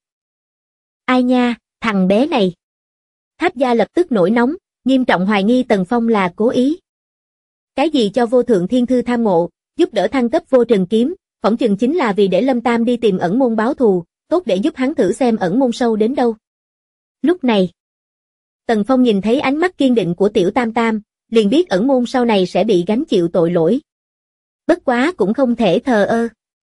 Ai nha, thằng bé này. Tháp gia lập tức nổi nóng, nghiêm trọng hoài nghi Tần Phong là cố ý. Cái gì cho vô thượng thiên thư tham ngộ, giúp đỡ thăng cấp vô trần kiếm, phỏng chừng chính là vì để Lâm Tam đi tìm ẩn môn báo thù, tốt để giúp hắn thử xem ẩn môn sâu đến đâu. Lúc này, Tần Phong nhìn thấy ánh mắt kiên định của tiểu Tam Tam, liền biết ẩn môn sau này sẽ bị gánh chịu tội lỗi. Bất quá cũng không thể thờ ơ.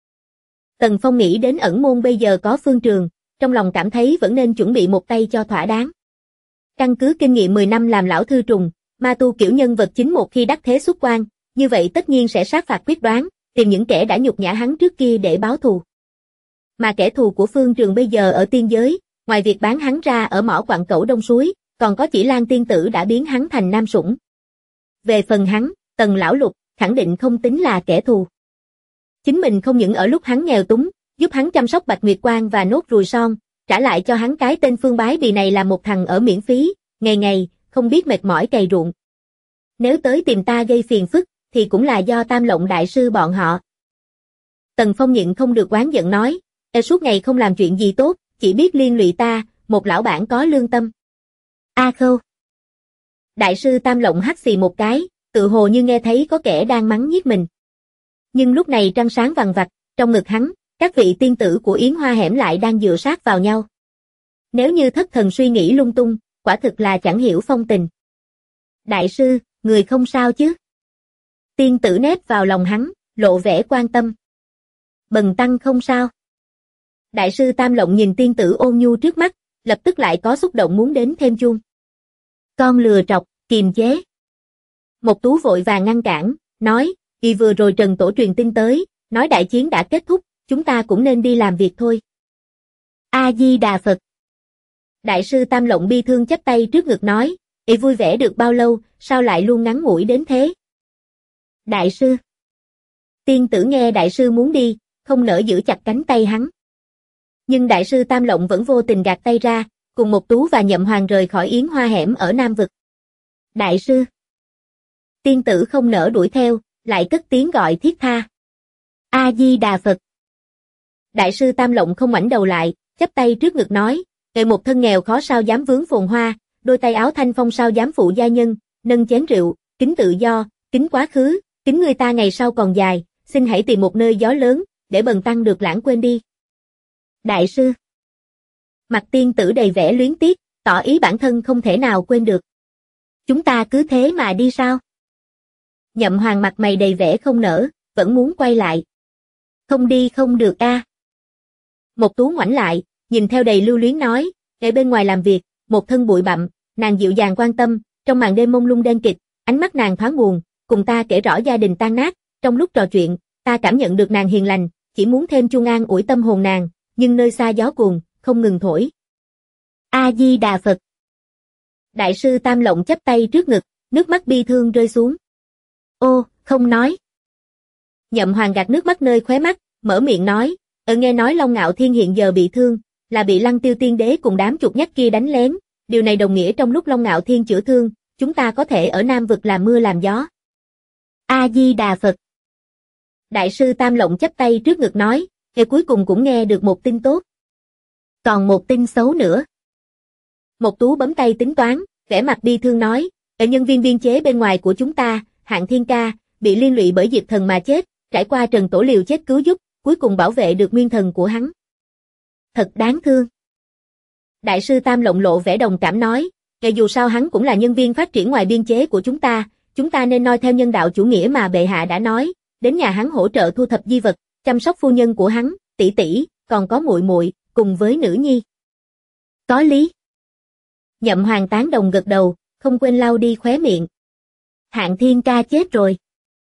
Tần Phong nghĩ đến ẩn môn bây giờ có Phương Trường, trong lòng cảm thấy vẫn nên chuẩn bị một tay cho thỏa đáng. Căn cứ kinh nghiệm 10 năm làm lão thư trùng, ma tu kiểu nhân vật chính một khi đắc thế xuất quan, như vậy tất nhiên sẽ sát phạt quyết đoán, tìm những kẻ đã nhục nhã hắn trước kia để báo thù. Mà kẻ thù của Phương Trường bây giờ ở tiên giới, ngoài việc bán hắn ra ở mỏ quặng cẩu Đông Suối, còn có Chỉ Lan tiên tử đã biến hắn thành nam sủng. Về phần hắn, Tần lão lục, khẳng định không tính là kẻ thù. Chính mình không những ở lúc hắn nghèo túng, giúp hắn chăm sóc Bạch Nguyệt Quang và nốt ruồi son, trả lại cho hắn cái tên Phương Bái Bì này là một thằng ở miễn phí, ngày ngày, không biết mệt mỏi cày ruộng. Nếu tới tìm ta gây phiền phức, thì cũng là do Tam Lộng đại sư bọn họ. Tần Phong nhịn không được oán giận nói, suốt ngày không làm chuyện gì tốt, chỉ biết liên lụy ta, một lão bản có lương tâm. A Khâu. Đại sư Tam Lộng hắt xì một cái, tự hồ như nghe thấy có kẻ đang mắng nhiếc mình. Nhưng lúc này trăng sáng vằng vặc, trong ngực hắn, các vị tiên tử của Yến Hoa hẻm lại đang dựa sát vào nhau. Nếu như thất thần suy nghĩ lung tung, quả thực là chẳng hiểu phong tình. Đại sư, người không sao chứ? Tiên tử nép vào lòng hắn, lộ vẻ quan tâm. Bần tăng không sao. Đại sư Tam Lộng nhìn tiên tử ôn nhu trước mắt, lập tức lại có xúc động muốn đến thêm chuông. Con lừa trọc, kiềm chế. Một Tú vội vàng ngăn cản, nói, vì vừa rồi Trần Tổ truyền tin tới, nói đại chiến đã kết thúc, chúng ta cũng nên đi làm việc thôi. A-di-đà Phật. Đại sư Tam Lộng bi thương chắp tay trước ngực nói, vui vẻ được bao lâu, sao lại luôn ngắn ngủi đến thế? Đại sư. Tiên tử nghe đại sư muốn đi, không nỡ giữ chặt cánh tay hắn. Nhưng đại sư Tam Lộng vẫn vô tình gạt tay ra, cùng Một Tú và Nhậm Hoàng rời khỏi Yến Hoa hẻm ở Nam Vực. Đại sư. Tiên tử không nỡ đuổi theo, lại cất tiếng gọi thiết tha. A-di-đà Phật. Đại sư Tam Lộng không ngoảnh đầu lại, chắp tay trước ngực nói, một thân nghèo khó sao dám vướng phồn hoa, đôi tay áo thanh phong sao dám phụ gia nhân, nâng chén rượu, kính tự do, kính quá khứ, kính người ta ngày sau còn dài, xin hãy tìm một nơi gió lớn, để bần tăng được lãng quên đi. Đại sư. Mặt tiên tử đầy vẻ luyến tiếc, tỏ ý bản thân không thể nào quên được. Chúng ta cứ thế mà đi sao? Nhậm Hoàng mặt mày đầy vẻ không nỡ, vẫn muốn quay lại. Không đi không được a. Một Tú ngoảnh lại, nhìn theo đầy lưu luyến nói, ở bên ngoài làm việc, một thân bụi bặm, nàng dịu dàng quan tâm, trong màn đêm mông lung đen kịt, ánh mắt nàng thoáng buồn, cùng ta kể rõ gia đình tan nát, trong lúc trò chuyện, ta cảm nhận được nàng hiền lành, chỉ muốn thêm chuông an ủi tâm hồn nàng, nhưng nơi xa gió cuồng, không ngừng thổi. A-di-đà Phật. Đại sư Tam Lộng chắp tay trước ngực, nước mắt bi thương rơi xuống. Ô, không nói. Nhậm Hoàng gạt nước mắt nơi khóe mắt, mở miệng nói, nghe nói Long Ngạo Thiên hiện giờ bị thương, là bị Lăng Tiêu Tiên Đế cùng đám chuột nhắt kia đánh lén, điều này đồng nghĩa trong lúc Long Ngạo Thiên chữa thương, chúng ta có thể ở Nam Vực làm mưa làm gió. A-di-đà Phật. Đại sư Tam Lộng chắp tay trước ngực nói, cuối cùng cũng nghe được một tin tốt. Còn một tin xấu nữa. Một Tú bấm tay tính toán, vẻ mặt bi thương nói, nhân viên biên chế bên ngoài của chúng ta, Hạng Thiên Ca, bị liên lụy bởi Diệp Thần mà chết, trải qua Trần Tổ liều chết cứu giúp, cuối cùng bảo vệ được nguyên thần của hắn. Thật đáng thương. Đại sư Tam Lộng lộ vẻ đồng cảm nói, dù sao hắn cũng là nhân viên phát triển ngoài biên chế của chúng ta nên noi theo nhân đạo chủ nghĩa mà bệ hạ đã nói, đến nhà hắn hỗ trợ thu thập di vật, chăm sóc phu nhân của hắn, tỷ tỷ, còn có muội muội, cùng với nữ nhi. Có lý. Nhậm Hoàng tán đồng gật đầu, không quên lau đi khóe miệng. Hạng Thiên Ca chết rồi.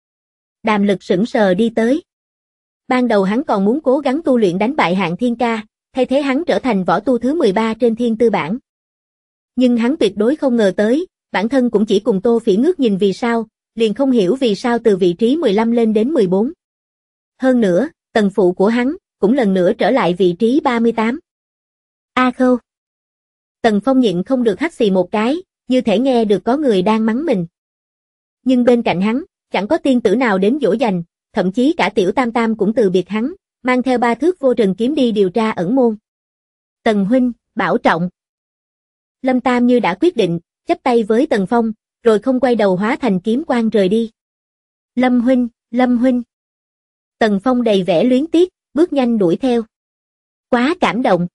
Đàm Lực sững sờ đi tới. Ban đầu hắn còn muốn cố gắng tu luyện đánh bại Hạng Thiên Ca, thay thế hắn trở thành võ tu thứ 13 trên thiên tư bảng. Nhưng hắn tuyệt đối không ngờ tới, bản thân cũng chỉ cùng Tô Phỉ ngước nhìn vì sao, liền không hiểu vì sao từ vị trí 15 lên đến 14. Hơn nữa, tần phụ của hắn, cũng lần nữa trở lại vị trí 38. A Khâu. Tần Phong nhịn không được hắt xì một cái, như thể nghe được có người đang mắng mình. Nhưng bên cạnh hắn, chẳng có tiên tử nào đến dỗ dành, thậm chí cả Tiểu Tam Tam cũng từ biệt hắn, mang theo 3 thước vô trần kiếm đi điều tra ẩn môn. Tần huynh, bảo trọng. Lâm Tam như đã quyết định, chắp tay với Tần Phong, rồi không quay đầu hóa thành kiếm quang rời đi. Lâm huynh, Lâm huynh. Tần Phong đầy vẻ luyến tiếc, bước nhanh đuổi theo. Quá cảm động.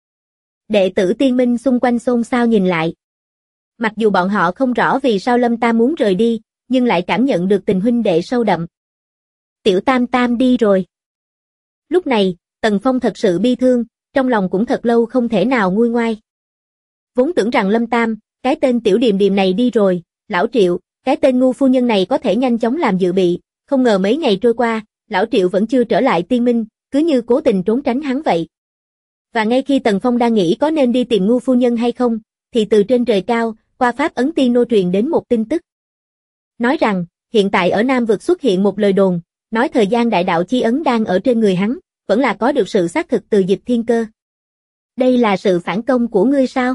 Đệ tử Tiên Minh xung quanh xôn xao nhìn lại. Mặc dù bọn họ không rõ vì sao Lâm Tam muốn rời đi, nhưng lại cảm nhận được tình huynh đệ sâu đậm. Tiểu Tam Tam đi rồi. Lúc này, Tần Phong thật sự bi thương, trong lòng cũng thật lâu không thể nào nguôi ngoai. Vốn tưởng rằng Lâm Tam, cái tên Tiểu Điềm Điềm này đi rồi, Lão Triệu, cái tên ngu phu nhân này có thể nhanh chóng làm dự bị, không ngờ mấy ngày trôi qua, Lão Triệu vẫn chưa trở lại Tiên Minh, cứ như cố tình trốn tránh hắn vậy. Và ngay khi Tần Phong đang nghĩ có nên đi tìm ngu phu nhân hay không, thì từ trên trời cao, qua pháp ấn tiên nô truyền đến một tin tức. Nói rằng, hiện tại ở Nam Vực xuất hiện một lời đồn, nói thời gian đại đạo chi ấn đang ở trên người hắn, vẫn là có được sự xác thực từ Dịch Thiên Cơ. Đây là sự phản công của ngươi sao?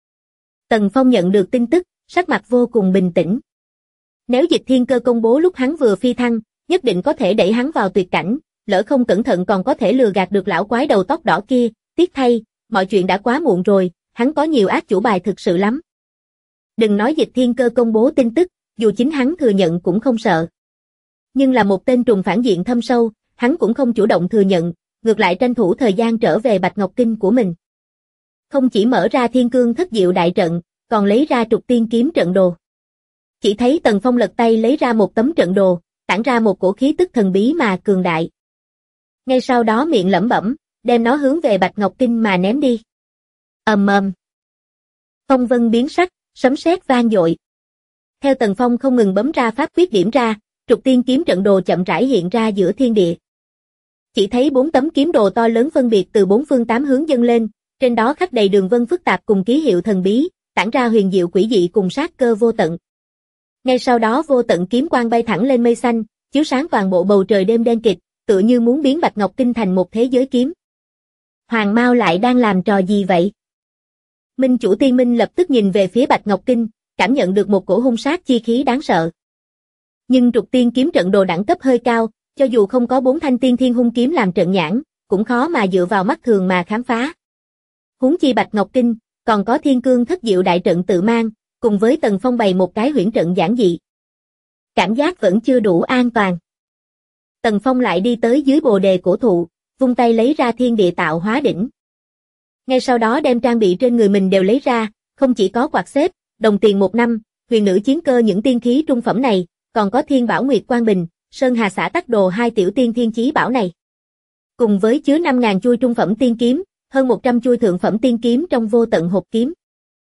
Tần Phong nhận được tin tức, sắc mặt vô cùng bình tĩnh. Nếu Dịch Thiên Cơ công bố lúc hắn vừa phi thăng, nhất định có thể đẩy hắn vào tuyệt cảnh, lỡ không cẩn thận còn có thể lừa gạt được lão quái đầu tóc đỏ kia, tiếc thay, mọi chuyện đã quá muộn rồi, hắn có nhiều át chủ bài thực sự lắm. Đừng nói Dịch Thiên Cơ công bố tin tức, dù chính hắn thừa nhận cũng không sợ. Nhưng là một tên trùng phản diện thâm sâu, hắn cũng không chủ động thừa nhận, ngược lại tranh thủ thời gian trở về Bạch Ngọc Kinh của mình. Không chỉ mở ra Thiên Cương Thất Diệu đại trận, còn lấy ra Trục Tiên kiếm trận đồ. Chỉ thấy Tần Phong lật tay lấy ra một tấm trận đồ, tản ra một cổ khí tức thần bí mà cường đại. Ngay sau đó miệng lẩm bẩm, đem nó hướng về Bạch Ngọc Kinh mà ném đi. Ầm ầm. Phong vân biến sắc, sấm sét vang dội. Theo Tần Phong không ngừng bấm ra pháp quyết điểm ra, Trục Tiên kiếm trận đồ chậm rãi hiện ra giữa thiên địa. Chỉ thấy 4 tấm kiếm đồ to lớn phân biệt từ 4 phương 8 hướng dâng lên, trên đó khắc đầy đường vân phức tạp cùng ký hiệu thần bí, tản ra huyền diệu quỷ dị cùng sát cơ vô tận. Ngay sau đó vô tận kiếm quang bay thẳng lên mây xanh, chiếu sáng toàn bộ bầu trời đêm đen kịt, tựa như muốn biến Bạch Ngọc Kinh thành một thế giới kiếm. Hoàng Mao lại đang làm trò gì vậy? Minh chủ Tiên Minh lập tức nhìn về phía Bạch Ngọc Kinh, cảm nhận được một cổ hung sát chi khí đáng sợ. Nhưng Trục Tiên kiếm trận đồ đẳng cấp hơi cao, cho dù không có 4 thanh tiên thiên hung kiếm làm trận nhãn, cũng khó mà dựa vào mắt thường mà khám phá. Huống chi Bạch Ngọc Kinh, còn có Thiên Cương Thất Diệu đại trận tự mang, cùng với Tần Phong bày một cái huyễn trận giản dị. Cảm giác vẫn chưa đủ an toàn. Tần Phong lại đi tới dưới bồ đề cổ thụ, vung tay lấy ra Thiên Địa Tạo Hóa đỉnh. Ngay sau đó đem trang bị trên người mình đều lấy ra, không chỉ có quạt xếp, đồng tiền 1 năm, huyền nữ chiến cơ những tiên khí trung phẩm này, còn có Thiên Bảo Nguyệt Quang Bình, Sơn Hà Xã Tắc Đồ 2 tiểu tiên thiên chí bảo này. Cùng với chứa 5.000 chuôi trung phẩm tiên kiếm, hơn 100 chuôi thượng phẩm tiên kiếm trong vô tận hộp kiếm.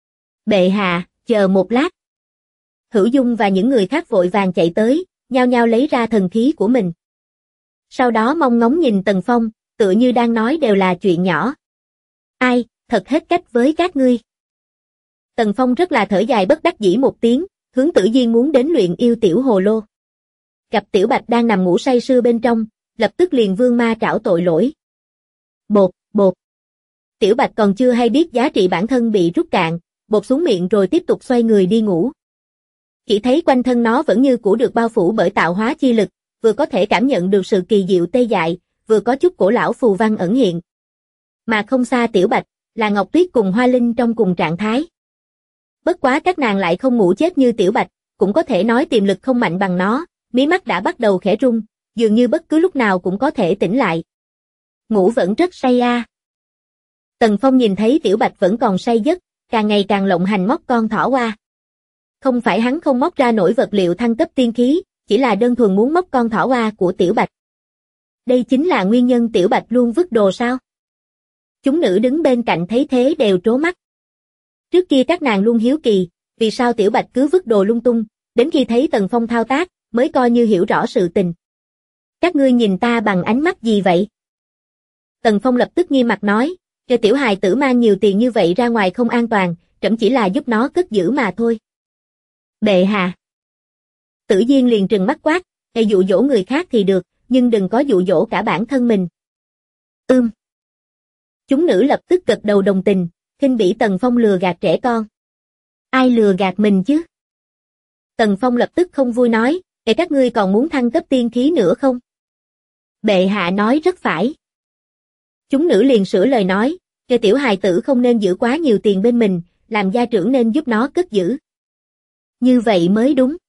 Bệ hạ, chờ một lát. Hữu Dung và những người khác vội vàng chạy tới, nhao nhao lấy ra thần khí của mình. Sau đó mong ngóng nhìn Tần Phong, tựa như đang nói đều là chuyện nhỏ. Ai, thật hết cách với các ngươi. Tần Phong rất là thở dài bất đắc dĩ một tiếng, hướng Tử Duyên muốn đến luyện yêu tiểu hồ lô. Gặp Tiểu Bạch đang nằm ngủ say sưa bên trong, lập tức liền vương ma trảo tội lỗi. Bột, bột. Tiểu Bạch còn chưa hay biết giá trị bản thân bị rút cạn, bột xuống miệng rồi tiếp tục xoay người đi ngủ. Chỉ thấy quanh thân nó vẫn như cũ được bao phủ bởi tạo hóa chi lực, vừa có thể cảm nhận được sự kỳ diệu tê dại, vừa có chút cổ lão phù văn ẩn hiện. Mà không xa Tiểu Bạch, là Ngọc Tuyết cùng Hoa Linh trong cùng trạng thái. Bất quá các nàng lại không ngủ chết như Tiểu Bạch, cũng có thể nói tiềm lực không mạnh bằng nó, mí mắt đã bắt đầu khẽ rung, dường như bất cứ lúc nào cũng có thể tỉnh lại. Ngủ vẫn rất say a. Tần Phong nhìn thấy Tiểu Bạch vẫn còn say giấc, càng ngày càng lộng hành móc con thỏ qua. Không phải hắn không móc ra nổi vật liệu thăng cấp tiên khí, chỉ là đơn thuần muốn móc con thỏ qua của Tiểu Bạch. Đây chính là nguyên nhân Tiểu Bạch luôn vứt đồ sao? Chúng nữ đứng bên cạnh thấy thế đều trố mắt. Trước kia các nàng luôn hiếu kỳ, vì sao Tiểu Bạch cứ vứt đồ lung tung, đến khi thấy Tần Phong thao tác, mới coi như hiểu rõ sự tình. Các ngươi nhìn ta bằng ánh mắt gì vậy? Tần Phong lập tức nghiêm mặt nói, cho tiểu hài tử mang nhiều tiền như vậy ra ngoài không an toàn, trẫm chỉ là giúp nó cất giữ mà thôi. Bệ hạ. Tử Diên liền trừng mắt quát, hay dụ dỗ người khác thì được, nhưng đừng có dụ dỗ cả bản thân mình. Chúng nữ lập tức gật đầu đồng tình, khinh bỉ Tần Phong lừa gạt trẻ con. Ai lừa gạt mình chứ? Tần Phong lập tức không vui nói, các ngươi còn muốn thăng cấp tiên khí nữa không? Bệ hạ nói rất phải. Chúng nữ liền sửa lời nói, cho tiểu hài tử không nên giữ quá nhiều tiền bên mình, làm gia trưởng nên giúp nó cất giữ. Như vậy mới đúng.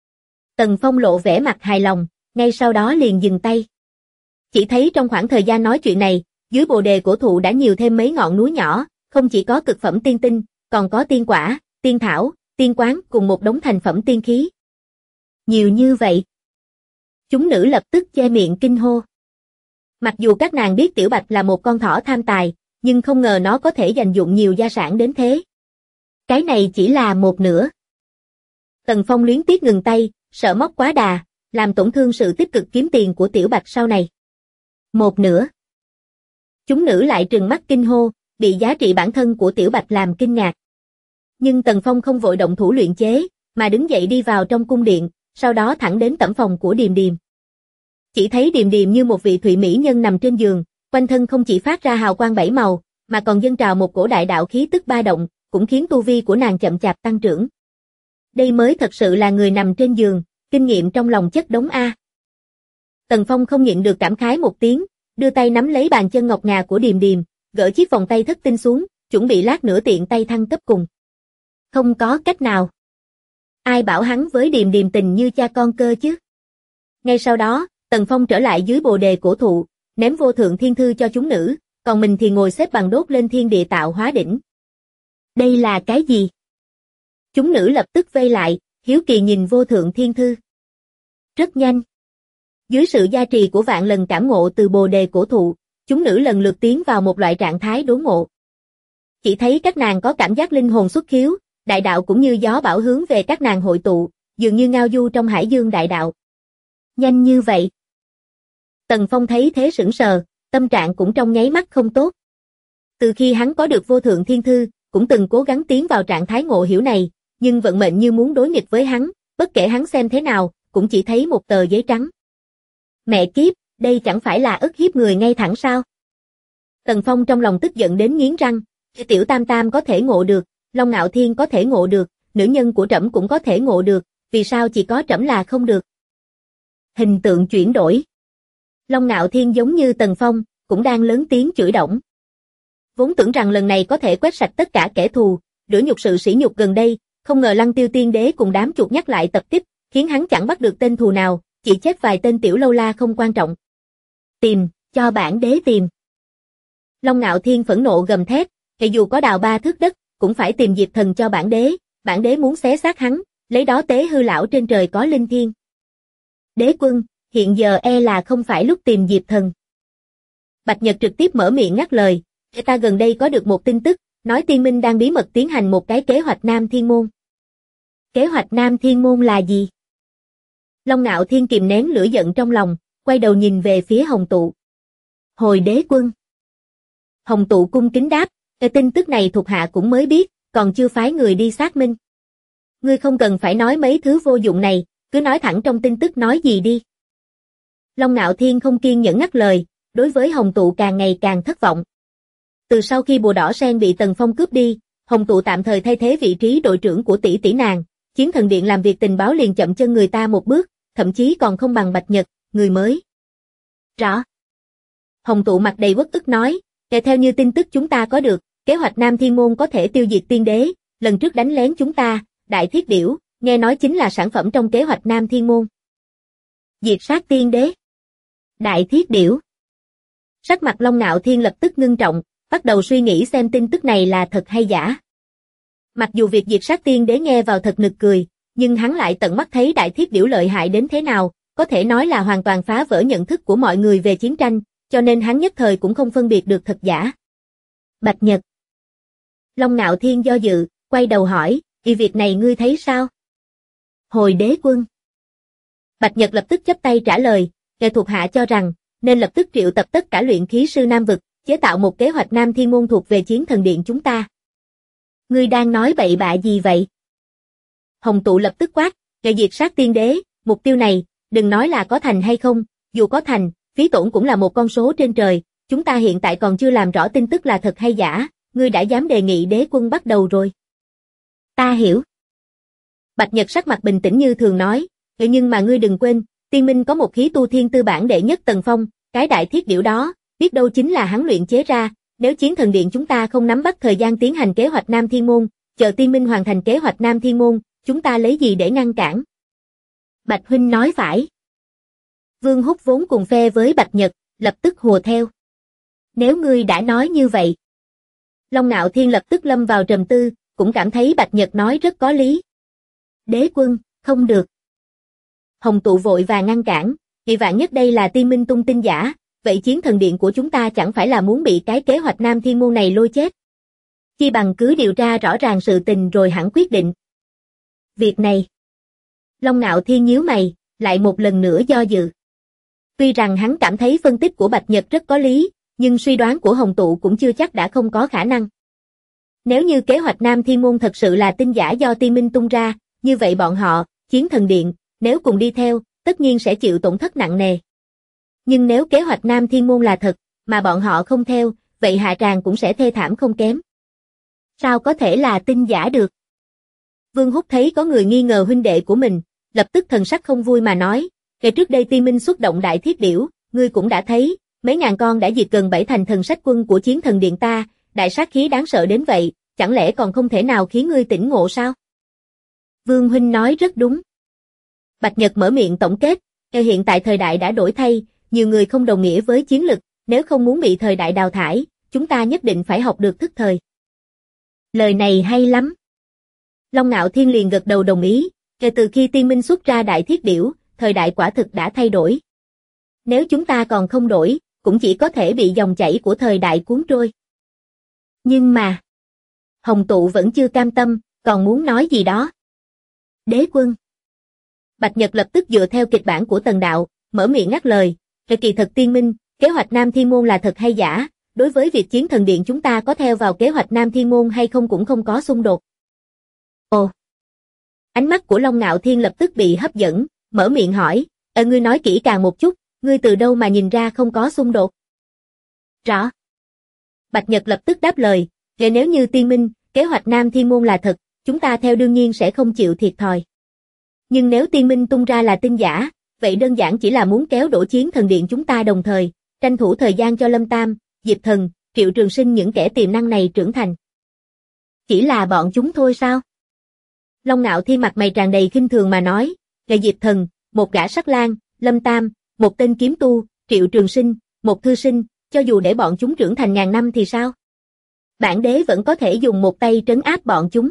Tần Phong lộ vẻ mặt hài lòng, ngay sau đó liền dừng tay. Chỉ thấy trong khoảng thời gian nói chuyện này, dưới bồ đề cổ thụ đã nhiều thêm mấy ngọn núi nhỏ, không chỉ có cực phẩm tiên tinh, còn có tiên quả, tiên thảo, tiên quán cùng một đống thành phẩm tiên khí. Nhiều như vậy. Chúng nữ lập tức che miệng kinh hô. Mặc dù các nàng biết Tiểu Bạch là một con thỏ tham tài, nhưng không ngờ nó có thể dành dụng nhiều gia sản đến thế. Cái này chỉ là một nửa. Tần Phong luyến tiếc ngừng tay, sợ móc quá đà, làm tổn thương sự tích cực kiếm tiền của Tiểu Bạch sau này. Một nửa. Chúng nữ lại trừng mắt kinh hô, bị giá trị bản thân của Tiểu Bạch làm kinh ngạc. Nhưng Tần Phong không vội động thủ luyện chế, mà đứng dậy đi vào trong cung điện, sau đó thẳng đến tẩm phòng của Điềm Điềm. Chỉ thấy Điềm Điềm như một vị thụy mỹ nhân nằm trên giường, quanh thân không chỉ phát ra hào quang bảy màu, mà còn dâng trào một cổ đại đạo khí tức ba động, cũng khiến tu vi của nàng chậm chạp tăng trưởng. Đây mới thật sự là người nằm trên giường, kinh nghiệm trong lòng chất đống A. Tần Phong không nhịn được cảm khái một tiếng, đưa tay nắm lấy bàn chân ngọc ngà của Điềm Điềm, gỡ chiếc vòng tay thất tinh xuống, chuẩn bị lát nữa tiện tay thăng cấp cùng. Không có cách nào. Ai bảo hắn với Điềm Điềm tình như cha con cơ chứ? Ngay sau đó, Tần Phong trở lại dưới bồ đề cổ thụ, ném vô thượng thiên thư cho chúng nữ, còn mình thì ngồi xếp bằng đốt lên thiên địa tạo hóa đỉnh. Đây là cái gì? Chúng nữ lập tức vây lại, hiếu kỳ nhìn vô thượng thiên thư. Rất nhanh. Dưới sự gia trì của vạn lần cảm ngộ từ bồ đề cổ thụ, chúng nữ lần lượt tiến vào một loại trạng thái đốn ngộ. Chỉ thấy các nàng có cảm giác linh hồn xuất khiếu, đại đạo cũng như gió bão hướng về các nàng hội tụ, dường như ngao du trong hải dương đại đạo. Nhanh như vậy. Tần Phong thấy thế sững sờ, tâm trạng cũng trong nháy mắt không tốt. Từ khi hắn có được vô thượng thiên thư, cũng từng cố gắng tiến vào trạng thái ngộ hiểu này, nhưng vận mệnh như muốn đối nghịch với hắn, bất kể hắn xem thế nào, cũng chỉ thấy một tờ giấy trắng. Mẹ kiếp, đây chẳng phải là ức hiếp người ngay thẳng sao? Tần Phong trong lòng tức giận đến nghiến răng, Tiểu Tam Tam có thể ngộ được, Long Ngạo Thiên có thể ngộ được, nữ nhân của trẫm cũng có thể ngộ được, vì sao chỉ có trẫm là không được? Hình tượng chuyển đổi. Long Ngạo Thiên giống như Tần Phong, cũng đang lớn tiếng chửi đổng. Vốn tưởng rằng lần này có thể quét sạch tất cả kẻ thù, rửa nhục sự sỉ nhục gần đây, không ngờ Lăng Tiêu Tiên Đế cùng đám chuột nhắt lại tập kích, khiến hắn chẳng bắt được tên thù nào, chỉ chết vài tên tiểu lâu la không quan trọng. Tìm, cho bản đế tìm. Long Ngạo Thiên phẫn nộ gầm thét, kể dù có đào 3 thước đất, cũng phải tìm Diệp Thần cho bản đế muốn xé xác hắn, lấy đó tế hư lão trên trời có linh thiên. Đế quân, hiện giờ e là không phải lúc tìm Diệp Thần. Bạch Nhật trực tiếp mở miệng ngắt lời, ta gần đây có được một tin tức, nói Tiên Minh đang bí mật tiến hành một cái kế hoạch Nam Thiên Môn. Kế hoạch Nam Thiên Môn là gì? Long Ngạo Thiên kìm nén lửa giận trong lòng, quay đầu nhìn về phía Hồng Tụ. Hồi đế quân. Hồng Tụ cung kính đáp, cái tin tức này thuộc hạ cũng mới biết, còn chưa phái người đi xác minh. Ngươi không cần phải nói mấy thứ vô dụng này, cứ nói thẳng trong tin tức nói gì đi. Long Ngạo Thiên không kiên nhẫn ngắt lời, đối với Hồng Tụ càng ngày càng thất vọng. Từ sau khi bùa đỏ sen bị Tần Phong cướp đi, Hồng Tụ tạm thời thay thế vị trí đội trưởng của tỷ tỷ nàng, Chiến Thần Điện làm việc tình báo liền chậm chân người ta một bước, thậm chí còn không bằng Bạch Nhật, người mới. Rõ. Hồng Tụ mặt đầy uất ức nói, theo như tin tức chúng ta có được, kế hoạch Nam Thiên Môn có thể tiêu diệt tiên đế, lần trước đánh lén chúng ta, Đại Thiết Điểu, nghe nói chính là sản phẩm trong kế hoạch Nam Thiên Môn. Diệt sát tiên đế. Đại Thiết Điểu. Sắc mặt Long Ngạo Thiên lập tức ngưng trọng, bắt đầu suy nghĩ xem tin tức này là thật hay giả. Mặc dù việc diệt sát tiên đế nghe vào thật nực cười, nhưng hắn lại tận mắt thấy Đại Thiết Điểu lợi hại đến thế nào, có thể nói là hoàn toàn phá vỡ nhận thức của mọi người về chiến tranh, cho nên hắn nhất thời cũng không phân biệt được thật giả. Bạch Nhật. Long Ngạo Thiên do dự, quay đầu hỏi, việc này ngươi thấy sao? Hồi đế quân. Bạch Nhật lập tức chắp tay trả lời, Kẻ thuộc hạ cho rằng, nên lập tức triệu tập tất cả luyện khí sư Nam vực, chế tạo một kế hoạch Nam Thiên Môn thuộc về Chiến Thần Điện chúng ta. Ngươi đang nói bậy bạ gì vậy? Hồng Tụ lập tức quát, kẻ diệt sát tiên đế, mục tiêu này, đừng nói là có thành hay không, dù có thành, phí tổn cũng là một con số trên trời, chúng ta hiện tại còn chưa làm rõ tin tức là thật hay giả, ngươi đã dám đề nghị đế quân bắt đầu rồi. Ta hiểu. Bạch Nhật sắc mặt bình tĩnh như thường nói, nhưng mà ngươi đừng quên, Tiên Minh có một khí tu thiên tư bản đệ nhất tầng phong, cái đại thiết điểu đó, biết đâu chính là hắn luyện chế ra, nếu Chiến Thần Điện chúng ta không nắm bắt thời gian tiến hành kế hoạch Nam Thiên Môn, chờ Tiên Minh hoàn thành kế hoạch Nam Thiên Môn, chúng ta lấy gì để ngăn cản? Bạch huynh nói phải. Vương Húc vốn cùng phe với Bạch Nhật, lập tức hùa theo. Nếu ngươi đã nói như vậy. Long Ngạo Thiên lập tức lâm vào trầm tư, cũng cảm thấy Bạch Nhật nói rất có lý. Đế quân, không được. Hồng Tụ vội và ngăn cản, kỳ vạn nhất đây là Tiên Minh tung tin giả, vậy Chiến Thần Điện của chúng ta chẳng phải là muốn bị cái kế hoạch Nam Thiên Môn này lôi chết. Chi bằng cứ điều tra rõ ràng sự tình rồi hẳn quyết định. Việc này. Long Ngạo Thiên nhíu mày, lại một lần nữa do dự. Tuy rằng hắn cảm thấy phân tích của Bạch Nhật rất có lý, nhưng suy đoán của Hồng Tụ cũng chưa chắc đã không có khả năng. Nếu như kế hoạch Nam Thiên Môn thật sự là tin giả do Tiên Minh tung ra, như vậy bọn họ, Chiến Thần Điện, nếu cùng đi theo, tất nhiên sẽ chịu tổn thất nặng nề. Nhưng nếu kế hoạch Nam Thiên Môn là thật, mà bọn họ không theo, vậy hạ tràng cũng sẽ thê thảm không kém. Sao có thể là tin giả được? Vương Húc thấy có người nghi ngờ huynh đệ của mình, lập tức thần sắc không vui mà nói, kể trước đây Tiên Minh xuất động đại thiết điểu, ngươi cũng đã thấy, mấy ngàn con đã diệt gần 7 thành thần sách quân của Chiến Thần Điện ta, đại sát khí đáng sợ đến vậy, chẳng lẽ còn không thể nào khiến ngươi tỉnh ngộ sao? Vương huynh nói rất đúng. Bạch Nhật mở miệng tổng kết, hiện tại thời đại đã đổi thay, nhiều người không đồng nghĩa với chiến lực, nếu không muốn bị thời đại đào thải, chúng ta nhất định phải học được thức thời. Lời này hay lắm. Long Ngạo Thiên liền gật đầu đồng ý, kể từ khi Tiên Minh xuất ra đại thiết điểu, thời đại quả thực đã thay đổi. Nếu chúng ta còn không đổi, cũng chỉ có thể bị dòng chảy của thời đại cuốn trôi. Nhưng mà, Hồng Tụ vẫn chưa cam tâm, còn muốn nói gì đó. Đế quân. Bạch Nhật lập tức dựa theo kịch bản của Tần Đạo, mở miệng ngắt lời, kỳ thật Tiên Minh, kế hoạch Nam Thiên Môn là thật hay giả, đối với việc Chiến Thần Điện chúng ta có theo vào kế hoạch Nam Thiên Môn hay không cũng không có xung đột. Ồ! Ánh mắt của Long Ngạo Thiên lập tức bị hấp dẫn, mở miệng hỏi, ngươi nói kỹ càng một chút, ngươi từ đâu mà nhìn ra không có xung đột? Rõ. Bạch Nhật lập tức đáp lời, nếu như Tiên Minh, kế hoạch Nam Thiên Môn là thật, chúng ta theo đương nhiên sẽ không chịu thiệt thòi. Nhưng nếu Tiên Minh tung ra là tin giả, vậy đơn giản chỉ là muốn kéo đổ Chiến Thần Điện chúng ta đồng thời, tranh thủ thời gian cho Lâm Tam, Diệp Thần, Triệu Trường Sinh những kẻ tiềm năng này trưởng thành. Chỉ là bọn chúng thôi sao? Long Ngạo Thiên mặt mày tràn đầy khinh thường mà nói, là Diệp Thần, một gã sắc lang, Lâm Tam, một tên kiếm tu, Triệu Trường Sinh, một thư sinh, cho dù để bọn chúng trưởng thành ngàn năm thì sao? Bản đế vẫn có thể dùng một tay trấn áp bọn chúng.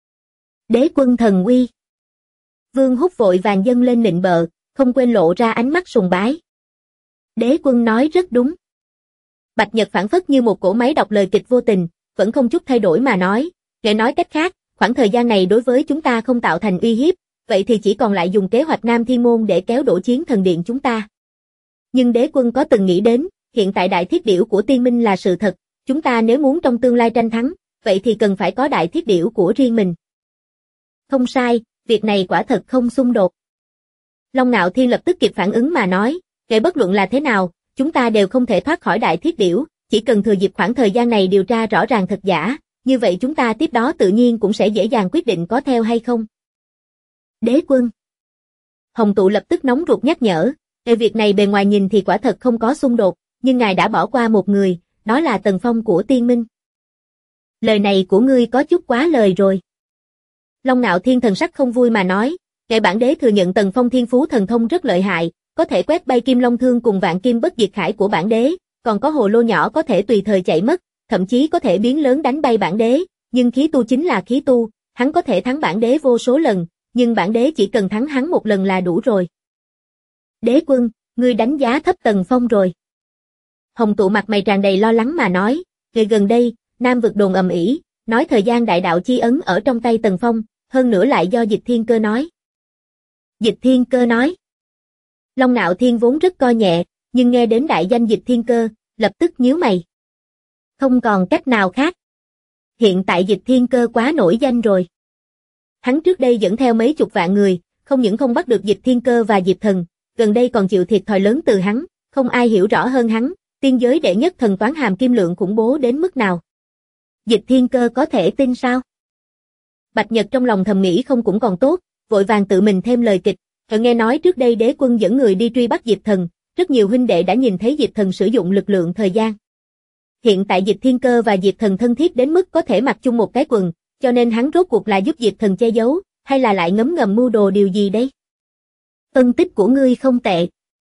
Đế quân thần uy. Vương Húc vội vàng dâng lên nịnh bợ, không quên lộ ra ánh mắt sùng bái. Đế quân nói rất đúng. Bạch Nhật phản phất như một cỗ máy đọc lời kịch vô tình, vẫn không chút thay đổi mà nói, để nói cách khác, khoảng thời gian này đối với chúng ta không tạo thành uy hiếp, vậy thì chỉ còn lại dùng kế hoạch Nam Thiên Môn để kéo đổ Chiến Thần Điện chúng ta. Nhưng đế quân có từng nghĩ đến, hiện tại đại thiết điểu của Tiên Minh là sự thật, chúng ta nếu muốn trong tương lai tranh thắng, vậy thì cần phải có đại thiết điểu của riêng mình. Không sai, việc này quả thật không xung đột. Long Ngạo Thiên lập tức kịp phản ứng mà nói, kể bất luận là thế nào, chúng ta đều không thể thoát khỏi đại thiết điểu, chỉ cần thừa dịp khoảng thời gian này điều tra rõ ràng thật giả, như vậy chúng ta tiếp đó tự nhiên cũng sẽ dễ dàng quyết định có theo hay không. Đế quân. Hồng Tụ lập tức nóng ruột nhắc nhở, việc này bề ngoài nhìn thì quả thật không có xung đột, nhưng ngài đã bỏ qua một người, đó là Tần Phong của Tiên Minh. Lời này của ngươi có chút quá lời rồi. Long Ngạo Thiên thần sắc không vui mà nói, kể bản đế thừa nhận Tần Phong thiên phú thần thông rất lợi hại, có thể quét bay Kim Long Thương cùng Vạn Kim Bất Diệt Khải của bản đế, còn có hồ lô nhỏ có thể tùy thời chạy mất, thậm chí có thể biến lớn đánh bay bản đế, nhưng khí tu chính là khí tu, hắn có thể thắng bản đế vô số lần, nhưng bản đế chỉ cần thắng hắn một lần là đủ rồi. Đế quân, ngươi đánh giá thấp Tần Phong rồi. Hồng Tụ mặt mày tràn đầy lo lắng mà nói, gần đây, Nam vực đồn ầm ĩ, nói thời gian đại đạo chi ấn ở trong tay Tần Phong, hơn nữa lại do Dịch Thiên Cơ nói. Dịch Thiên Cơ nói. Long Nạo Thiên vốn rất coi nhẹ, nhưng nghe đến đại danh Dịch Thiên Cơ, lập tức nhíu mày. Không còn cách nào khác. Hiện tại Dịch Thiên Cơ quá nổi danh rồi. Hắn trước đây dẫn theo mấy chục vạn người, không những không bắt được Dịch Thiên Cơ và Diệp Thần, gần đây còn chịu thiệt thòi lớn từ hắn, không ai hiểu rõ hơn hắn, tiên giới đệ nhất thần toán hàm kim lượng khủng bố đến mức nào. Dịch Thiên Cơ có thể tin sao? Bạch Nhật trong lòng thầm nghĩ không cũng còn tốt, vội vàng tự mình thêm lời kịch, nghe nói trước đây đế quân dẫn người đi truy bắt Diệp Thần, rất nhiều huynh đệ đã nhìn thấy Diệp Thần sử dụng lực lượng thời gian. Hiện tại Dịch Thiên Cơ và Diệp Thần thân thiết đến mức có thể mặc chung một cái quần, cho nên hắn rốt cuộc là giúp Diệp Thần che giấu, hay là lại ngấm ngầm mưu đồ điều gì đấy? Phân tích của ngươi không tệ.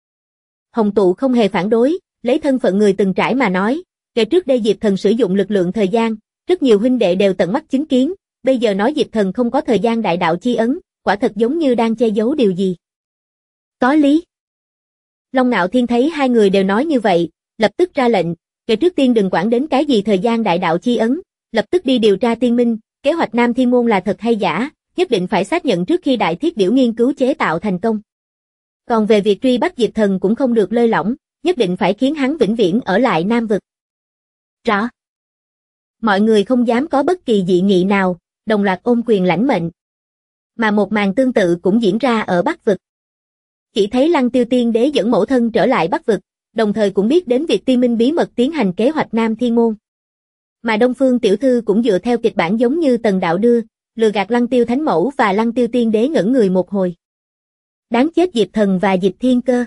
Hồng Tụ không hề phản đối, lấy thân phận người từng trải mà nói, kể trước đây Diệp Thần sử dụng lực lượng thời gian, rất nhiều huynh đệ đều tận mắt chứng kiến, bây giờ nói Diệp Thần không có thời gian đại đạo chi ấn, quả thật giống như đang che giấu điều gì. Có lý. Long Nạo Thiên thấy hai người đều nói như vậy, lập tức ra lệnh, kể trước tiên đừng quản đến cái gì thời gian đại đạo chi ấn, lập tức đi điều tra tiên minh, kế hoạch Nam Thiên Môn là thật hay giả, nhất định phải xác nhận trước khi Đại Thiết Điểu nghiên cứu chế tạo thành công. Còn về việc truy bắt Diệp Thần cũng không được lơi lỏng, nhất định phải khiến hắn vĩnh viễn ở lại Nam Vực. Rõ. Mọi người không dám có bất kỳ dị nghị nào, đồng loạt ôm quyền lãnh mệnh. Mà một màn tương tự cũng diễn ra ở Bắc Vực. Chỉ thấy Lăng Tiêu Tiên Đế dẫn mẫu thân trở lại Bắc Vực, đồng thời cũng biết đến việc tiên minh bí mật tiến hành kế hoạch Nam Thiên Môn. Mà Đông Phương Tiểu Thư cũng dựa theo kịch bản giống như Tần Đạo đưa, lừa gạt Lăng Tiêu Thánh Mẫu và Lăng Tiêu Tiên Đế ngẩn người một hồi. Đáng chết Diệp Thần và Dịch Thiên Cơ.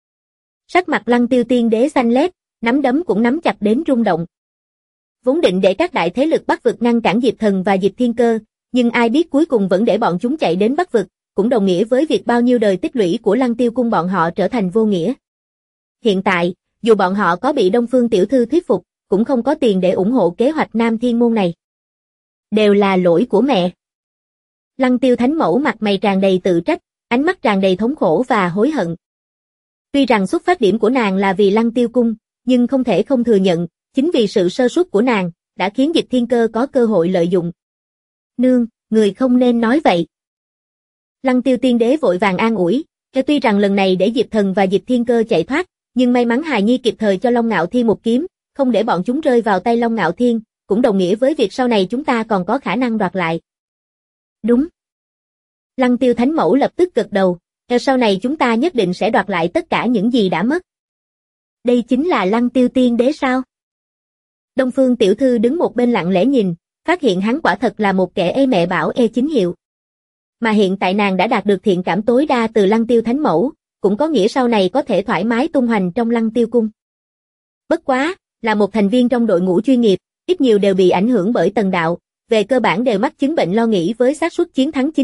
Sắc mặt Lăng Tiêu Tiên Đế xanh lét, nắm đấm cũng nắm chặt đến rung động. Vốn định để các đại thế lực Bắc Vực ngăn cản Diệp Thần và Dịch Thiên Cơ, nhưng ai biết cuối cùng vẫn để bọn chúng chạy đến Bắc Vực, cũng đồng nghĩa với việc bao nhiêu đời tích lũy của Lăng Tiêu cung bọn họ trở thành vô nghĩa. Hiện tại, dù bọn họ có bị Đông Phương Tiểu Thư thuyết phục, cũng không có tiền để ủng hộ kế hoạch Nam Thiên Môn này. Đều là lỗi của mẹ. Lăng Tiêu Thánh Mẫu mặt mày tràn đầy tự trách, ánh mắt tràn đầy thống khổ và hối hận. Tuy rằng xuất phát điểm của nàng là vì Lăng Tiêu cung, nhưng không thể không thừa nhận, chính vì sự sơ suất của nàng, đã khiến Dịch Thiên Cơ có cơ hội lợi dụng. Nương, người không nên nói vậy. Lăng Tiêu Tiên Đế vội vàng an ủi, tuy rằng lần này để Diệp Thần và Dịch Thiên Cơ chạy thoát, nhưng may mắn hài nhi kịp thời cho Long Ngạo Thiên một kiếm, không để bọn chúng rơi vào tay Long Ngạo Thiên, cũng đồng nghĩa với việc sau này chúng ta còn có khả năng đoạt lại. Đúng. Lăng Tiêu Thánh Mẫu lập tức gật đầu, sau này chúng ta nhất định sẽ đoạt lại tất cả những gì đã mất. Đây chính là Lăng Tiêu Tiên Đế sao? Đông Phương Tiểu Thư đứng một bên lặng lẽ nhìn, phát hiện hắn quả thật là một kẻ ê mẹ bảo ê chính hiệu. Mà hiện tại nàng đã đạt được thiện cảm tối đa từ Lăng Tiêu Thánh Mẫu, cũng có nghĩa sau này có thể thoải mái tung hoành trong Lăng Tiêu cung. Bất quá, là một thành viên trong đội ngũ chuyên nghiệp, ít nhiều đều bị ảnh hưởng bởi Tần Đạo, về cơ bản đều mắc chứng bệnh lo nghĩ với xác suất chiến thắng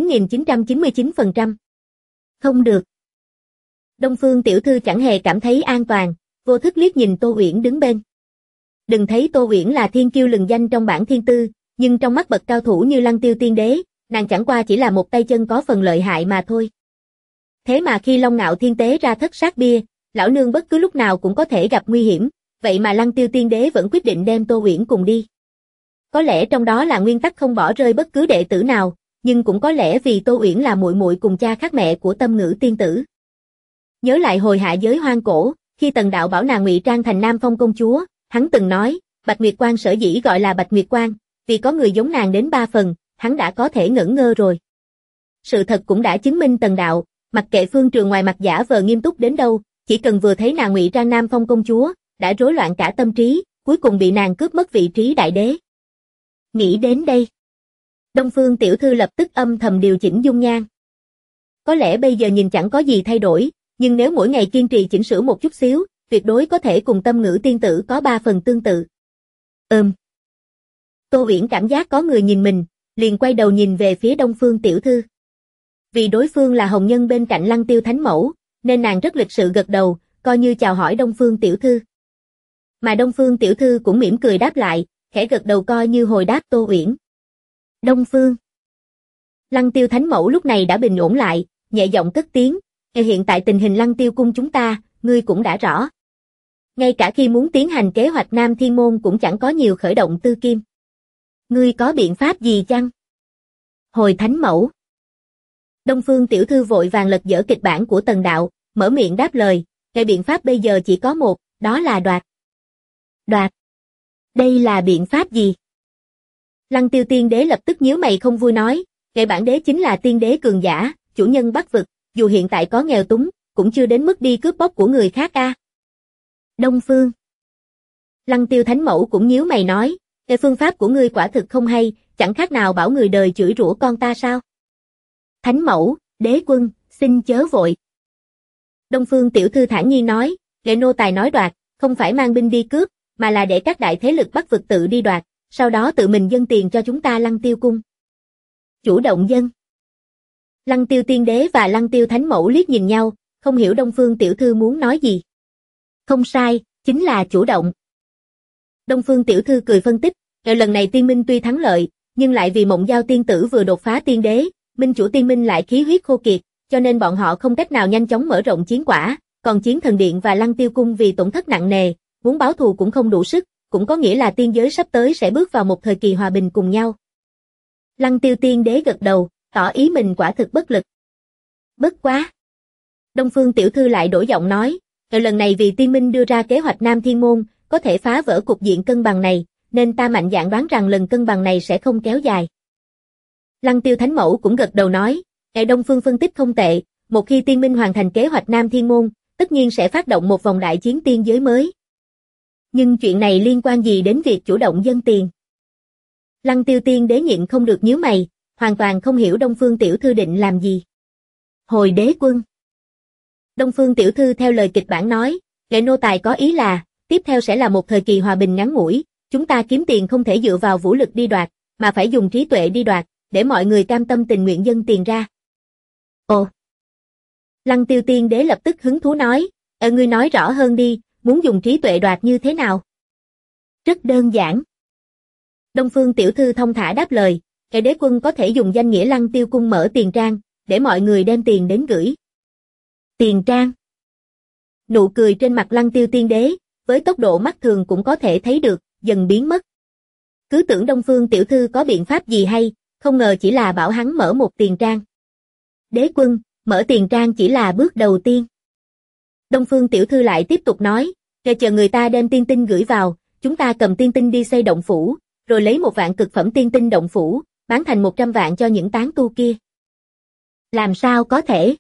9.999%. Không được. Đông Phương Tiểu Thư chẳng hề cảm thấy an toàn, vô thức liếc nhìn Tô Uyển đứng bên. Đừng thấy Tô Uyển là thiên kiêu lừng danh trong bảng thiên tư, nhưng trong mắt bậc cao thủ như Lăng Tiêu Tiên Đế, nàng chẳng qua chỉ là một tay chân có phần lợi hại mà thôi. Thế mà khi Long Ngạo Thiên tế ra thất sát bia, lão nương bất cứ lúc nào cũng có thể gặp nguy hiểm, vậy mà Lăng Tiêu Tiên Đế vẫn quyết định đem Tô Uyển cùng đi. Có lẽ trong đó là nguyên tắc không bỏ rơi bất cứ đệ tử nào, nhưng cũng có lẽ vì Tô Uyển là muội muội cùng cha khác mẹ của Tâm Ngữ tiên tử. Nhớ lại hồi hạ giới hoang cổ, khi Tần Đạo bảo nàng ngụy trang thành Nam Phong công chúa, hắn từng nói, Bạch Nguyệt Quan sở dĩ gọi là Bạch Nguyệt Quan, vì có người giống nàng đến 3 phần, hắn đã có thể ngẩn ngơ rồi. Sự thật cũng đã chứng minh Tần Đạo, mặc kệ Phương Trường ngoài mặt giả vờ nghiêm túc đến đâu, chỉ cần vừa thấy nàng ngụy trang Nam Phong công chúa, đã rối loạn cả tâm trí, cuối cùng bị nàng cướp mất vị trí đại đế. Nghĩ đến đây, Đông Phương Tiểu Thư lập tức âm thầm điều chỉnh dung nhan. Có lẽ bây giờ nhìn chẳng có gì thay đổi, nhưng nếu mỗi ngày kiên trì chỉnh sửa một chút xíu, tuyệt đối có thể cùng Tâm Ngữ tiên tử có 3 phần tương tự. Tô Uyển cảm giác có người nhìn mình, liền quay đầu nhìn về phía Đông Phương Tiểu Thư. Vì đối phương là hồng nhân bên cạnh Lăng Tiêu Thánh Mẫu, nên nàng rất lịch sự gật đầu, coi như chào hỏi Đông Phương Tiểu Thư. Mà Đông Phương Tiểu Thư cũng mỉm cười đáp lại, khẽ gật đầu coi như hồi đáp Tô Uyển. Đông Phương. Lăng Tiêu Thánh Mẫu lúc này đã bình ổn lại, nhẹ giọng cất tiếng, hiện tại tình hình Lăng Tiêu cung chúng ta, ngươi cũng đã rõ. Ngay cả khi muốn tiến hành kế hoạch Nam Thiên Môn cũng chẳng có nhiều khởi động tư kim. Ngươi có biện pháp gì chăng? Hồi Thánh Mẫu. Đông Phương Tiểu Thư vội vàng lật dở kịch bản của Tần Đạo, mở miệng đáp lời, cái biện pháp bây giờ chỉ có một, đó là đoạt. Đoạt? Đây là biện pháp gì? Lăng Tiêu tiên đế lập tức nhíu mày không vui nói, cái bản đế chính là tiên đế cường giả, chủ nhân Bắc vực, dù hiện tại có nghèo túng, cũng chưa đến mức đi cướp bóc của người khác a. Đông Phương. Lăng Tiêu thánh mẫu cũng nhíu mày nói, cái phương pháp của ngươi quả thực không hay, chẳng khác nào bảo người đời chửi rủa con ta sao? Thánh mẫu, đế quân, xin chớ vội. Đông Phương tiểu thư thản nhiên nói, lệ nô tài nói đoạt, không phải mang binh đi cướp, mà là để các đại thế lực Bắc vực tự đi đoạt, sau đó tự mình dâng tiền cho chúng ta Lăng Tiêu cung. Chủ động dâng. Lăng Tiêu tiên đế và Lăng Tiêu thánh mẫu liếc nhìn nhau, không hiểu Đông Phương tiểu thư muốn nói gì. Không sai, chính là chủ động. Đông Phương tiểu thư cười phân tích, lần này tiên minh tuy thắng lợi, nhưng lại vì Mộng Giao tiên tử vừa đột phá tiên đế, minh chủ tiên minh lại khí huyết khô kiệt, cho nên bọn họ không cách nào nhanh chóng mở rộng chiến quả, còn Chiến Thần Điện và Lăng Tiêu cung vì tổn thất nặng nề, muốn báo thù cũng không đủ sức, cũng có nghĩa là tiên giới sắp tới sẽ bước vào một thời kỳ hòa bình cùng nhau. Lăng Tiêu tiên đế gật đầu, tỏ ý mình quả thực bất lực. Bất quá. Đông Phương tiểu thư lại đổi giọng nói, lần này vì tiên minh đưa ra kế hoạch Nam Thiên Môn, có thể phá vỡ cục diện cân bằng này, nên ta mạnh dạn đoán rằng lần cân bằng này sẽ không kéo dài. Lăng Tiêu thánh mẫu cũng gật đầu nói, Đông Phương phân tích không tệ, một khi tiên minh hoàn thành kế hoạch Nam Thiên Môn, tất nhiên sẽ phát động một vòng đại chiến tiên giới mới. Nhưng chuyện này liên quan gì đến việc chủ động dâng tiền? Lăng Tiêu tiên đế nhịn không được nhíu mày, hoàn toàn không hiểu Đông Phương tiểu thư định làm gì. Hồi đế quân. Đông Phương tiểu thư theo lời kịch bản nói, lệ nô tài có ý là, tiếp theo sẽ là một thời kỳ hòa bình ngắn ngủi, chúng ta kiếm tiền không thể dựa vào vũ lực đi đoạt, mà phải dùng trí tuệ đi đoạt, để mọi người cam tâm tình nguyện dâng tiền ra. Ồ! Lăng Tiêu tiên đế lập tức hứng thú nói, ngươi nói rõ hơn đi, muốn dùng trí tuệ đoạt như thế nào? Rất đơn giản. Đông Phương tiểu thư thông thả đáp lời, cái đế quân có thể dùng danh nghĩa Lăng Tiêu cung mở tiền trang, để mọi người đem tiền đến gửi. Tiền trang. Nụ cười trên mặt Lăng Tiêu tiên đế, với tốc độ mắt thường cũng có thể thấy được, dần biến mất. Cứ tưởng Đông Phương tiểu thư có biện pháp gì hay, không ngờ chỉ là bảo hắn mở một tiền trang. Đế quân, mở tiền trang chỉ là bước đầu tiên. Đông Phương tiểu thư lại tiếp tục nói, chờ người ta đem tiên tinh gửi vào, chúng ta cầm tiên tinh đi xây động phủ, rồi lấy 1 vạn cực phẩm tiên tinh động phủ, bán thành 100 vạn cho những tán tu kia. Làm sao có thể?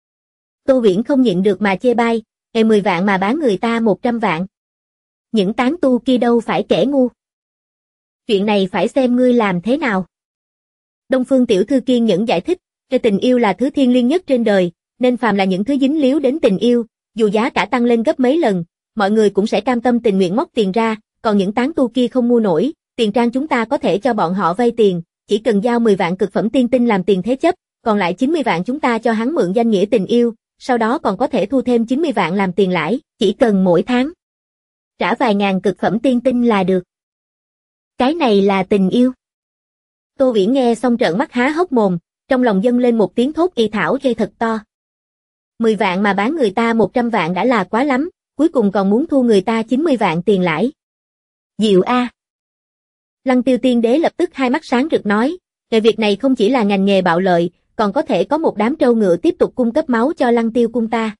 Tô Viễn không nhịn được mà chê bai, 10 vạn mà bán người ta 100 vạn. Những tán tu kia đâu phải kẻ ngu. Chuyện này phải xem ngươi làm thế nào. Đông Phương tiểu thư kiên nhẫn giải thích, tình yêu là thứ thiêng liêng nhất trên đời, nên phàm là những thứ dính líu đến tình yêu, dù giá cả tăng lên gấp mấy lần, mọi người cũng sẽ cam tâm tình nguyện móc tiền ra, còn những tán tu kia không mua nổi, tiền trang chúng ta có thể cho bọn họ vay tiền, chỉ cần giao 10 vạn cực phẩm tiên tinh làm tiền thế chấp, còn lại 90 vạn chúng ta cho hắn mượn danh nghĩa tình yêu, sau đó còn có thể thu thêm 90 vạn làm tiền lãi, chỉ cần mỗi tháng trả vài ngàn cực phẩm tiên tinh là được. Cái này là tình yêu. Tô Viễn nghe xong trợn mắt há hốc mồm, trong lòng dâng lên một tiếng thốt y thảo ghê thật to. 10 vạn mà bán người ta 100 vạn đã là quá lắm, cuối cùng còn muốn thu người ta 90 vạn tiền lãi. Diệu a. Lăng Tiêu tiên đế lập tức hai mắt sáng rực nói, nghề việc này không chỉ là ngành nghề bạo lợi, còn có thể có một đám trâu ngựa tiếp tục cung cấp máu cho Lăng Tiêu cung ta.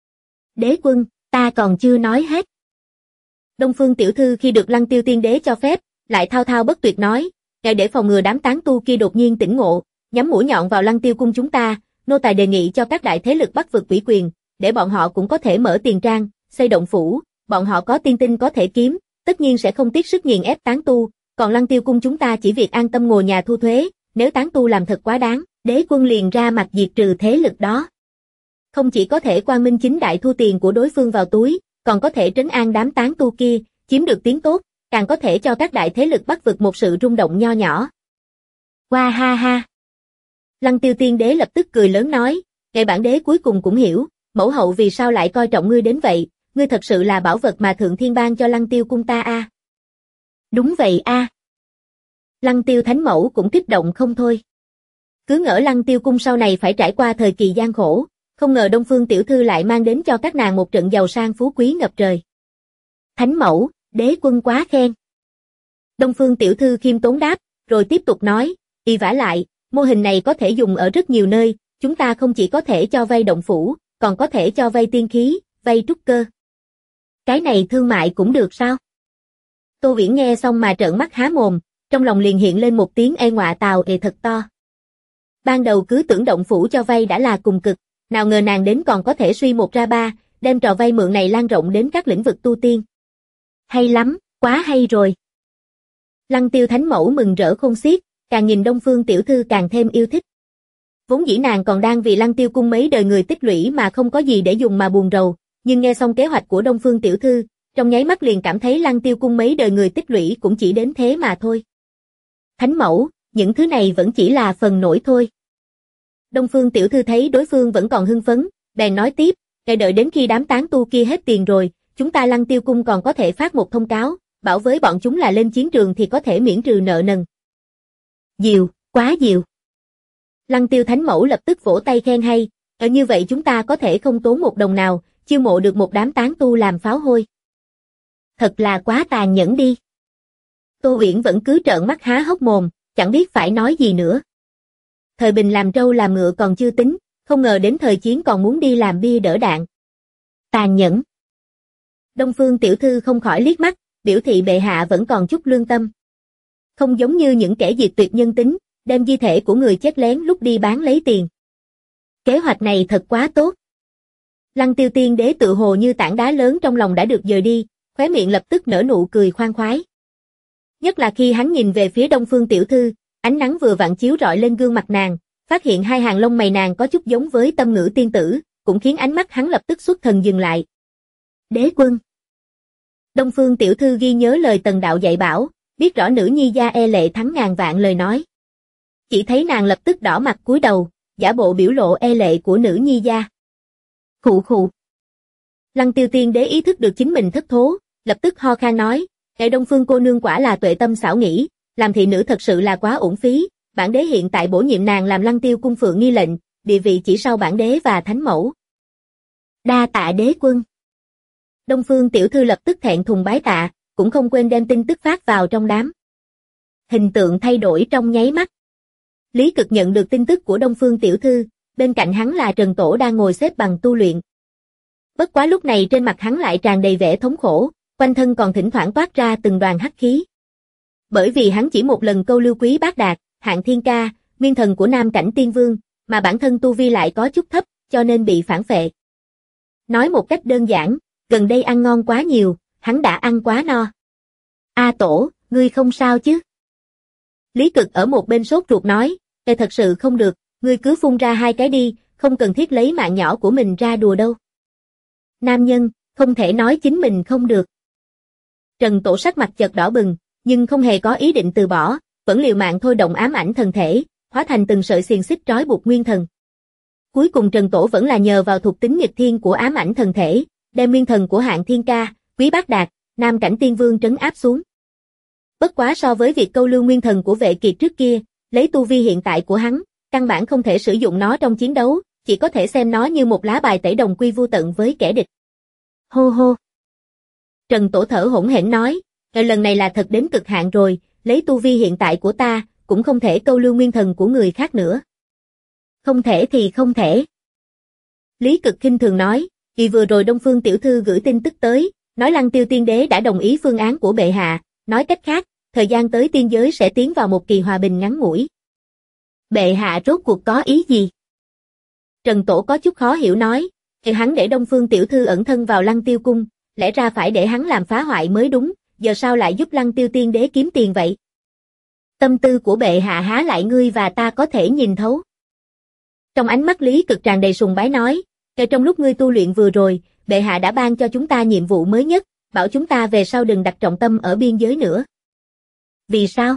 Đế quân, ta còn chưa nói hết. Đông Phương tiểu thư khi được Lăng Tiêu tiên đế cho phép, lại thao thao bất tuyệt nói, để phòng ngừa đám tán tu kia đột nhiên tỉnh ngộ, nhắm mũi nhọn vào Lăng Tiêu cung chúng ta, nô tài đề nghị cho các đại thế lực Bắc vực ủy quyền, để bọn họ cũng có thể mở tiền trang, xây động phủ, bọn họ có tiên tinh có thể kiếm, tất nhiên sẽ không tiếc sức nghiền ép tán tu, còn Lăng Tiêu cung chúng ta chỉ việc an tâm ngồi nhà thu thuế, nếu tán tu làm thật quá đáng, đế quân liền ra mặt diệt trừ thế lực đó. Không chỉ có thể quang minh chính đại thu tiền của đối phương vào túi, còn có thể trấn an đám tán tu kia, chiếm được tiếng tốt, càng có thể cho các đại thế lực Bắc vực một sự rung động nho nhỏ. Hoa ha ha. Lăng Tiêu tiên đế lập tức cười lớn nói, ngày bản đế cuối cùng cũng hiểu, mẫu hậu vì sao lại coi trọng ngươi đến vậy, ngươi thật sự là bảo vật mà thượng thiên ban cho Lăng Tiêu cung ta a. Đúng vậy a. Lăng Tiêu thánh mẫu cũng kích động không thôi. Cứ ngỡ Lăng Tiêu cung sau này phải trải qua thời kỳ gian khổ, không ngờ Đông Phương tiểu thư lại mang đến cho các nàng một trận giàu sang phú quý ngập trời. Thánh mẫu, đế quân quá khen. Đông Phương tiểu thư khiêm tốn đáp, rồi tiếp tục nói, vả lại, mô hình này có thể dùng ở rất nhiều nơi, chúng ta không chỉ có thể cho vay động phủ, còn có thể cho vay tiên khí, vay trúc cơ. Cái này thương mại cũng được sao? Tô Uyển nghe xong mà trợn mắt há mồm, trong lòng liền hiện lên một tiếng ê ngọa tào ề thật to. Ban đầu cứ tưởng động phủ cho vay đã là cùng cực, nào ngờ nàng đến còn có thể suy một ra ba, đem trò vay mượn này lan rộng đến các lĩnh vực tu tiên. Hay lắm, quá hay rồi. Lăng Tiêu Thánh Mẫu mừng rỡ khôn xiết, càng nhìn Đông Phương tiểu thư càng thêm yêu thích. Vốn dĩ nàng còn đang vì Lăng Tiêu cung mấy đời người tích lũy mà không có gì để dùng mà buồn rầu, nhưng nghe xong kế hoạch của Đông Phương tiểu thư, trong nháy mắt liền cảm thấy Lăng Tiêu cung mấy đời người tích lũy cũng chỉ đến thế mà thôi. Thánh Mẫu, những thứ này vẫn chỉ là phần nổi thôi. Đông Phương tiểu thư thấy đối phương vẫn còn hưng phấn, bèn nói tiếp, đợi đến khi đám tán tu kia hết tiền rồi, chúng ta Lăng Tiêu cung còn có thể phát một thông cáo, bảo với bọn chúng là lên chiến trường thì có thể miễn trừ nợ nần. Diệu, quá diệu. Lăng Tiêu Thánh Mẫu lập tức vỗ tay khen hay, như vậy chúng ta có thể không tốn một đồng nào, chiêu mộ được một đám tán tu làm pháo hôi. Thật là quá tàn nhẫn đi. Tô Uyển vẫn cứ trợn mắt há hốc mồm, chẳng biết phải nói gì nữa. Thời bình làm trâu làm ngựa còn chưa tính, không ngờ đến thời chiến còn muốn đi làm bia đỡ đạn. Tàn nhẫn. Đông Phương tiểu thư không khỏi liếc mắt, biểu thị bệ hạ vẫn còn chút lương tâm. Không giống như những kẻ diệt tuyệt nhân tính, đem di thể của người chết lén lúc đi bán lấy tiền. Kế hoạch này thật quá tốt. Lăng Tiêu Tiên Đế tự hồ như tảng đá lớn trong lòng đã được dời đi, khóe miệng lập tức nở nụ cười khoan khoái. Nhất là khi hắn nhìn về phía Đông Phương tiểu thư, ánh nắng vừa vặn chiếu rọi lên gương mặt nàng, phát hiện hai hàng lông mày nàng có chút giống với Tâm Ngữ tiên tử, cũng khiến ánh mắt hắn lập tức xuất thần dừng lại. Đế quân. Đông Phương tiểu thư ghi nhớ lời Tần đạo dạy bảo, biết rõ nữ nhi gia e lệ thắng ngàn vạn lời nói. Chỉ thấy nàng lập tức đỏ mặt cúi đầu, giả bộ biểu lộ e lệ của nữ nhi gia. Khụ khụ. Lăng Tiêu Tiên Đế ý thức được chính mình thất thố, lập tức ho khan nói, Đông Phương cô nương quả là tuệ tâm xảo nghĩ, làm thị nữ thật sự là quá uổng phí, bản đế hiện tại bổ nhiệm nàng làm Lăng Tiêu cung phượng nghi lệnh, địa vị chỉ sau bản đế và thánh mẫu. Đa tạ đế quân. Đông Phương tiểu thư lập tức thẹn thùng bái tạ, cũng không quên đem tin tức phát vào trong đám. Hình tượng thay đổi trong nháy mắt. Lý Cực nhận được tin tức của Đông Phương tiểu thư, bên cạnh hắn là Trần Tổ đang ngồi xếp bằng tu luyện. Bất quá lúc này trên mặt hắn lại tràn đầy vẻ thống khổ, quanh thân còn thỉnh thoảng toát ra từng đoàn hắc khí. Bởi vì hắn chỉ một lần câu lưu Quý Bác Đạt, Hạng Thiên Ca, nguyên thần của Nam Cảnh Tiên Vương, mà bản thân tu vi lại có chút thấp, cho nên bị phản phệ. Nói một cách đơn giản, gần đây ăn ngon quá nhiều, hắn đã ăn quá no. A Tổ, ngươi không sao chứ? Lý Cực ở một bên sốt ruột nói, thật sự không được, ngươi cứ phun ra hai cái đi, không cần thiết lấy mạng nhỏ của mình ra đùa đâu. Nam nhân, không thể nói chính mình không được. Trần Tổ sắc mặt chợt đỏ bừng, nhưng không hề có ý định từ bỏ, vẫn liều mạng thôi động ám ảnh thần thể, hóa thành từng sợi xiềng xích trói buộc nguyên thần. Cuối cùng Trần Tổ vẫn là nhờ vào thuộc tính nghịch thiên của ám ảnh thần thể, đem nguyên thần của Hạng Thiên Ca, Quý Bác Đạt, Nam Cảnh Tiên Vương trấn áp xuống. Bất quá so với việc câu lưu nguyên thần của Vệ Kiệt trước kia, lấy tu vi hiện tại của hắn, căn bản không thể sử dụng nó trong chiến đấu, chỉ có thể xem nó như một lá bài tẩy đồng quy vô tận với kẻ địch. Hô hô. Trần Tổ thở hổn hển nói, lần này là thật đến cực hạn rồi, lấy tu vi hiện tại của ta, cũng không thể câu lưu nguyên thần của người khác nữa. Không thể thì không thể. Lý Cực khinh thường nói, vì vừa rồi Đông Phương tiểu thư gửi tin tức tới, nói Lăng Tiêu Tiên Đế đã đồng ý phương án của bệ hạ, nói cách khác, thời gian tới tiên giới sẽ tiến vào một kỳ hòa bình ngắn ngủi. Bệ hạ rốt cuộc có ý gì? Trần Tổ có chút khó hiểu nói, hắn để Đông Phương tiểu thư ẩn thân vào Lăng Tiêu cung, lẽ ra phải để hắn làm phá hoại mới đúng, giờ sao lại giúp Lăng Tiêu Tiên Đế kiếm tiền vậy? Tâm tư của bệ hạ há lại ngươi và ta có thể nhìn thấu. Trong ánh mắt Lý Cực tràn đầy sùng bái nói, trong lúc ngươi tu luyện vừa rồi, bệ hạ đã ban cho chúng ta nhiệm vụ mới nhất, bảo chúng ta về sau đừng đặt trọng tâm ở biên giới nữa. Vì sao?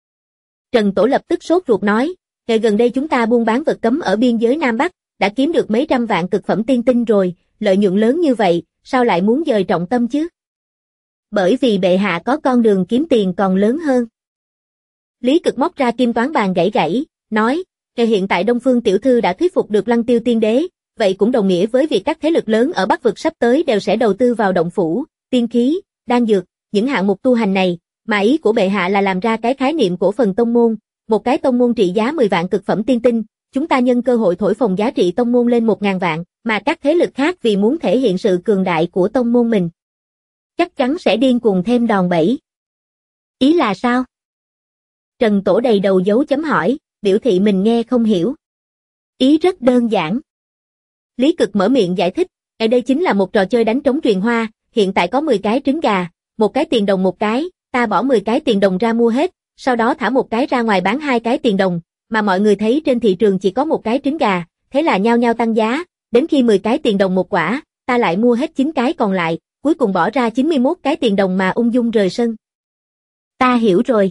Trần Tổ lập tức sốt ruột nói, gần đây chúng ta buôn bán vật cấm ở biên giới Nam Bắc, đã kiếm được mấy trăm vạn cực phẩm tiên tinh rồi, lợi nhuận lớn như vậy, sao lại muốn dời trọng tâm chứ? Bởi vì bệ hạ có con đường kiếm tiền còn lớn hơn. Lý Cực móc ra kim toán bàn gãy gãy, nói, hiện tại Đông Phương tiểu thư đã thuyết phục được Lăng Tiêu Tiên Đế, vậy cũng đồng nghĩa với việc các thế lực lớn ở Bắc vực sắp tới đều sẽ đầu tư vào động phủ, tiên khí, đan dược, những hạng mục tu hành này, mà ý của bệ hạ là làm ra cái khái niệm cổ phần tông môn, một cái tông môn trị giá 10 vạn cực phẩm tiên tinh, chúng ta nhân cơ hội thổi phồng giá trị tông môn lên 1.000 vạn, mà các thế lực khác vì muốn thể hiện sự cường đại của tông môn mình. Chắc chắn sẽ điên cuồng thêm đòn bẩy. Ý là sao? Trần Tổ đầy đầu dấu chấm hỏi, biểu thị mình nghe không hiểu. Ý rất đơn giản. Lý Cực mở miệng giải thích, ở đây chính là một trò chơi đánh trống truyền hoa, hiện tại có 10 cái trứng gà, 1 cái tiền đồng 1 cái, ta bỏ 10 cái tiền đồng ra mua hết, sau đó thả 1 cái ra ngoài bán 2 cái tiền đồng, mà mọi người thấy trên thị trường chỉ có 1 cái trứng gà, thế là nhao nhao tăng giá, đến khi 10 cái tiền đồng một quả, ta lại mua hết 9 cái còn lại, cuối cùng bỏ ra 91 cái tiền đồng mà ung dung rời sân. Ta hiểu rồi.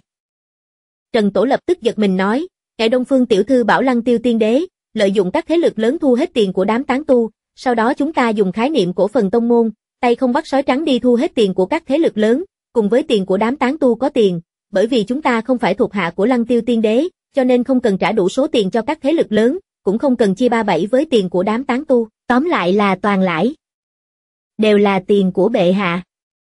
Trần Tổ lập tức giật mình nói, kẻ Đông Phương tiểu thư bảo Lăng Tiêu Tiên Đế, lợi dụng các thế lực lớn thu hết tiền của đám tán tu, sau đó chúng ta dùng khái niệm cổ phần tông môn, tay không bắt sói trắng đi thu hết tiền của các thế lực lớn, cùng với tiền của đám tán tu có tiền, bởi vì chúng ta không phải thuộc hạ của Lăng Tiêu Tiên Đế, cho nên không cần trả đủ số tiền cho các thế lực lớn, cũng không cần chia 3/7 với tiền của đám tán tu, tóm lại là toàn lãi. Đều là tiền của bệ hạ.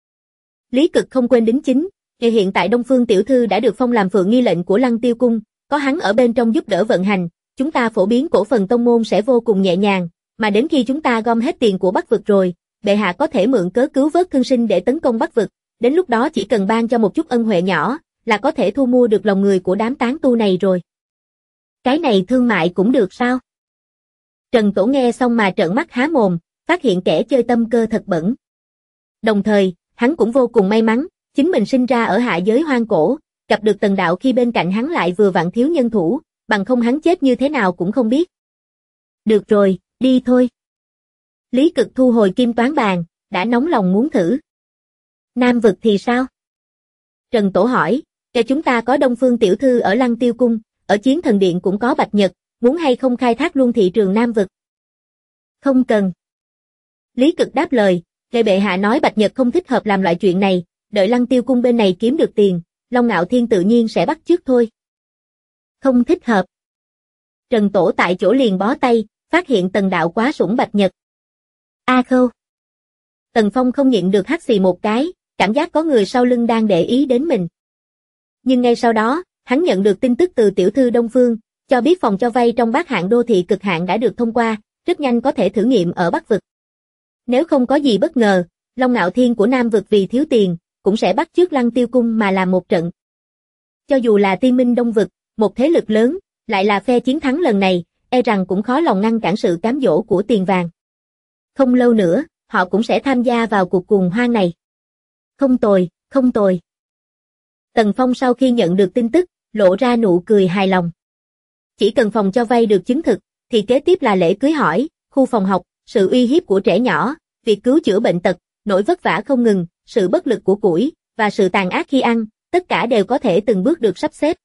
Lý Cực không quên đính chính, hiện tại Đông Phương tiểu thư đã được phong làm phượng nghi lệnh của Lăng Tiêu cung, có hắn ở bên trong giúp đỡ vận hành, chúng ta phổ biến cổ phần tông môn sẽ vô cùng nhẹ nhàng, mà đến khi chúng ta gom hết tiền của Bắc vực rồi, bệ hạ có thể mượn cớ cứu vớt thương sinh để tấn công Bắc vực, đến lúc đó chỉ cần ban cho một chút ân huệ nhỏ, là có thể thu mua được lòng người của đám tán tu này rồi. Cái này thương mại cũng được sao? Trần Tổ nghe xong mà trợn mắt há mồm, phát hiện kẻ chơi tâm cơ thật bẩn. Đồng thời, hắn cũng vô cùng may mắn, chính mình sinh ra ở hạ giới hoang cổ, gặp được Tần Đạo khi bên cạnh hắn lại vừa vặn thiếu nhân thủ, bằng không hắn chết như thế nào cũng không biết. Được rồi, đi thôi. Lý Cực thu hồi kim toán bàn, đã nóng lòng muốn thử. Nam vực thì sao? Trần Tổ hỏi, cho chúng ta có Đông Phương tiểu thư ở Lăng Tiêu cung, ở Chiến Thần Điện cũng có Bạch Nhật, muốn hay không khai thác luôn thị trường Nam vực? Không cần. Lý Cực đáp lời, Lệ bệ hạ nói Bạch Nhật không thích hợp làm loại chuyện này, đợi Lăng Tiêu cung bên này kiếm được tiền, Long Ngạo Thiên tự nhiên sẽ bắt chước thôi. Không thích hợp. Trần Tổ tại chỗ liền bó tay, phát hiện Tần Đạo quá sủng Bạch Nhật. A Khâu. Tần Phong không nhịn được hắt xì một cái, cảm giác có người sau lưng đang để ý đến mình. Nhưng ngay sau đó, hắn nhận được tin tức từ tiểu thư Đông Phương, cho biết phòng cho vay trong Bát Hạng đô thị cực hạn đã được thông qua, rất nhanh có thể thử nghiệm ở Bắc vực. Nếu không có gì bất ngờ, Long Ngạo Thiên của Nam vực vì thiếu tiền, cũng sẽ bắt chước Lăng Tiêu cung mà làm một trận. Cho dù là Tiên Minh Đông vực, một thế lực lớn, lại là phe chiến thắng lần này, e rằng cũng khó lòng ngăn cản sự cám dỗ của tiền vàng. Không lâu nữa, họ cũng sẽ tham gia vào cuộc cuồng hoang này. Không tồi, không tồi. Tần Phong sau khi nhận được tin tức, lộ ra nụ cười hài lòng. Chỉ cần phòng cho vay được chứng thực, thì kế tiếp là lễ cưới hỏi, khu phòng học, sự uy hiếp của trẻ nhỏ, việc cứu chữa bệnh tật, nỗi vất vả không ngừng, sự bất lực của củi, và sự tàn ác khi ăn, tất cả đều có thể từng bước được sắp xếp.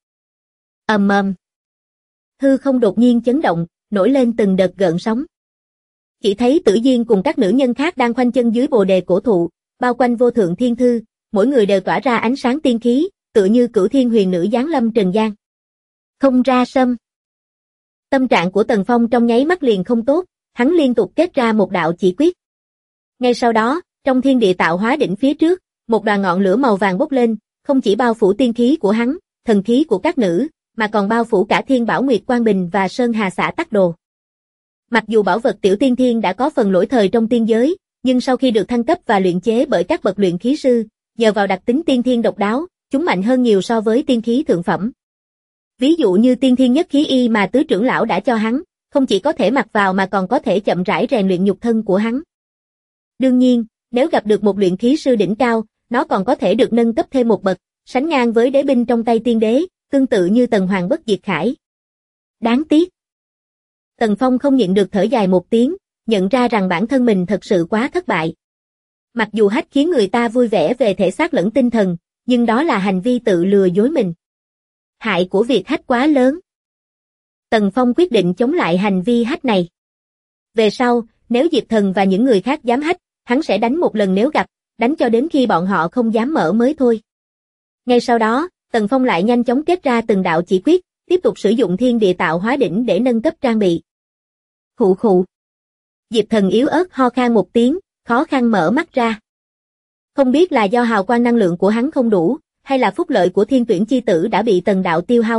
Hư không đột nhiên chấn động, nổi lên từng đợt gợn sóng. Chỉ thấy Tử Duyên cùng các nữ nhân khác đang khoanh chân dưới bồ đề cổ thụ, bao quanh vô thượng thiên thư, mỗi người đều tỏa ra ánh sáng tiên khí, tựa như cửu thiên huyền nữ giáng lâm trần gian. Không ra sâm. Tâm trạng của Tần Phong trong nháy mắt liền không tốt, hắn liên tục kết ra một đạo chỉ quyết. Ngay sau đó, trong thiên địa tạo hóa đỉnh phía trước, một đoàn ngọn lửa màu vàng bốc lên, không chỉ bao phủ tiên khí của hắn, thần khí của các nữ, mà còn bao phủ cả Thiên Bảo Nguyệt Quang Bình và Sơn Hà Xã Tắc Đồ. Mặc dù bảo vật tiểu tiên thiên đã có phần lỗi thời trong tiên giới, nhưng sau khi được thăng cấp và luyện chế bởi các bậc luyện khí sư, nhờ vào đặc tính tiên thiên độc đáo, chúng mạnh hơn nhiều so với tiên khí thượng phẩm. Ví dụ như tiên thiên nhất khí y mà tứ trưởng lão đã cho hắn, không chỉ có thể mặc vào mà còn có thể chậm rãi rèn luyện nhục thân của hắn. Đương nhiên, nếu gặp được một luyện khí sư đỉnh cao, nó còn có thể được nâng cấp thêm một bậc, sánh ngang với đế binh trong tay tiên đế, tương tự như Tần Hoàng bất diệt khải. Đáng tiếc. Tần Phong không nhịn được thở dài một tiếng, nhận ra rằng bản thân mình thật sự quá thất bại. Mặc dù hack khiến người ta vui vẻ về thể xác lẫn tinh thần, nhưng đó là hành vi tự lừa dối mình. Hại của việc hack quá lớn. Tần Phong quyết định chống lại hành vi hack này. Về sau, nếu Diệp Thần và những người khác dám hack, hắn sẽ đánh một lần nếu gặp, đánh cho đến khi bọn họ không dám mở mới thôi. Ngay sau đó, Tần Phong lại nhanh chóng kết ra từng đạo chỉ quyết, tiếp tục sử dụng thiên địa tạo hóa đỉnh để nâng cấp trang bị. Khụ khụ. Diệp Thần yếu ớt ho khan một tiếng, khó khăn mở mắt ra. Không biết là do hào quang năng lượng của hắn không đủ, hay là phúc lợi của thiên tuyển chi tử đã bị Tần Đạo tiêu hao hết,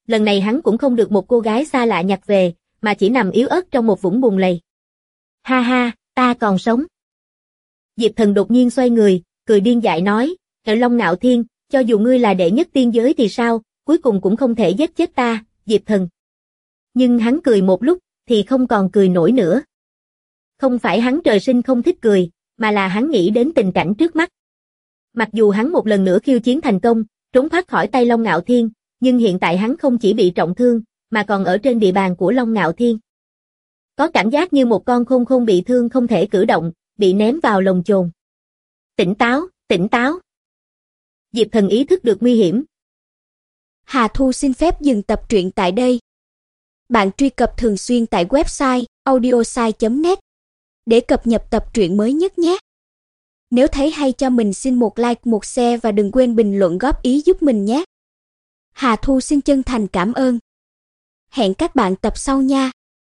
Lần này hắn cũng không được một cô gái xa lạ nhặt về, mà chỉ nằm yếu ớt trong một vũng bùn lầy. Ha ha, ta còn sống. Diệp Thần đột nhiên xoay người, cười điên dại nói, Long Ngạo Thiên, cho dù ngươi là đệ nhất tiên giới thì sao, cuối cùng cũng không thể giết chết ta, Diệp Thần. Nhưng hắn cười một lúc, thì không còn cười nổi nữa. Không phải hắn trời sinh không thích cười, mà là hắn nghĩ đến tình cảnh trước mắt. Mặc dù hắn một lần nữa khiêu chiến thành công, trốn thoát khỏi tay Long Ngạo Thiên, nhưng hiện tại hắn không chỉ bị trọng thương, mà còn ở trên địa bàn của Long Ngạo Thiên. Có cảm giác như một con khôn khôn bị thương không thể cử động, bị ném vào lồng chồn. Tỉnh táo, tỉnh táo. Diệp Thần ý thức được nguy hiểm. Hà Thu xin phép dừng tập truyện tại đây. Bạn truy cập thường xuyên tại website audiosai.net để cập nhật tập truyện mới nhất nhé. Nếu thấy hay cho mình xin một like, một share và đừng quên bình luận góp ý giúp mình nhé. Hà Thu xin chân thành cảm ơn. Hẹn các bạn tập sau nha.